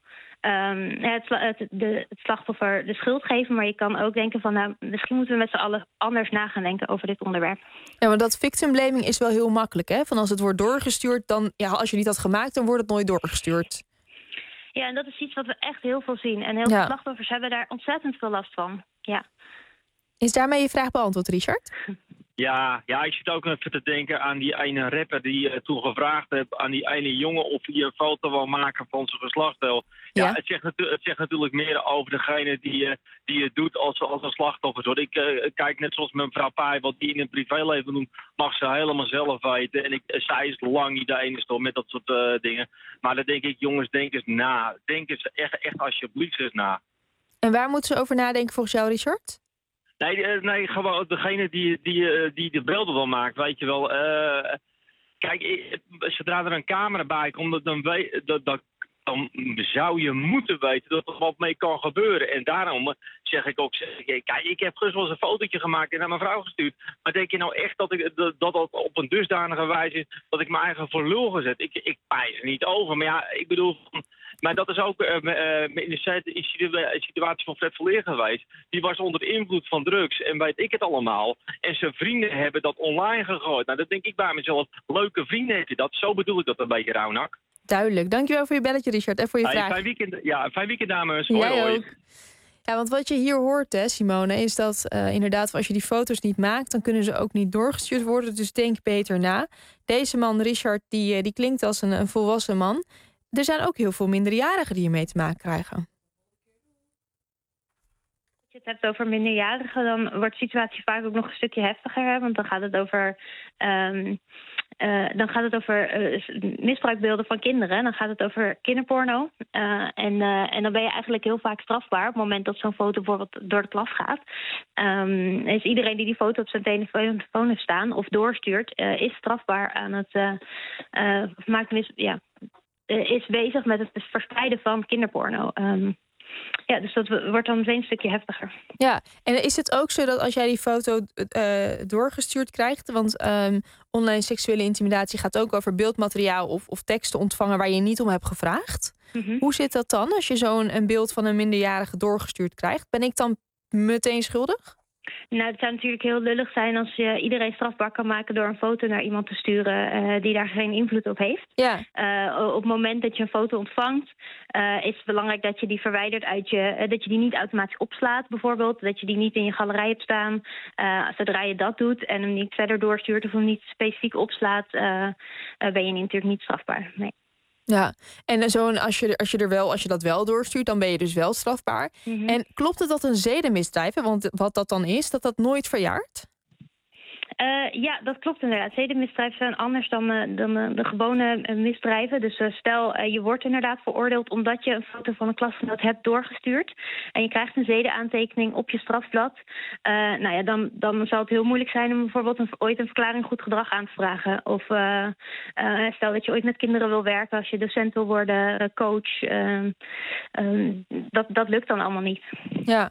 het slachtoffer de schuld geven, maar je kan ook denken van, misschien moeten we met z'n allen anders na gaan denken over dit onderwerp. Ja, maar dat victim blaming is wel heel makkelijk, hè? Van als het wordt doorgestuurd, dan, ja, als je niet had gemaakt, dan wordt het nooit doorgestuurd. Ja, en dat is iets wat we echt heel veel zien. En heel veel slachtoffers hebben daar ontzettend veel last van. Ja. Is daarmee je vraag beantwoord, Richard? Ja, ik zit ook even te denken aan die ene rapper die toen gevraagd heeft aan die ene jongen of hij een foto wil maken van zijn geslachtsdeel. Ja, het zegt natuurlijk meer over degene die het doet als een slachtoffer. Ik kijk net zoals mijn mevrouw Pai, wat die in een privéleven doet, mag ze helemaal zelf weten. En zij is lang niet de enige met dat soort dingen. Maar dan denk ik, jongens, denk eens na. Denk eens echt alsjeblieft eens na. En waar moeten ze over nadenken volgens jou, Richard? Nee, gewoon degene die de beelden wel maakt, weet je wel. Kijk, zodra er een camera bij komt, dan zou je moeten weten dat er wat mee kan gebeuren. En daarom zeg ik ook, kijk, ik heb gisteren wel eens een fotootje gemaakt en naar mijn vrouw gestuurd. Maar denk je nou echt dat op een dusdanige wijze is dat ik mijn eigen voor lul gezet? Ik pijs er niet over, maar ja, ik bedoel... Maar dat is ook in de situatie van Fred Verleer geweest. Die was onder de invloed van drugs en weet ik het allemaal. En zijn vrienden hebben dat online gegooid. Nou, dat denk ik bij mezelf. Leuke vrienden heb je dat. Zo bedoel ik dat een beetje, Raunak. Duidelijk. Dankjewel voor je belletje, Richard. En voor je vraag. Fijn weekend, dames. Jij hoi. Ook. Ja, want wat je hier hoort, hè, Simone, is dat inderdaad als je die foto's niet maakt, dan kunnen ze ook niet doorgestuurd worden. Dus denk beter na. Deze man, Richard, die klinkt als een volwassen man. Er zijn ook heel veel minderjarigen die hiermee te maken krijgen. Als je het hebt over minderjarigen, dan wordt de situatie vaak ook nog een stukje heftiger. Hè? Want dan gaat het over misbruikbeelden van kinderen. Dan gaat het over kinderporno. En dan ben je eigenlijk heel vaak strafbaar op het moment dat zo'n foto bijvoorbeeld door de klas gaat. Is iedereen die foto op zijn telefoon heeft staan of doorstuurt, is strafbaar aan het is bezig met het verspreiden van kinderporno. Dus dat wordt dan meteen een stukje heftiger. Ja, en is het ook zo dat als jij die foto doorgestuurd krijgt... want online seksuele intimidatie gaat ook over beeldmateriaal of teksten ontvangen waar je niet om hebt gevraagd. Mm-hmm. Hoe zit dat dan als je zo'n beeld van een minderjarige doorgestuurd krijgt? Ben ik dan meteen schuldig? Nou, het zou natuurlijk heel lullig zijn als je iedereen strafbaar kan maken door een foto naar iemand te sturen die daar geen invloed op heeft. Ja. Op het moment dat je een foto ontvangt, is het belangrijk dat je die verwijdert dat je die niet automatisch opslaat bijvoorbeeld. Dat je die niet in je galerij hebt staan. Zodra je dat doet en hem niet verder doorstuurt of hem niet specifiek opslaat, ben je natuurlijk niet strafbaar. Nee. Ja, en als je dat wel doorstuurt, dan ben je dus wel strafbaar. Mm-hmm. En klopt het dat een zedenmisdrijf, want wat dat dan is, dat nooit verjaart? Ja, dat klopt inderdaad. Zedenmisdrijven zijn anders dan de gewone misdrijven. Dus stel, je wordt inderdaad veroordeeld omdat je een foto van een klasgenoot hebt doorgestuurd. En je krijgt een zedenaantekening op je strafblad. Dan zal het heel moeilijk zijn om bijvoorbeeld ooit een verklaring goed gedrag aan te vragen. Of stel dat je ooit met kinderen wil werken, als je docent wil worden, coach. Dat lukt dan allemaal niet. Ja.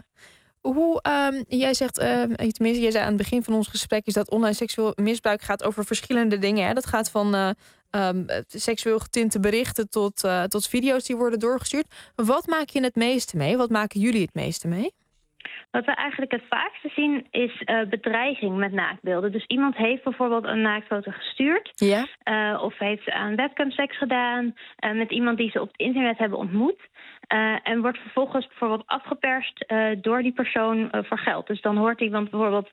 Jij zegt, tenminste, jij zei aan het begin van ons gesprek, is dat online seksueel misbruik gaat over verschillende dingen. Hè? Dat gaat van seksueel getinte berichten tot video's die worden doorgestuurd. Wat maak je het meeste mee? Wat maken jullie het meeste mee? Wat we eigenlijk het vaakste zien is bedreiging met naaktbeelden. Dus iemand heeft bijvoorbeeld een naaktfoto gestuurd. Ja. Of heeft aan webcamseks gedaan met iemand die ze op het internet hebben ontmoet. En wordt vervolgens bijvoorbeeld afgeperst door die persoon voor geld. Dus dan hoort iemand bijvoorbeeld,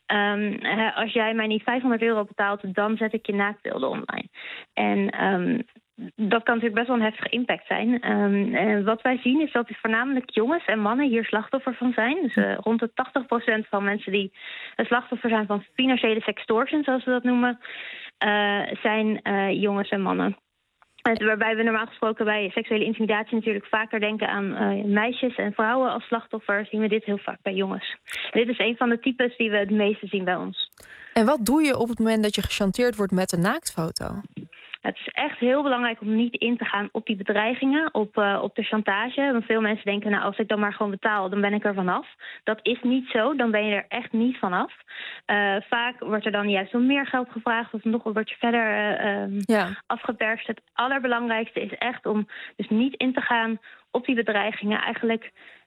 als jij mij niet €500 betaalt, dan zet ik je naaktbeelden online. En dat kan natuurlijk best wel een heftige impact zijn. Wat wij zien is dat voornamelijk jongens en mannen hier slachtoffer van zijn. Dus rond de 80% van mensen die het slachtoffer zijn van financiële sextortion, zoals we dat noemen, zijn jongens en mannen. Waarbij we normaal gesproken bij seksuele intimidatie natuurlijk vaker denken aan meisjes en vrouwen als slachtoffer, zien we dit heel vaak bij jongens. Dit is een van de types die we het meeste zien bij ons. En wat doe je op het moment dat je gechanteerd wordt met een naaktfoto? Het is echt heel belangrijk om niet in te gaan op die bedreigingen, op de chantage. Want veel mensen denken, nou, als ik dan maar gewoon betaal, dan ben ik er vanaf. Dat is niet zo, dan ben je er echt niet vanaf. Vaak wordt er dan juist om meer geld gevraagd of nog word je verder afgeperst. Het allerbelangrijkste is echt om dus niet in te gaan op die bedreigingen. Eigenlijk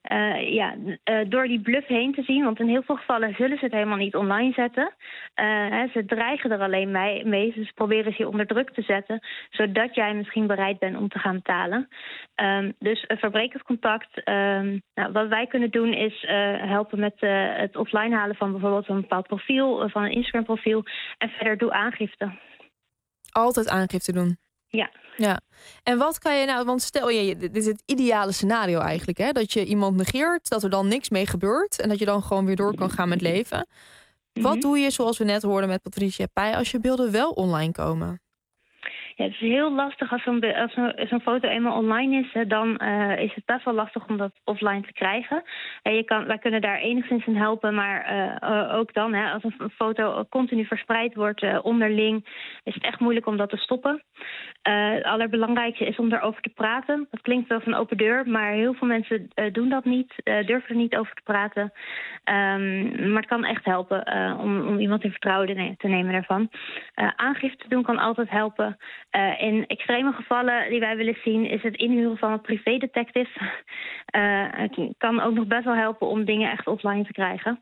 door die bluff heen te zien. Want in heel veel gevallen zullen ze het helemaal niet online zetten. Ze dreigen er alleen mee. Ze proberen ze je onder druk te zetten. Zodat jij misschien bereid bent om te gaan betalen. Dus verbreek het contact. Wat wij kunnen doen is helpen met het offline halen van bijvoorbeeld een bepaald profiel. Van een Instagram profiel. En verder doe aangifte. Altijd aangifte doen? Ja. En wat kan je nou, want stel je, dit is het ideale scenario eigenlijk, hè? Dat je iemand negeert, dat er dan niks mee gebeurt en dat je dan gewoon weer door kan gaan met leven. Wat doe je, zoals we net hoorden met Patricia Pai, als je beelden wel online komen? Ja, het is heel lastig als zo'n foto eenmaal online is. Dan is het best wel lastig om dat offline te krijgen. Wij kunnen daar enigszins in helpen, maar ook dan, als een foto continu verspreid wordt onderling, is het echt moeilijk om dat te stoppen. Het allerbelangrijkste is om erover te praten. Dat klinkt wel als een open deur, maar heel veel mensen doen dat niet, durven er niet over te praten. Maar het kan echt helpen om iemand in vertrouwen te nemen daarvan. Aangifte doen kan altijd helpen. In extreme gevallen die wij willen zien is het inhuren van een privédetective. Het kan ook nog best wel helpen om dingen echt offline te krijgen.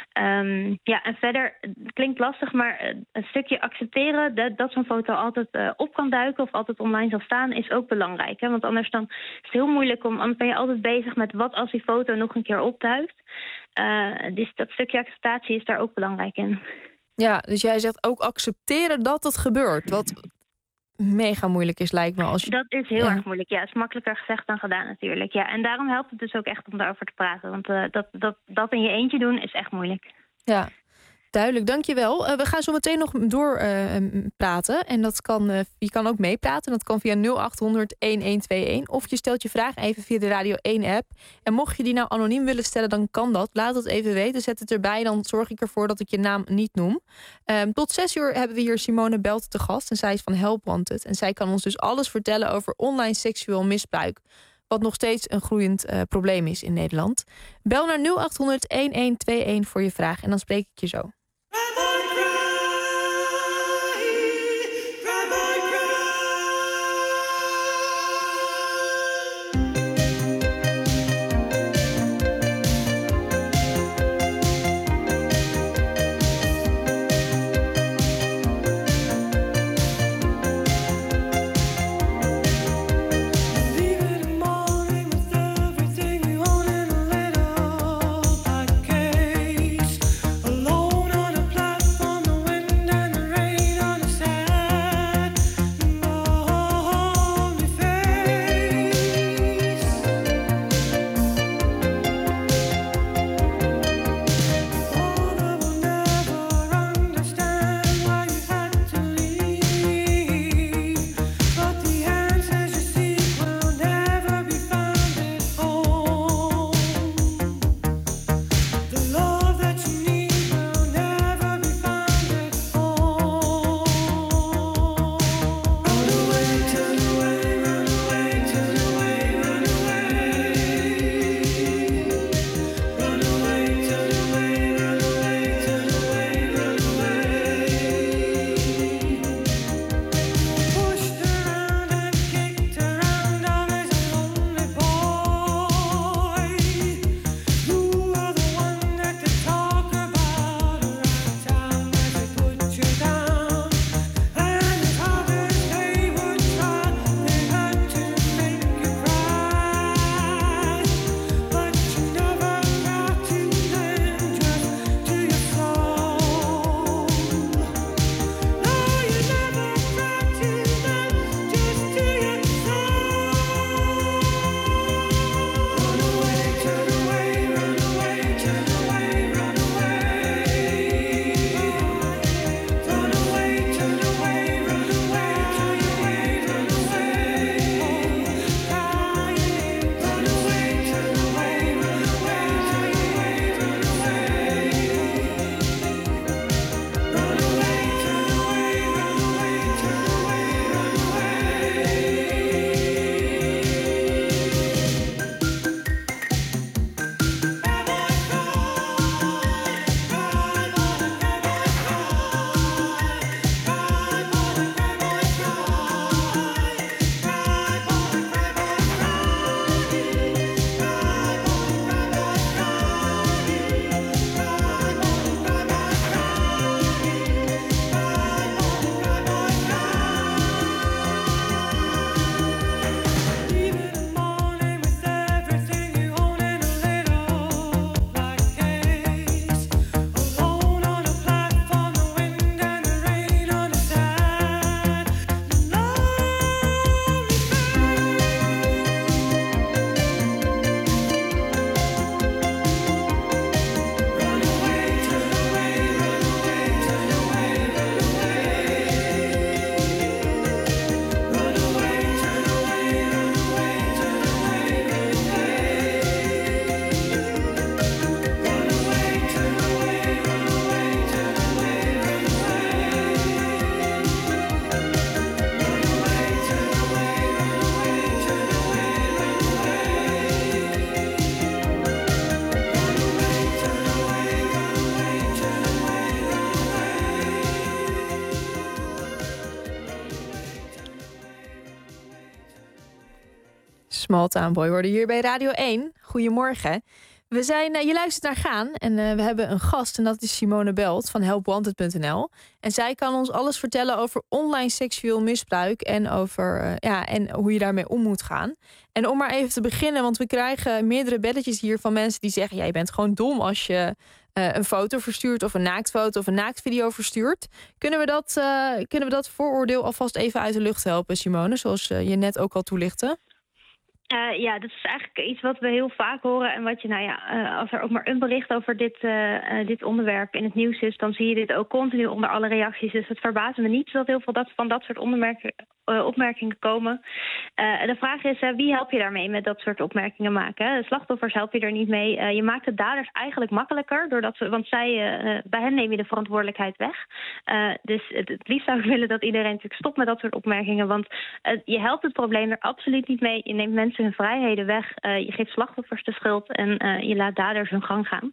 En verder, het klinkt lastig, maar een stukje accepteren dat zo'n foto altijd op kan duiken of altijd online zal staan, is ook belangrijk. Hè? Want anders dan is het heel moeilijk anders ben je altijd bezig met wat als die foto nog een keer opduikt. Dus dat stukje acceptatie is daar ook belangrijk in. Ja, dus jij zegt ook accepteren dat het gebeurt. Wat mega moeilijk is, lijkt me. Dat is heel erg moeilijk. Ja, het is makkelijker gezegd dan gedaan natuurlijk. Ja, en daarom helpt het dus ook echt om daarover te praten. Want dat in je eentje doen is echt moeilijk. Ja, duidelijk. Dankjewel. We gaan zo meteen nog door praten. En dat kan, je kan ook meepraten. Dat kan via 0800-1121. Of je stelt je vraag even via de Radio 1-app. En mocht je die nou anoniem willen stellen, dan kan dat. Laat het even weten. Zet het erbij. Dan zorg ik ervoor dat ik je naam niet noem. Tot 6 uur hebben we hier Simone Belt te gast. En zij is van Help Wanted. En zij kan ons dus alles vertellen over online seksueel misbruik. Wat nog steeds een groeiend probleem is in Nederland. Bel naar 0800-1121 voor je vraag. En dan spreek ik je zo. Small Town Boy worden hier bij Radio 1. Goedemorgen. Je luistert naar Gaan en we hebben een gast en dat is Simone Belt van helpwanted.nl. En zij kan ons alles vertellen over online seksueel misbruik en over en hoe je daarmee om moet gaan. En om maar even te beginnen, want we krijgen meerdere belletjes hier van mensen die zeggen: je bent gewoon dom als je een foto verstuurt of een naaktfoto of een naaktvideo verstuurt. Kunnen we dat vooroordeel alvast even uit de lucht helpen, Simone, zoals je net ook al toelichtte? Ja, dat is eigenlijk iets wat we heel vaak horen. En wat je, als er ook maar een bericht over dit onderwerp in het nieuws is, dan zie je dit ook continu onder alle reacties. Dus het verbaast me niet dat heel veel van dat soort opmerkingen komen. De vraag is, wie help je daarmee met dat soort opmerkingen maken? De slachtoffers help je er niet mee. Je maakt de daders eigenlijk makkelijker, want bij hen neem je de verantwoordelijkheid weg. Dus het liefst zou ik willen dat iedereen natuurlijk stopt met dat soort opmerkingen. Want je helpt het probleem er absoluut niet mee. Je neemt mensen hun vrijheden weg. Je geeft slachtoffers de schuld en je laat daders hun gang gaan.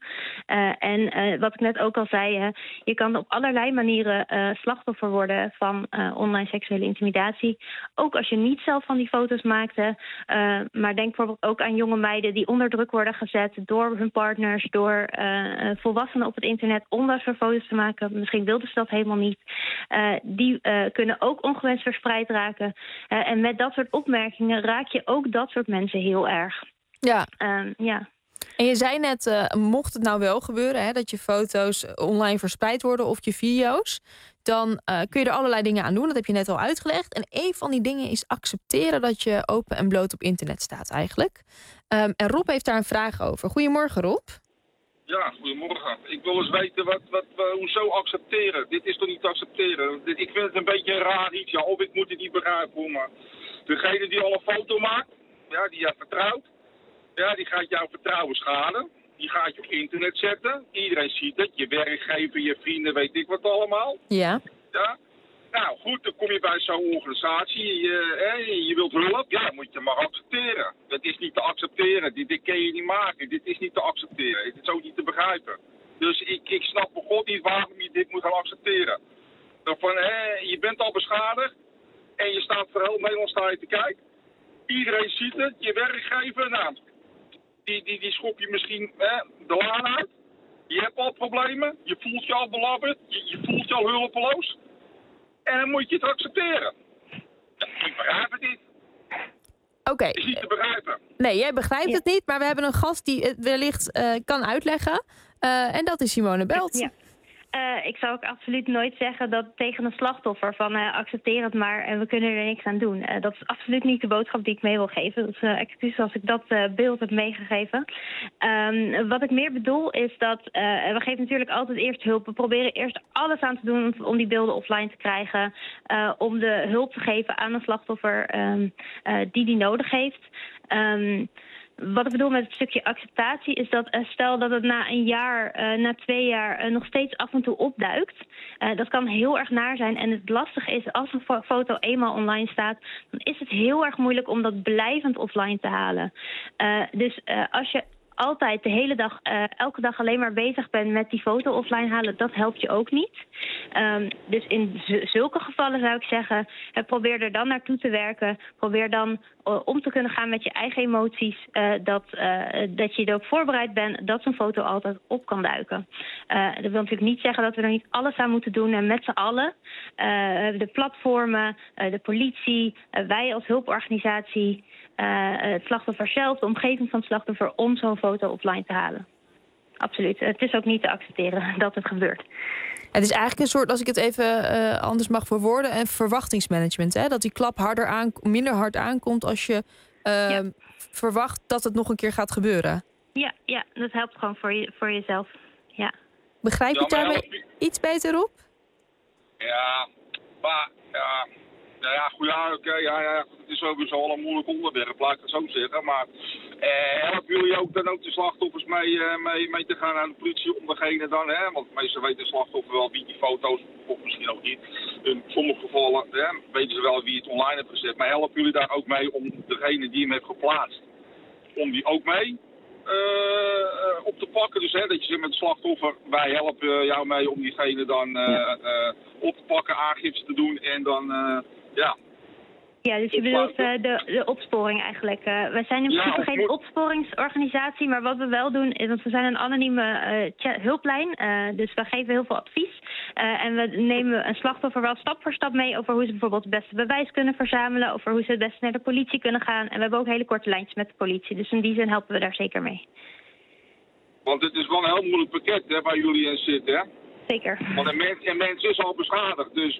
En wat ik net ook al zei, je kan op allerlei manieren slachtoffer worden van online seksuele intimidatie. Ook als je niet zelf van die foto's maakte. Maar denk bijvoorbeeld ook aan jonge meiden die onder druk worden gezet door hun partners, door volwassenen op het internet om dat soort foto's te maken. Misschien wilden ze dat helemaal niet. Die kunnen ook ongewenst verspreid raken. En met dat soort opmerkingen raak je ook dat soort mensen heel erg. Ja. Ja. En je zei net, mocht het nou wel gebeuren, dat je foto's online verspreid worden of je video's, dan kun je er allerlei dingen aan doen. Dat heb je net al uitgelegd. En een van die dingen is accepteren dat je open en bloot op internet staat eigenlijk. En Rob heeft daar een vraag over. Goedemorgen, Rob. Ja, goedemorgen. Ik wil eens weten, hoezo accepteren? Dit is toch niet te accepteren? Ik vind het een beetje een raar iets. Ja, of ik moet het niet begrijpen, maar degene die al een foto maakt, ja, die je vertrouwt, ja, die gaat jouw vertrouwen schaden. Die gaat je op internet zetten. Iedereen ziet het. Je werkgever, je vrienden, weet ik wat allemaal. Ja. Ja. Nou goed, dan kom je bij zo'n organisatie. Je wilt hulp. Ja, moet je maar accepteren. Dat is niet te accepteren. Dit kan je niet maken. Dit is niet te accepteren. Dit is ook niet te begrijpen. Dus ik snap bij God niet waarom je dit moet gaan accepteren. Je bent al beschadigd. En je staat voor heel Nederland te kijken. Iedereen ziet het. Je werkgever, nou, die schop je misschien de laan uit. Je hebt al problemen. Je voelt je al belabberd. Je voelt je al hulpeloos. En dan moet je het accepteren. Ja, ik begrijp het niet. Oké. Het is niet te begrijpen. Nee, jij begrijpt het niet, maar we hebben een gast die het wellicht kan uitleggen. En dat is Simone Belt. Ja. Ik zou ook absoluut nooit zeggen dat tegen een slachtoffer van accepteer het maar en we kunnen er niks aan doen. Dat is absoluut niet de boodschap die ik mee wil geven. Dus excuus als ik dat beeld heb meegegeven. Wat ik meer bedoel is dat we geven natuurlijk altijd eerst hulp. We proberen eerst alles aan te doen om die beelden offline te krijgen. Om de hulp te geven aan een slachtoffer die nodig heeft. Wat ik bedoel met het stukje acceptatie is dat stel dat het na een jaar, na 2 jaar nog steeds af en toe opduikt. Dat kan heel erg naar zijn. En het lastige is, als een foto eenmaal online staat, dan is het heel erg moeilijk om dat blijvend offline te halen. Dus als je altijd de hele dag, elke dag alleen maar bezig bent met die foto offline halen, dat helpt je ook niet. Dus in zulke gevallen zou ik zeggen, probeer er dan naartoe te werken. Probeer dan om te kunnen gaan met je eigen emoties. Dat je er ook voorbereid bent dat zo'n foto altijd op kan duiken. Dat wil natuurlijk niet zeggen dat we er niet alles aan moeten doen. En met z'n allen, de platformen, de politie, wij als hulporganisatie, het slachtoffer zelf, de omgeving van het slachtoffer, om zo'n foto offline te halen. Absoluut. Het is ook niet te accepteren dat het gebeurt. Het is eigenlijk een soort, als ik het even anders mag verwoorden, een verwachtingsmanagement. Hè? Dat die klap minder hard aankomt als je verwacht dat het nog een keer gaat gebeuren. Ja, dat helpt gewoon voor jezelf. Ja. Begrijp je het daarmee iets beter op? Ja, maar ja. Nou ja, goed, het is sowieso al een moeilijk onderwerp, laat ik het zo zeggen. Maar helpen jullie ook dan ook de slachtoffers mee te gaan aan de politie om degene dan, want meestal weten de slachtoffer wel wie die foto's, of misschien ook niet. In sommige gevallen weten ze wel wie het online heeft gezet. Maar helpen jullie daar ook mee om degene die hem heeft geplaatst, om die ook mee op te pakken? Dus dat je zegt met het slachtoffer, wij helpen jou mee om diegene dan op te pakken, aangifte te doen en dan... Ja, dus je bedoelt de opsporing eigenlijk. Wij zijn in principe geen opsporingsorganisatie, maar wat we wel doen is, want we zijn een anonieme hulplijn, dus we geven heel veel advies. En we nemen een slachtoffer wel stap voor stap mee over hoe ze bijvoorbeeld het beste bewijs kunnen verzamelen, over hoe ze het beste naar de politie kunnen gaan. En we hebben ook hele korte lijntjes met de politie, dus in die zin helpen we daar zeker mee. Want het is wel een heel moeilijk pakket hè, waar jullie in zitten, hè? Zeker. Want een mens is al beschadigd, dus...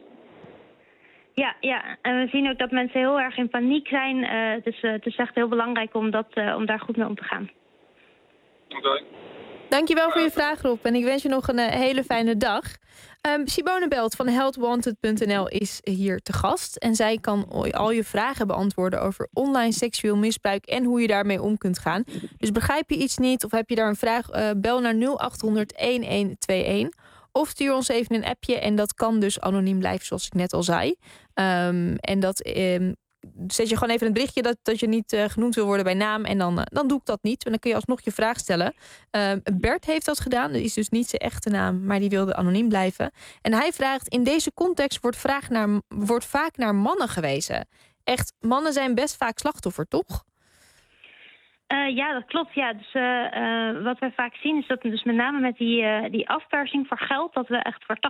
Ja, en we zien ook dat mensen heel erg in paniek zijn. Dus het is echt heel belangrijk om daar goed mee om te gaan. Oké. Dankjewel voor je vraag, Rob. En ik wens je nog een hele fijne dag. Simone Belt van healthwanted.nl is hier te gast. En zij kan al je vragen beantwoorden over online seksueel misbruik en hoe je daarmee om kunt gaan. Dus begrijp je iets niet of heb je daar een vraag? Bel naar 0800 1121. Of stuur ons even een appje en dat kan dus anoniem blijven, zoals ik net al zei. En dat zet je gewoon even een berichtje dat je niet genoemd wil worden bij naam. En dan doe ik dat niet. En dan kun je alsnog je vraag stellen. Bert heeft dat gedaan. Dat is dus niet zijn echte naam, maar die wilde anoniem blijven. En hij vraagt, in deze context wordt vaak naar mannen gewezen. Echt, mannen zijn best vaak slachtoffer, toch? Ja, dat klopt. Ja. Dus wat wij vaak zien is dat dus met name met die afpersing voor geld, dat we echt voor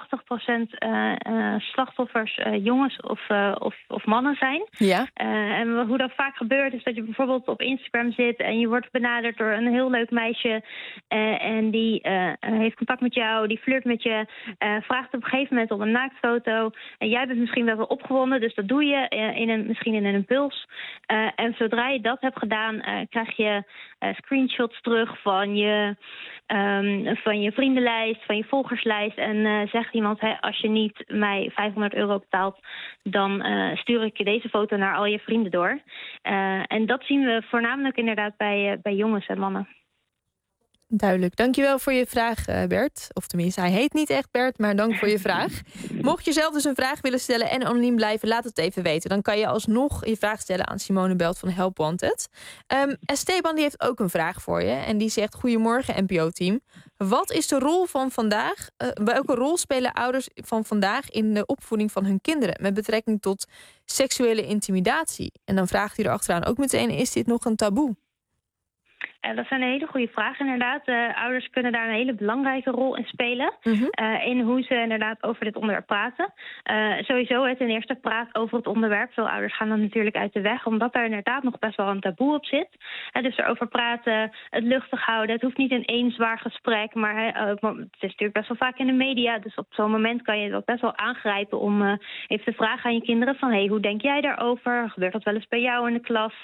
80% slachtoffers jongens of mannen zijn. Ja. En hoe dat vaak gebeurt is dat je bijvoorbeeld op Instagram zit en je wordt benaderd door een heel leuk meisje en die heeft contact met jou, die flirt met je, vraagt op een gegeven moment om een naaktfoto. En jij bent misschien wel opgewonden, dus dat doe je misschien in een impuls. En zodra je dat hebt gedaan, krijg je screenshots terug van je vriendenlijst, van je volgerslijst. En zegt iemand, als je niet mij €500 betaalt, dan stuur ik je deze foto naar al je vrienden door. En dat zien we voornamelijk inderdaad bij jongens en mannen. Duidelijk. Dankjewel voor je vraag, Bert. Of tenminste, hij heet niet echt Bert, maar dank voor je vraag. Mocht je zelf dus een vraag willen stellen en anoniem blijven, laat het even weten. Dan kan je alsnog je vraag stellen aan Simone Belt van Help Wanted. Esteban die heeft ook een vraag voor je. En die zegt, goedemorgen NPO-team. Wat is de rol van vandaag? Welke rol spelen ouders van vandaag in de opvoeding van hun kinderen met betrekking tot seksuele intimidatie? En dan vraagt hij erachteraan ook meteen, is dit nog een taboe? Dat zijn een hele goede vragen inderdaad. Ouders kunnen daar een hele belangrijke rol in spelen. In hoe ze inderdaad over dit onderwerp praten. Sowieso ten eerste praat over het onderwerp. Veel ouders gaan dan natuurlijk uit de weg, omdat daar inderdaad nog best wel een taboe op zit. Dus erover praten, het luchtig houden. Het hoeft niet in één zwaar gesprek, maar het is natuurlijk best wel vaak in de media. Dus op zo'n moment kan je dat best wel aangrijpen om even te vragen aan je kinderen van, hoe denk jij daarover? Gebeurt dat wel eens bij jou in de klas?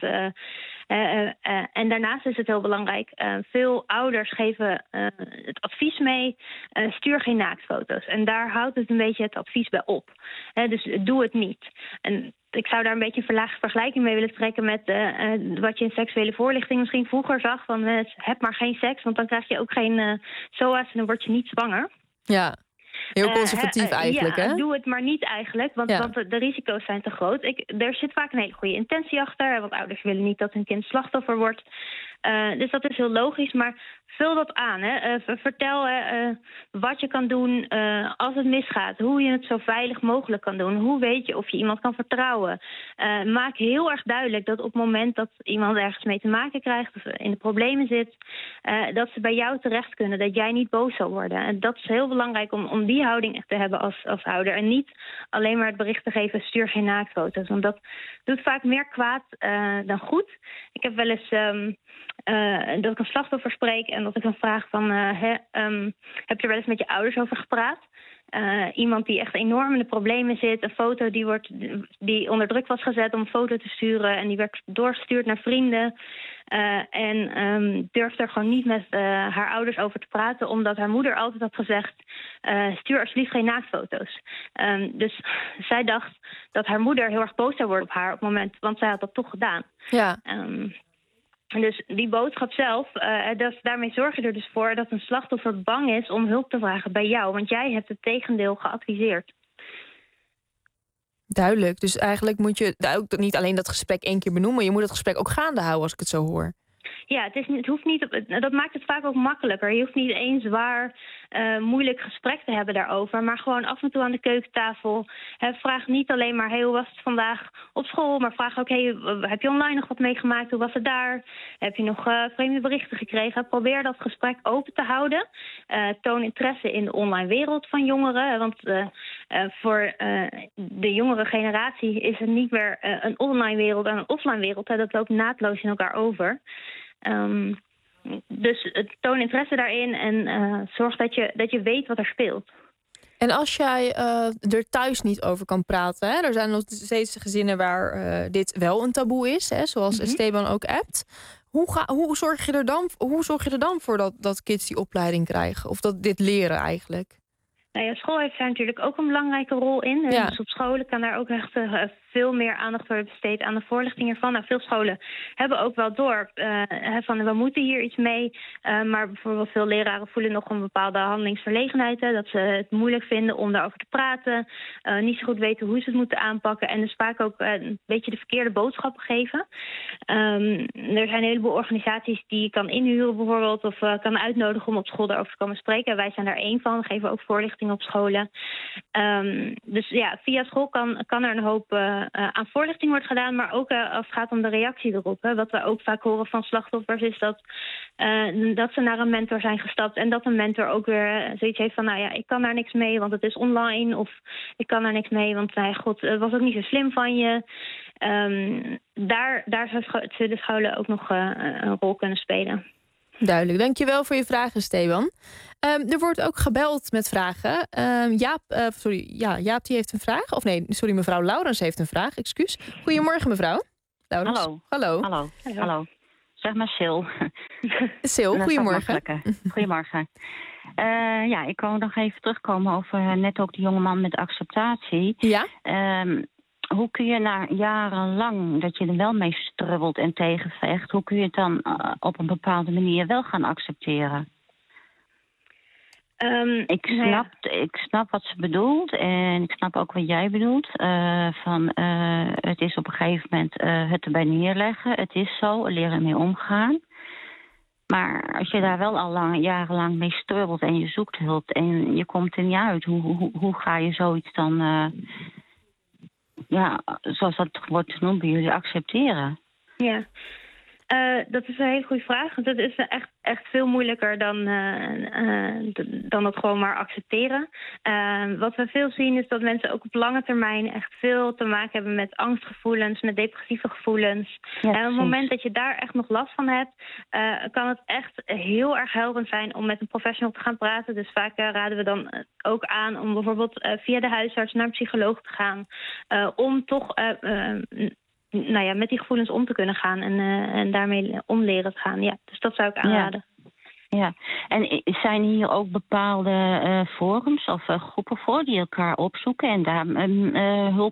En daarnaast is het heel belangrijk. Veel ouders geven het advies mee. Stuur geen naaktfoto's. En daar houdt het een beetje het advies bij op. Dus doe het niet. En ik zou daar een beetje een vergelijking mee willen trekken met wat je in seksuele voorlichting misschien vroeger zag. Van heb maar geen seks, want dan krijg je ook geen SOA's en dan word je niet zwanger. Ja. Heel conservatief eigenlijk, hè? Doe het maar niet eigenlijk, want de risico's zijn te groot. Er zit vaak een hele goede intentie achter, want ouders willen niet dat hun kind slachtoffer wordt. Dus dat is heel logisch, maar vul dat aan. Vertel wat je kan doen als het misgaat. Hoe je het zo veilig mogelijk kan doen. Hoe weet je of je iemand kan vertrouwen. Maak heel erg duidelijk dat op het moment dat iemand ergens mee te maken krijgt of in de problemen zit, dat ze bij jou terecht kunnen. Dat jij niet boos zal worden. En dat is heel belangrijk om die houding echt te hebben als ouder. En niet alleen maar het bericht te geven, stuur geen naaktfoto's. Want dat doet vaak meer kwaad dan goed. Ik heb wel eens dat ik een slachtoffer spreek en dat ik dan vraag van, heb je er wel eens met je ouders over gepraat? Iemand die echt enorm in de problemen zit, een foto die onder druk was gezet om een foto te sturen en die werd doorgestuurd naar vrienden en durfde er gewoon niet met haar ouders over te praten, omdat haar moeder altijd had gezegd, stuur alsjeblieft geen naaktfoto's. Dus zij dacht dat haar moeder heel erg boos zou worden op haar op het moment, want zij had dat toch gedaan. Ja. Dus die boodschap zelf, daarmee zorg je er dus voor dat een slachtoffer bang is om hulp te vragen bij jou. Want jij hebt het tegendeel geadviseerd. Duidelijk. Dus eigenlijk moet je ook niet alleen dat gesprek 1 keer benoemen. Je moet het gesprek ook gaande houden als ik het zo hoor. Ja, het hoeft niet. Dat maakt het vaak ook makkelijker. Je hoeft niet één zwaar moeilijk gesprek te hebben daarover. Maar gewoon af en toe aan de keukentafel. Vraag niet alleen maar, hoe was het vandaag op school? Maar vraag ook, heb je online nog wat meegemaakt? Hoe was het daar? Heb je nog vreemde berichten gekregen? Probeer dat gesprek open te houden. Toon interesse in de online wereld van jongeren. Want voor de jongere generatie is het niet meer een online wereld en een offline wereld. Dat loopt naadloos in elkaar over. Dus toon interesse daarin en zorg dat je weet wat er speelt. En als jij er thuis niet over kan praten... Hè, er zijn nog steeds gezinnen waar dit wel een taboe is... Hè, zoals Esteban ook appt. Hoe zorg je er dan voor dat kids die opleiding krijgen? Of dat dit leren eigenlijk? Nou ja, school heeft daar natuurlijk ook een belangrijke rol in. Dus op scholen kan daar ook echt veel meer aandacht worden besteed aan de voorlichting ervan. Nou, veel scholen hebben ook wel door van we moeten hier iets mee. Maar bijvoorbeeld veel leraren voelen nog een bepaalde handelingsverlegenheid. Dat ze het moeilijk vinden om daarover te praten. Niet zo goed weten hoe ze het moeten aanpakken. En dus vaak ook een beetje de verkeerde boodschappen geven. Er zijn een heleboel organisaties die je kan inhuren bijvoorbeeld. Of kan uitnodigen om op school daarover te komen spreken. Wij zijn daar één van. We geven ook voorlichting op scholen. Dus ja, via school kan er een hoop aan voorlichting wordt gedaan, maar ook als het gaat om de reactie erop. Wat we ook vaak horen van slachtoffers is dat ze naar een mentor zijn gestapt en dat een mentor ook weer zoiets heeft van, ik kan daar niks mee, want het is online, of ik kan daar niks mee, want het was ook niet zo slim van je. Daar zullen scholen ook nog een rol kunnen spelen. Duidelijk, dankjewel voor je vragen, Esteban. Er wordt ook gebeld met vragen. Jaap die heeft een vraag. Of nee, sorry, mevrouw Laurens heeft een vraag. Excuus. Goedemorgen, mevrouw. Laurens. Hallo. Zeg maar Sil. Sil, goedemorgen. Goedemorgen. Ik wou nog even terugkomen over net ook die jongeman met acceptatie. Ja? Hoe kun je na jarenlang dat je er wel mee strubbelt en tegenvecht... hoe kun je het dan op een bepaalde manier wel gaan accepteren? Ik snap wat ze bedoelt en ik snap ook wat jij bedoelt. Het is op een gegeven moment het erbij neerleggen. Het is zo, leren ermee omgaan. Maar als je daar wel al jarenlang mee strubbelt en je zoekt hulp... en je komt er niet uit, hoe ga je zoiets dan... zoals dat wordt genoemd bij jullie, accepteren? Ja, dat is een hele goede vraag. Dat is echt veel moeilijker dan dat gewoon maar accepteren. Wat we veel zien is dat mensen ook op lange termijn echt veel te maken hebben met angstgevoelens, met depressieve gevoelens. En op het moment dat je daar echt nog last van hebt, kan het echt heel erg helpend zijn om met een professional te gaan praten. Dus vaak raden we dan ook aan om bijvoorbeeld via de huisarts naar een psycholoog te gaan. Om toch... met die gevoelens om te kunnen gaan en daarmee om leren te gaan. Ja, dus dat zou ik aanraden. Ja, en zijn hier ook bepaalde forums of groepen voor die elkaar opzoeken en daar hulp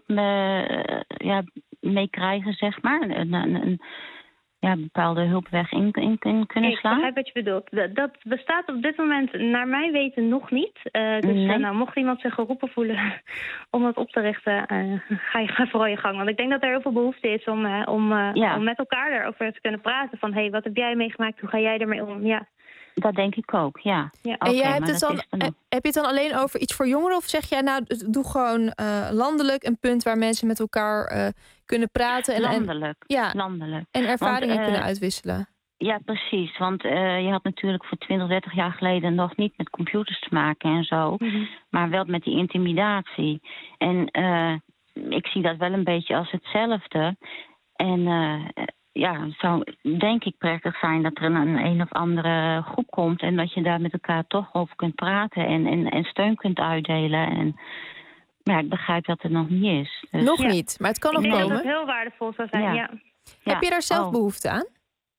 mee krijgen, zeg maar? Een bepaalde hulpweg in kunnen slaan? Ik begrijp wat je bedoelt. Dat bestaat op dit moment naar mijn weten nog niet. Mocht iemand zich geroepen voelen om dat op te richten, ga vooral je gang. Want ik denk dat er heel veel behoefte is om met elkaar daarover te kunnen praten. Van, wat heb jij meegemaakt? Hoe ga jij ermee om? Ja. Dat denk ik ook, ja. En jij hebt heb je het dan alleen over iets voor jongeren? Of zeg jij, doe gewoon landelijk een punt waar mensen met elkaar kunnen praten? Landelijk. En ervaringen kunnen uitwisselen? Ja, precies. Want je had natuurlijk voor 20, 30 jaar geleden nog niet met computers te maken en zo. Mm-hmm. Maar wel met die intimidatie. En ik zie dat wel een beetje als hetzelfde. En... het zou denk ik prettig zijn dat er een of andere groep komt... en dat je daar met elkaar toch over kunt praten en steun kunt uitdelen. En ik begrijp dat het nog niet is. Dus, nog niet, maar het kan nog komen. Ik denk dat het heel waardevol zou zijn, ja. Heb je daar zelf behoefte aan?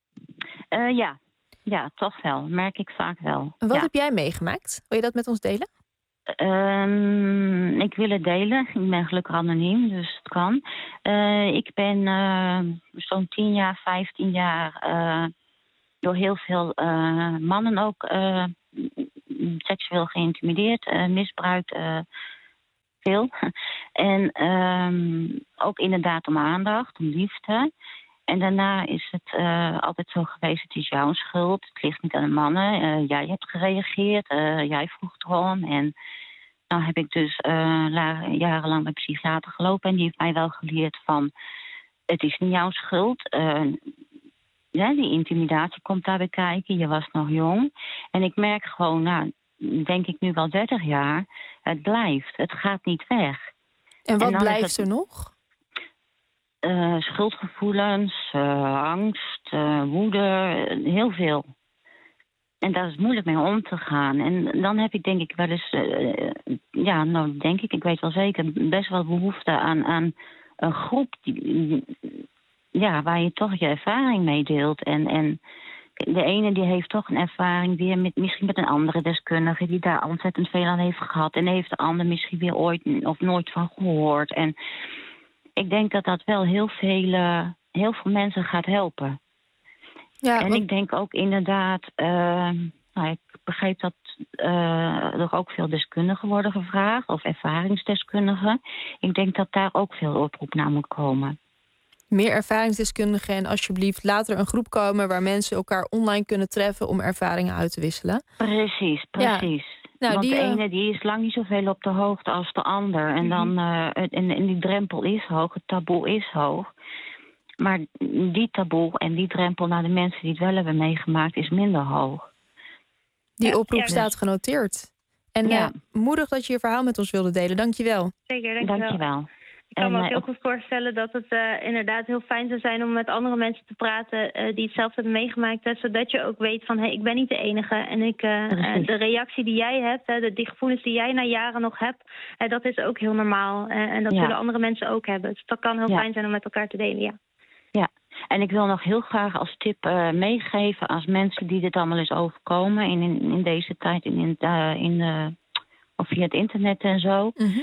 Ja, toch wel. Merk ik vaak wel. Wat heb jij meegemaakt? Wil je dat met ons delen? Ik wil het delen. Ik ben gelukkig anoniem, dus het kan. Ik ben zo'n 15 jaar door heel veel mannen ook seksueel geïntimideerd, misbruikt, veel. En ook inderdaad om aandacht, om liefde. En daarna is het altijd zo geweest, het is jouw schuld. Het ligt niet aan de mannen. Jij hebt gereageerd. Jij vroeg erom. En nou heb ik dus jarenlang bij psychiater gelopen. En die heeft mij wel geleerd van, het is niet jouw schuld. Die intimidatie komt daarbij kijken. Je was nog jong. En ik merk gewoon, denk ik nu wel 30 jaar, het blijft. Het gaat niet weg. En wat blijft er nog? Schuldgevoelens, angst, woede, heel veel. En daar is moeilijk mee om te gaan. En dan heb ik denk ik wel eens, ik weet wel zeker, best wel behoefte aan een groep waar je toch je ervaring mee deelt. En de ene die heeft toch een ervaring weer misschien met een andere deskundige die daar ontzettend veel aan heeft gehad. En heeft de ander misschien weer ooit of nooit van gehoord. En ik denk dat dat wel heel veel mensen gaat helpen. Ja, en ik denk ook inderdaad, ik begreep dat er ook veel deskundigen worden gevraagd, of ervaringsdeskundigen. Ik denk dat daar ook veel oproep naar moet komen. Meer ervaringsdeskundigen en alsjeblieft later een groep komen waar mensen elkaar online kunnen treffen om ervaringen uit te wisselen. Precies. Ja. Nou, want de ene die is lang niet zoveel op de hoogte als de ander. En dan en die drempel is hoog, het taboe is hoog. Maar die taboe en die drempel naar de mensen die het wel hebben meegemaakt is minder hoog. Die oproep staat genoteerd. En moedig dat je je verhaal met ons wilde delen. Dank je wel. Zeker, dank je wel. Ik kan me ook heel goed voorstellen dat het inderdaad heel fijn zou zijn om met andere mensen te praten die hetzelfde hebben meegemaakt. Zodat je ook weet van, ik ben niet de enige. En de reactie die jij hebt, die gevoelens die jij na jaren nog hebt, dat is ook heel normaal. En dat zullen andere mensen ook hebben. Dus dat kan heel fijn zijn om met elkaar te delen, Ja, en ik wil nog heel graag als tip meegeven als mensen die dit allemaal eens overkomen in deze tijd, of via het internet en zo. Mm-hmm.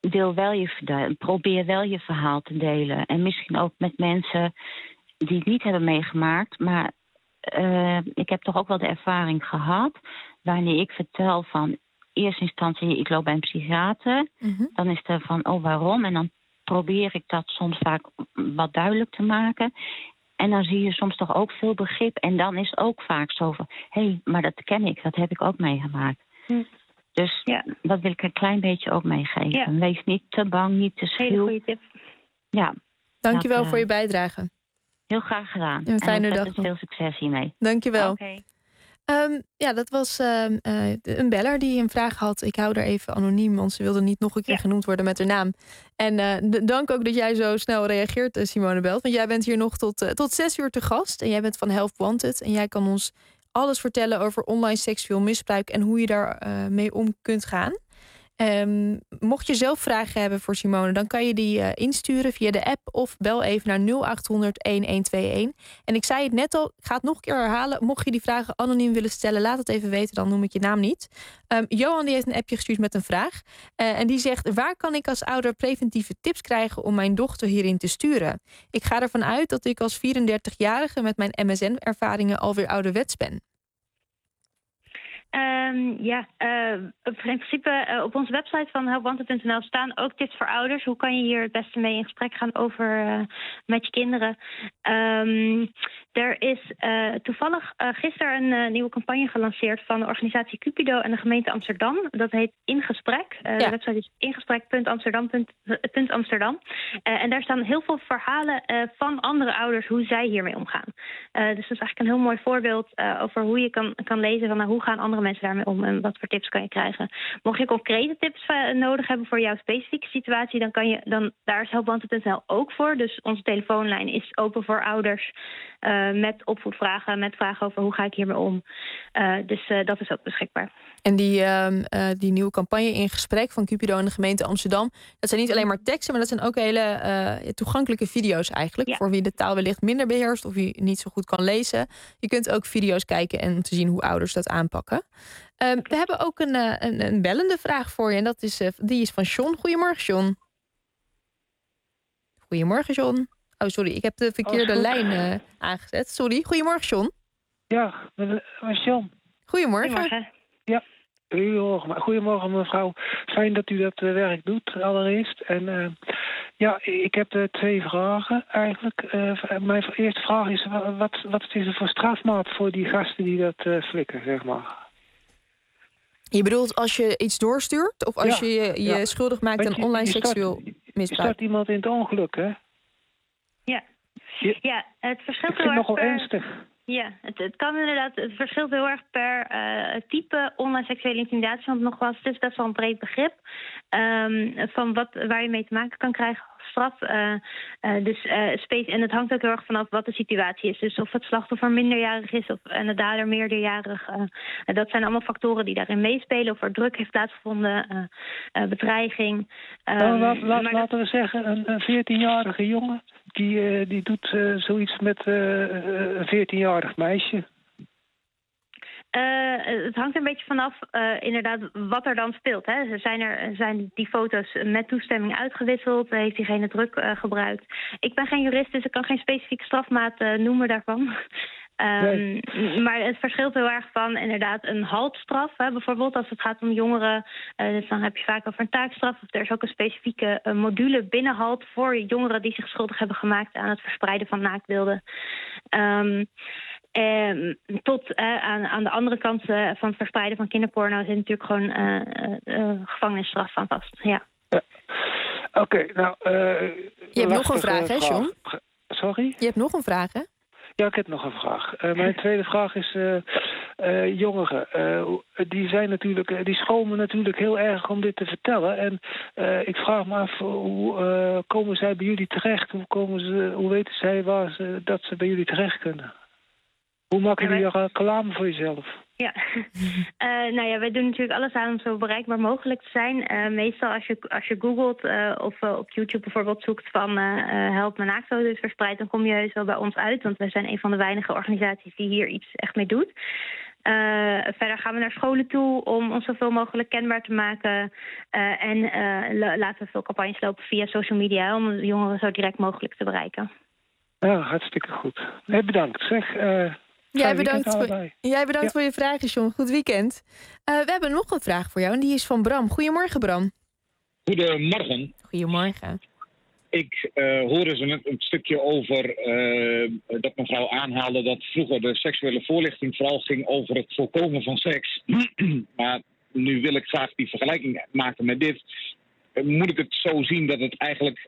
Probeer wel je verhaal te delen. En misschien ook met mensen die het niet hebben meegemaakt. Maar ik heb toch ook wel de ervaring gehad, wanneer ik vertel van eerste instantie, ik loop bij een psychiater. Mm-hmm. Dan is er van, waarom? En dan probeer ik dat soms vaak wat duidelijk te maken. En dan zie je soms toch ook veel begrip. En dan is het ook vaak zo van, maar dat ken ik, dat heb ik ook meegemaakt. Mm. Dus dat wil ik een klein beetje ook meegeven. Ja. Wees niet te bang, niet te schuw. Hele goede tip. Ja. Dankjewel voor je bijdrage. Heel graag gedaan. Een fijne dag. Veel succes hiermee. Dankjewel. Okay. Dat was een beller die een vraag had. Ik hou er even anoniem, want ze wilde niet nog een keer genoemd worden met haar naam. En dank ook dat jij zo snel reageert, Simone Belt. Want jij bent hier nog tot 6 uur te gast. En jij bent van Help Wanted. En jij kan ons alles vertellen over online seksueel misbruik en hoe je daar mee om kunt gaan. Mocht je zelf vragen hebben voor Simone, dan kan je die insturen via de app of bel even naar 0800-1121. En ik zei het net al, ik ga het nog een keer herhalen. Mocht je die vragen anoniem willen stellen, laat het even weten, dan noem ik je naam niet. Johan die heeft een appje gestuurd met een vraag. En die zegt, waar kan ik als ouder preventieve tips krijgen om mijn dochter hierin te sturen? Ik ga ervan uit dat ik als 34-jarige met mijn MSN-ervaringen alweer ouderwets ben. In principe op onze website van helpwanted.nl staan ook tips voor ouders. Hoe kan je hier het beste mee in gesprek gaan over met je kinderen? Er is toevallig gisteren een nieuwe campagne gelanceerd van de organisatie Cupido en de gemeente Amsterdam. Dat heet In Gesprek. De website is ingesprek.amsterdam. En daar staan heel veel verhalen van andere ouders hoe zij hiermee omgaan. Dus dat is eigenlijk een heel mooi voorbeeld over hoe je kan lezen van hoe gaan andere mensen daarmee om en wat voor tips kan je krijgen. Mocht je concrete tips nodig hebben voor jouw specifieke situatie, dan daar is helpwanted.nl ook voor. Dus onze telefoonlijn is open voor ouders met opvoedvragen, met vragen over hoe ga ik hiermee om. Dus dat is ook beschikbaar. En die nieuwe campagne In Gesprek van Cupido en de gemeente Amsterdam, dat zijn niet alleen maar teksten, maar dat zijn ook hele toegankelijke video's eigenlijk. Ja. Voor wie de taal wellicht minder beheerst of wie niet zo goed kan lezen. Je kunt ook video's kijken en te zien hoe ouders dat aanpakken. We hebben ook een bellende vraag voor je. En die is van John. Goedemorgen, John. Goedemorgen, John. Oh, sorry, ik heb de verkeerde lijn aangezet. Sorry, goedemorgen, John. Ja, John. Goedemorgen. Ja, goedemorgen mevrouw. Fijn dat u dat werk doet allereerst. En Ja, ik heb 2 vragen eigenlijk. Mijn eerste vraag is, wat is er voor strafmaat voor die gasten die dat flikken, zeg maar? Je bedoelt als je iets doorstuurt? Of als je schuldig maakt aan online seksueel misbruik? Je start iemand in het ongeluk, hè? Ja, het verschilt ik vind heel erg nogal per... ernstig. Ja, het kan inderdaad. Het verschilt heel erg per type online seksuele intimidatie. Want nogmaals, het is best wel een breed begrip van waar je mee te maken kan krijgen als straf. En het hangt ook heel erg vanaf wat de situatie is. Dus of het slachtoffer minderjarig is en de dader meerderjarig. Dat zijn allemaal factoren die daarin meespelen. Of er druk heeft plaatsgevonden, bedreiging. Laten we zeggen, een 14-jarige jongen die doet zoiets met een 14-jarig meisje. Het hangt een beetje vanaf inderdaad wat er dan speelt. Hè. Zijn die foto's met toestemming uitgewisseld? Heeft diegene druk gebruikt? Ik ben geen jurist, dus ik kan geen specifieke strafmaat noemen daarvan. Maar het verschilt heel erg van inderdaad een haltstraf. Hè. Bijvoorbeeld als het gaat om jongeren, dus dan heb je vaak over een taakstraf. Of er is ook een specifieke module binnen halt voor jongeren die zich schuldig hebben gemaakt aan het verspreiden van naaktbeelden. Tot aan de andere kant van het verspreiden van kinderporno zit natuurlijk gewoon gevangenisstraf van vast. Ja. Oké, nou... je hebt nog een vraag, hè, John? Sorry? Je hebt nog een vraag, hè? Ja, ik heb nog een vraag. Mijn tweede vraag is... jongeren, die schomen natuurlijk heel erg om dit te vertellen. En ik vraag me af, hoe komen zij bij jullie terecht? Hoe weten zij dat ze bij jullie terecht kunnen? Hoe maken jullie reclame voor jezelf? Ja, wij doen natuurlijk alles aan om zo bereikbaar mogelijk te zijn. Meestal als je googelt of op YouTube bijvoorbeeld zoekt van help mijn naaktfoto's verspreid, dan kom je heus wel bij ons uit. Want wij zijn een van de weinige organisaties die hier iets echt mee doet. Verder gaan we naar scholen toe om ons zoveel mogelijk kenbaar te maken. Laten we veel campagnes lopen via social media om de jongeren zo direct mogelijk te bereiken. Ja, hartstikke goed. Bedankt. Jij bedankt voor je vragen, John. Goed weekend. We hebben nog een vraag voor jou en die is van Bram. Goedemorgen, Bram. Goedemorgen. Goedemorgen. Ik hoorde ze net een stukje over dat mevrouw aanhaalde dat vroeger de seksuele voorlichting vooral ging over het voorkomen van seks. Maar nu wil ik graag die vergelijking maken met dit. Moet ik het zo zien dat het eigenlijk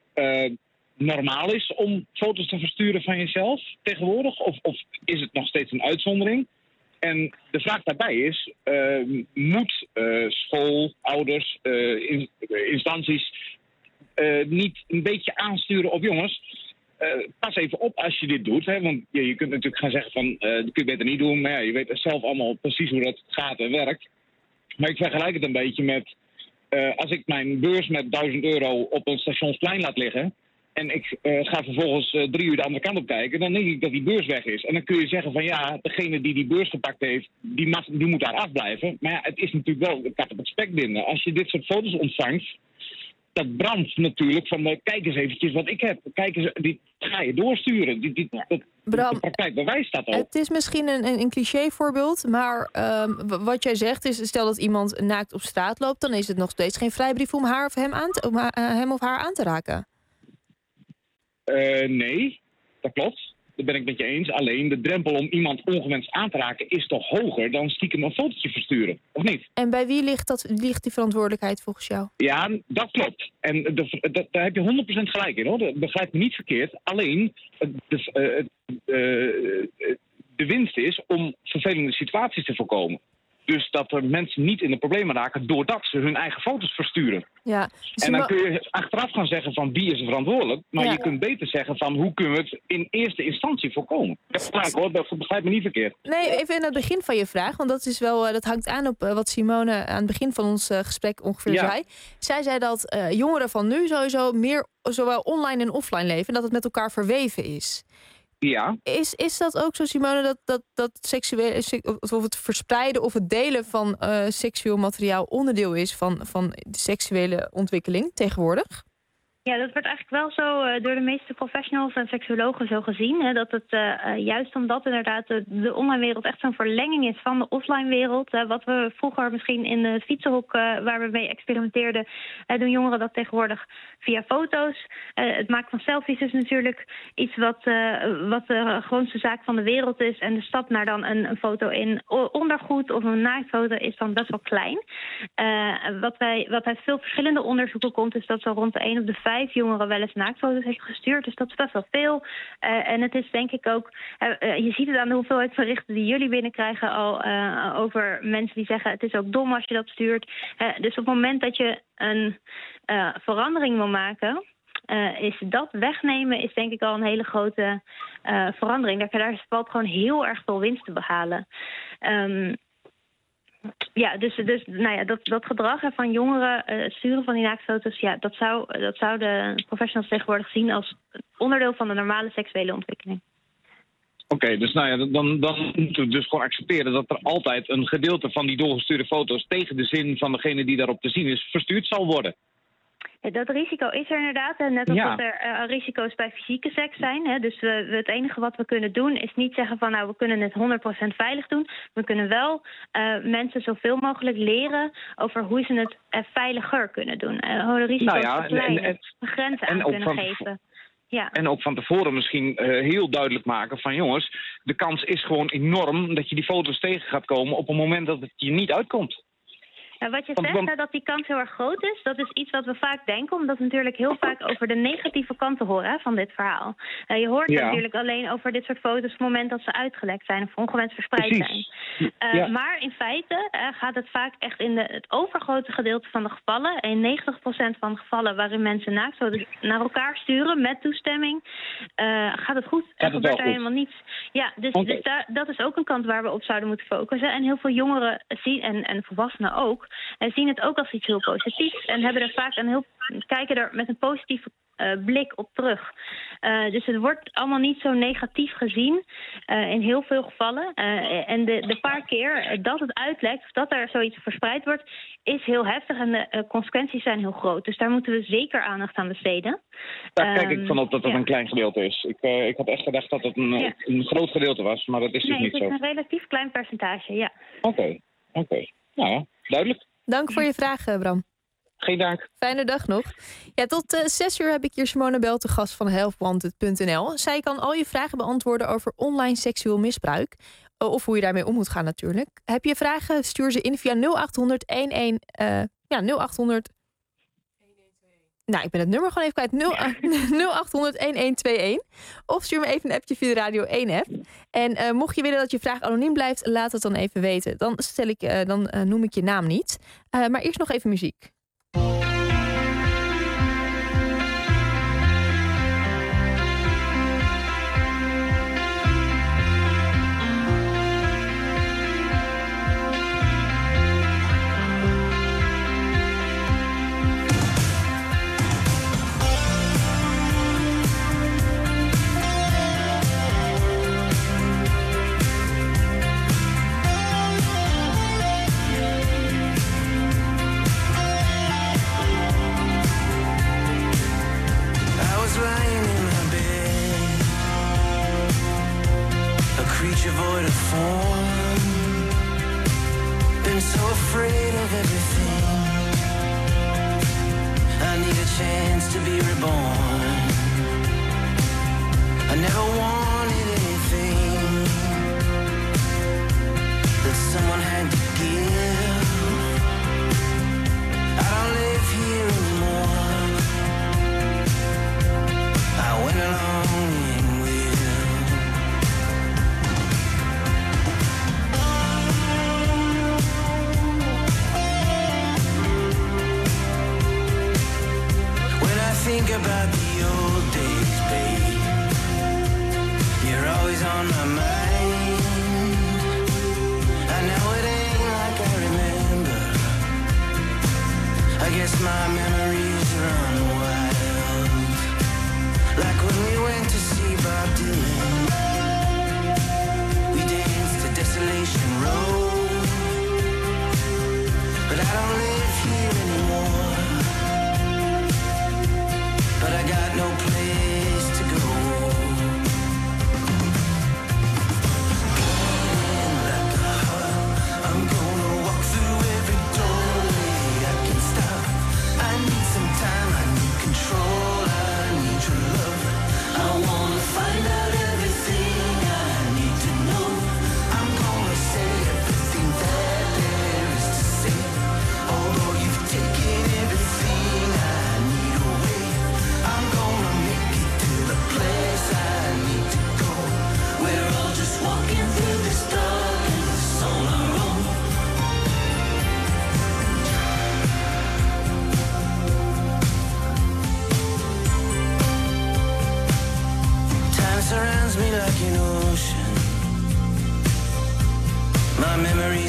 normaal is om foto's te versturen van jezelf tegenwoordig? Of is het nog steeds een uitzondering? En de vraag daarbij is, moet school, ouders, instanties niet een beetje aansturen op jongens? Pas even op als je dit doet. Hè? Want je kunt natuurlijk gaan zeggen van, dat kun je beter niet doen. Maar ja, je weet zelf allemaal precies hoe dat gaat en werkt. Maar ik vergelijk het een beetje met, als ik mijn beurs met €1000 op een stationsplein laat liggen en ik ga vervolgens 3 uur de andere kant op kijken, dan denk ik dat die beurs weg is. En dan kun je zeggen van ja, degene die beurs gepakt heeft, die moet daar afblijven. Maar ja, het is natuurlijk wel de kat op het spek binden. Als je dit soort foto's ontvangt, dat brandt natuurlijk van kijk eens eventjes wat ik heb. Kijk eens, die ga je doorsturen. Bram, de praktijk bewijst dat ook. Het is misschien een cliché voorbeeld, maar wat jij zegt is, stel dat iemand naakt op straat loopt, dan is het nog steeds geen vrijbrief om hem of haar aan te raken. Nee, dat klopt. Dat ben ik met je eens. Alleen de drempel om iemand ongewenst aan te raken is toch hoger dan stiekem een fotootje versturen, of niet? En bij wie ligt die verantwoordelijkheid volgens jou? Ja, dat klopt. En daar heb je 100% gelijk in, hoor. Dat begrijp me niet verkeerd. Alleen, de winst is om vervelende situaties te voorkomen. Dus dat er mensen niet in de problemen raken doordat ze hun eigen foto's versturen. Ja. En dan kun je achteraf gaan zeggen van wie is er verantwoordelijk. Maar je kunt beter zeggen van hoe kunnen we het in eerste instantie voorkomen. Dat is gelijk, hoor, dat begrijp me niet verkeerd. Nee, even in het begin van je vraag. Want dat is wel, dat hangt aan op wat Simone aan het begin van ons gesprek ongeveer zei. Zij zei dat jongeren van nu sowieso meer zowel online en offline leven. En dat het met elkaar verweven is. Ja. Is dat ook zo, Simone, dat seksuele, of het verspreiden of het delen van seksueel materiaal onderdeel is van de seksuele ontwikkeling tegenwoordig? Ja, dat wordt eigenlijk wel zo door de meeste professionals en seksuologen zo gezien. Hè, dat het juist omdat inderdaad de online wereld echt zo'n verlenging is van de offline wereld. Wat we vroeger misschien in de fietsenhok waar we mee experimenteerden, doen jongeren dat tegenwoordig via foto's. Het maken van selfies is natuurlijk iets wat de grootste zaak van de wereld is. En de stap naar dan een foto in ondergoed of een naaktfoto is dan best wel klein. Wat uit veel verschillende onderzoeken komt, is dat zo rond de 1 op de 5 jongeren wel eens naaktfoto's heeft gestuurd. Dus dat is best wel veel. En het is denk ik ook, je ziet het aan de hoeveelheid berichten die jullie binnenkrijgen al over mensen die zeggen het is ook dom als je dat stuurt. Dus op het moment dat je een verandering wil maken, is dat wegnemen is denk ik al een hele grote verandering. Daar valt gewoon heel erg veel winst te behalen. Ja, dus nou ja, dat gedrag van jongeren, sturen van die naaktfoto's, ja, dat zou de professionals tegenwoordig zien als onderdeel van de normale seksuele ontwikkeling. Oké, dus nou ja, dan moeten we dus gewoon accepteren dat er altijd een gedeelte van die doorgestuurde foto's tegen de zin van degene die daarop te zien is, verstuurd zal worden. Dat risico is er inderdaad. En net als dat er risico's bij fysieke seks zijn. Hè. Dus het enige wat we kunnen doen is niet zeggen van nou we kunnen het 100% veilig doen. We kunnen wel mensen zoveel mogelijk leren over hoe ze het veiliger kunnen doen. Hoe de risico's verkleinen, grenzen aan kunnen geven. Ja. En ook van tevoren misschien heel duidelijk maken van jongens, de kans is gewoon enorm dat je die foto's tegen gaat komen op een moment dat het je niet uitkomt. Nou, wat je zegt, dat die kans heel erg groot is, dat is iets wat we vaak denken, omdat we natuurlijk heel vaak over de negatieve kanten horen van dit verhaal. Je hoort natuurlijk alleen over dit soort foto's op het moment dat ze uitgelekt zijn of ongewenst verspreid zijn. Maar in feite gaat het vaak echt in het overgrote gedeelte van de gevallen, in 90% van de gevallen waarin mensen naaktfoto's naar elkaar sturen met toestemming, gaat het goed. Er gebeurt er helemaal niets. Ja, dus dat is ook een kant waar we op zouden moeten focussen. En heel veel jongeren zien, en volwassenen ook, zien het ook als iets heel positiefs en hebben er vaak kijken er met een positieve blik op terug. Dus het wordt allemaal niet zo negatief gezien in heel veel gevallen. En de paar keer dat het uitlekt of dat er zoiets verspreid wordt, is heel heftig en de consequenties zijn heel groot. Dus daar moeten we zeker aandacht aan besteden. Daar kijk ik van op dat het een klein gedeelte is. Ik had echt gedacht dat het een groot gedeelte was, maar dat is dus niet zo. Nee, het is een relatief klein percentage, ja. Oké. Nou ja, duidelijk. Dank voor je vraag, Bram. Geen dank. Fijne dag nog. Ja, tot 6 uur heb ik hier Simone Bel te gast van helpwanted.nl. Zij kan al je vragen beantwoorden over online seksueel misbruik. Of hoe je daarmee om moet gaan natuurlijk. Heb je vragen, stuur ze in via 0800 0800... Nou, ik ben het nummer gewoon even kwijt. 0800-1121. Of stuur me even een appje via de Radio 1-app. En mocht je willen dat je vraag anoniem blijft, laat het dan even weten. Dan noem ik je naam niet. Maar eerst nog even muziek. Void of form, been so afraid of everything. I need a chance to be reborn. I never wanted anything that someone had to give. I don't live here anymore. I went along think about the old days, babe. You're always on my mind. I know it ain't like I remember. I guess my memories run wild. Like when we went to see Bob Dylan. We danced to Desolation Road. But I don't live here anymore.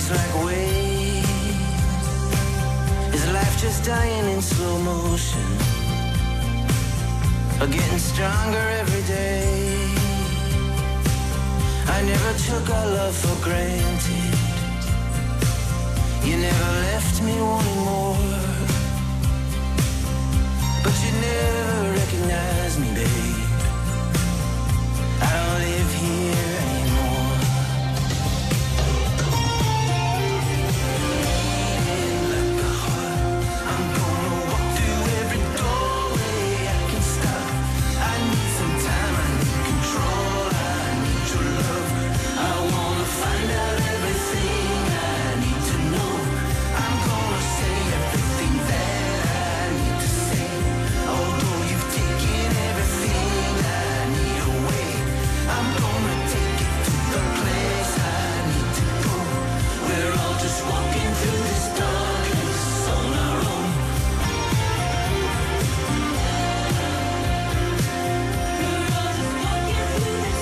feels like waves. Is life just dying in slow motion? Or getting stronger every day? I never took our love for granted. You never left me wanting more. But you never recognized me, babe. I don't live here anymore. Like a heart, I'm gonna walk through every doorway I can stop. I need some time, I need control, I need your love. I wanna find out everything I need to know. I'm gonna say everything that I need to say. Although you've taken everything I need away, I'm gonna take it to the place I need to go. We're all just walking through this darkness on our own. We're all just walking through this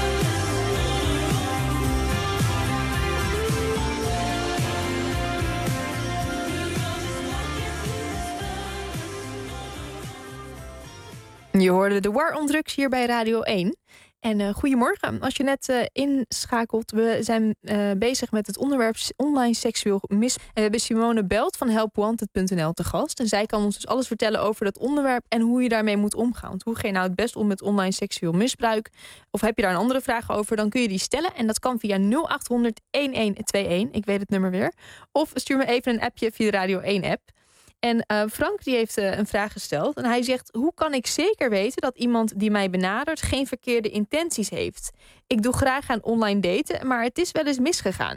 Je hoorde de War on Drugs hier bij Radio 1. En goedemorgen, als je net inschakelt. We zijn bezig met het onderwerp online seksueel misbruik. En we hebben Simone Belt van helpwanted.nl te gast. En zij kan ons dus alles vertellen over dat onderwerp en hoe je daarmee moet omgaan. Want hoe ga je nou het best om met online seksueel misbruik? Of heb je daar een andere vraag over? Dan kun je die stellen. En dat kan via 0800 1121. Ik weet het nummer weer. Of stuur me even een appje via de Radio 1 app. En Frank die heeft een vraag gesteld. En hij zegt, hoe kan ik zeker weten dat iemand die mij benadert geen verkeerde intenties heeft? Ik doe graag aan online daten, maar het is wel eens misgegaan.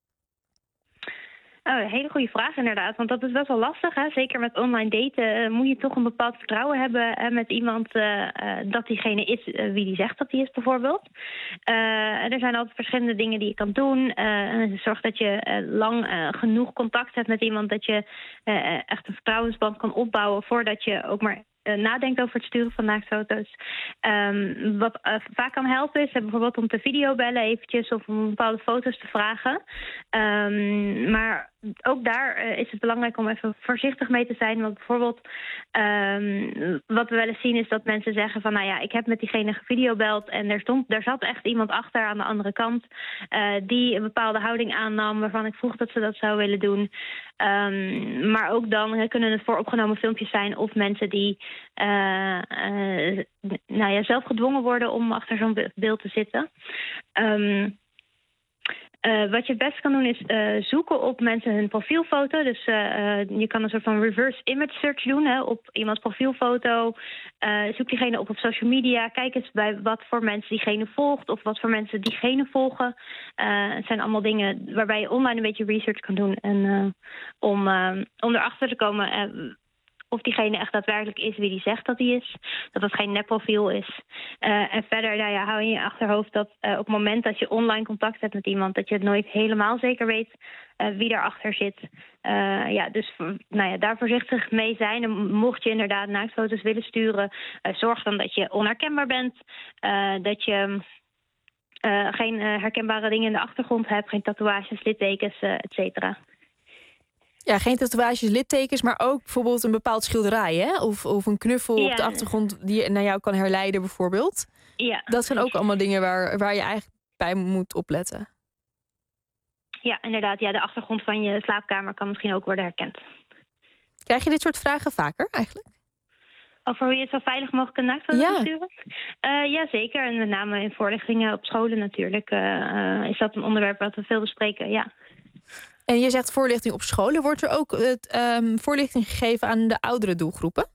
Oh, een hele goede vraag inderdaad, want dat is best wel lastig. Hè? Zeker met online daten moet je toch een bepaald vertrouwen hebben met iemand dat diegene is wie die zegt dat hij is bijvoorbeeld. Er zijn altijd verschillende dingen die je kan doen. Zorg dat je lang genoeg contact hebt met iemand, dat je echt een vertrouwensband kan opbouwen voordat je ook maar nadenkt over het sturen van naaktfoto's. Wat vaak kan helpen is bijvoorbeeld om te videobellen eventjes of om bepaalde foto's te vragen. Maar ook daar is het belangrijk om even voorzichtig mee te zijn. Want bijvoorbeeld wat we wel eens zien is dat mensen zeggen van, nou ja, ik heb met diegene gevideobeld en er zat echt iemand achter aan de andere kant die een bepaalde houding aannam waarvan ik vroeg dat ze dat zou willen doen. Maar ook dan kunnen het vooropgenomen filmpjes zijn of mensen die zelf gedwongen worden om achter zo'n beeld te zitten. Wat je het beste kan doen is zoeken op mensen hun profielfoto. Dus je kan een soort van reverse image search doen op iemands profielfoto. Zoek diegene op social media. Kijk eens bij wat voor mensen diegene volgt of wat voor mensen diegene volgen. Het zijn allemaal dingen waarbij je online een beetje research kan doen. En om erachter te komen of diegene echt daadwerkelijk is wie die zegt dat hij is. Dat het geen nepprofiel is. En verder hou in je achterhoofd dat op het moment dat je online contact hebt met iemand, dat je het nooit helemaal zeker weet wie daarachter zit. Dus daar voorzichtig mee zijn. En mocht je inderdaad naaktfoto's willen sturen, zorg dan dat je onherkenbaar bent. Dat je geen herkenbare dingen in de achtergrond hebt. Geen tatoeages, littekens, et cetera. Ja, geen tatoeages, littekens, maar ook bijvoorbeeld een bepaald schilderij, hè? Of een knuffel op de achtergrond die je naar jou kan herleiden, bijvoorbeeld. Ja. Dat zijn ook allemaal dingen waar je eigenlijk bij moet opletten. Ja, inderdaad. Ja, de achtergrond van je slaapkamer kan misschien ook worden herkend. Krijg je dit soort vragen vaker eigenlijk? Over hoe je het zo veilig mogelijk naaktfoto's sturen? Ja, zeker. En met name in voorlichtingen op scholen natuurlijk is dat een onderwerp wat we veel bespreken, ja. En je zegt voorlichting op scholen. Wordt er ook voorlichting gegeven aan de oudere doelgroepen?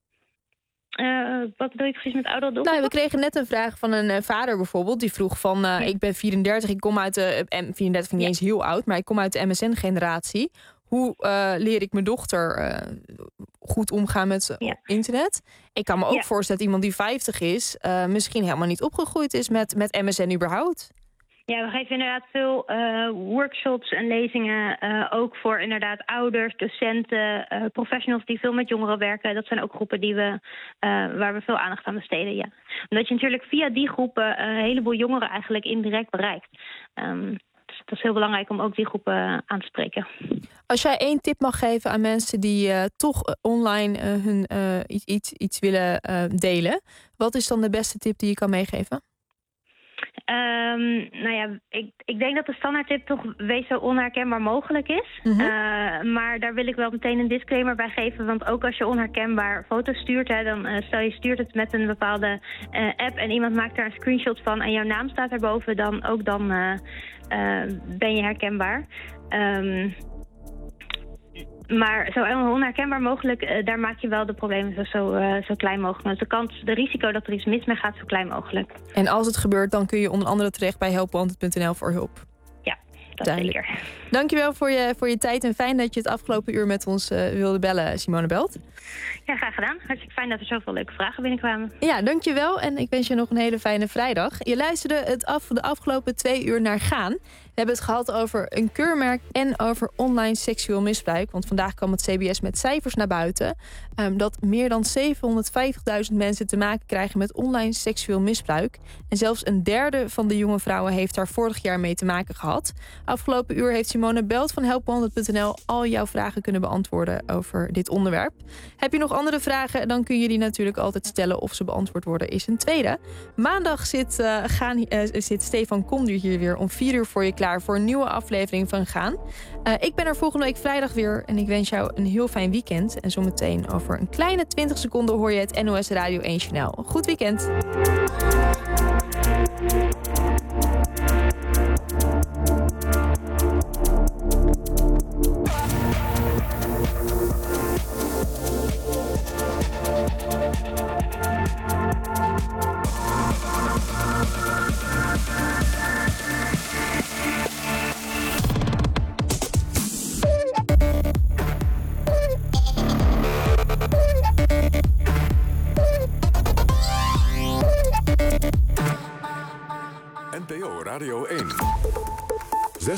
Wat bedoel je precies met oudere doelgroepen? Nou, we kregen net een vraag van een vader bijvoorbeeld. Die vroeg van, ik ben 34, ik kom uit de... 34 vind ik niet eens heel oud, maar ik kom uit de MSN-generatie. Hoe leer ik mijn dochter goed omgaan met internet? Ik kan me ook voorstellen dat iemand die 50 is misschien helemaal niet opgegroeid is met MSN überhaupt. Ja, we geven inderdaad veel workshops en lezingen ook voor inderdaad ouders, docenten, professionals die veel met jongeren werken. Dat zijn ook groepen waar we veel aandacht aan besteden, Omdat je natuurlijk via die groepen een heleboel jongeren eigenlijk indirect bereikt. dat is heel belangrijk om ook die groepen aan te spreken. Als jij 1 tip mag geven aan mensen die toch online hun iets willen delen, wat is dan de beste tip die je kan meegeven? Ik denk dat de standaardtip toch wees zo onherkenbaar mogelijk is. Maar daar wil ik wel meteen een disclaimer bij geven. Want ook als je onherkenbaar foto's stuurt, dan stel je stuurt het met een bepaalde app en iemand maakt daar een screenshot van en jouw naam staat erboven, dan ben je herkenbaar. Maar zo onherkenbaar mogelijk, daar maak je wel de problemen zo klein mogelijk. Dus de risico dat er iets mis mee gaat, zo klein mogelijk. En als het gebeurt, dan kun je onder andere terecht bij helpwanted.nl voor hulp. Ja, dat zeker. Dankjewel voor je tijd en fijn dat je het afgelopen uur met ons wilde bellen, Simone Belt. Ja, graag gedaan. Hartstikke fijn dat er zoveel leuke vragen binnenkwamen. Ja, dankjewel en ik wens je nog een hele fijne vrijdag. Je luisterde de afgelopen 2 uur naar Gaan. We hebben het gehad over een keurmerk en over online seksueel misbruik. Want vandaag kwam het CBS met cijfers naar buiten. Dat meer dan 750.000 mensen te maken krijgen met online seksueel misbruik. En zelfs 1/3 van de jonge vrouwen heeft daar vorig jaar mee te maken gehad. Afgelopen uur heeft Simone Belt van helpwanted.nl al jouw vragen kunnen beantwoorden over dit onderwerp. Heb je nog andere vragen, dan kun je die natuurlijk altijd stellen. Of ze beantwoord worden is een tweede. Maandag zit Stefan Komduur hier weer om 4 uur voor je klaar voor een nieuwe aflevering van Gaan. Ik ben er volgende week vrijdag weer en ik wens jou een heel fijn weekend. En zometeen over een kleine 20 seconden hoor je het NOS Radio 1 Journaal. Goed weekend.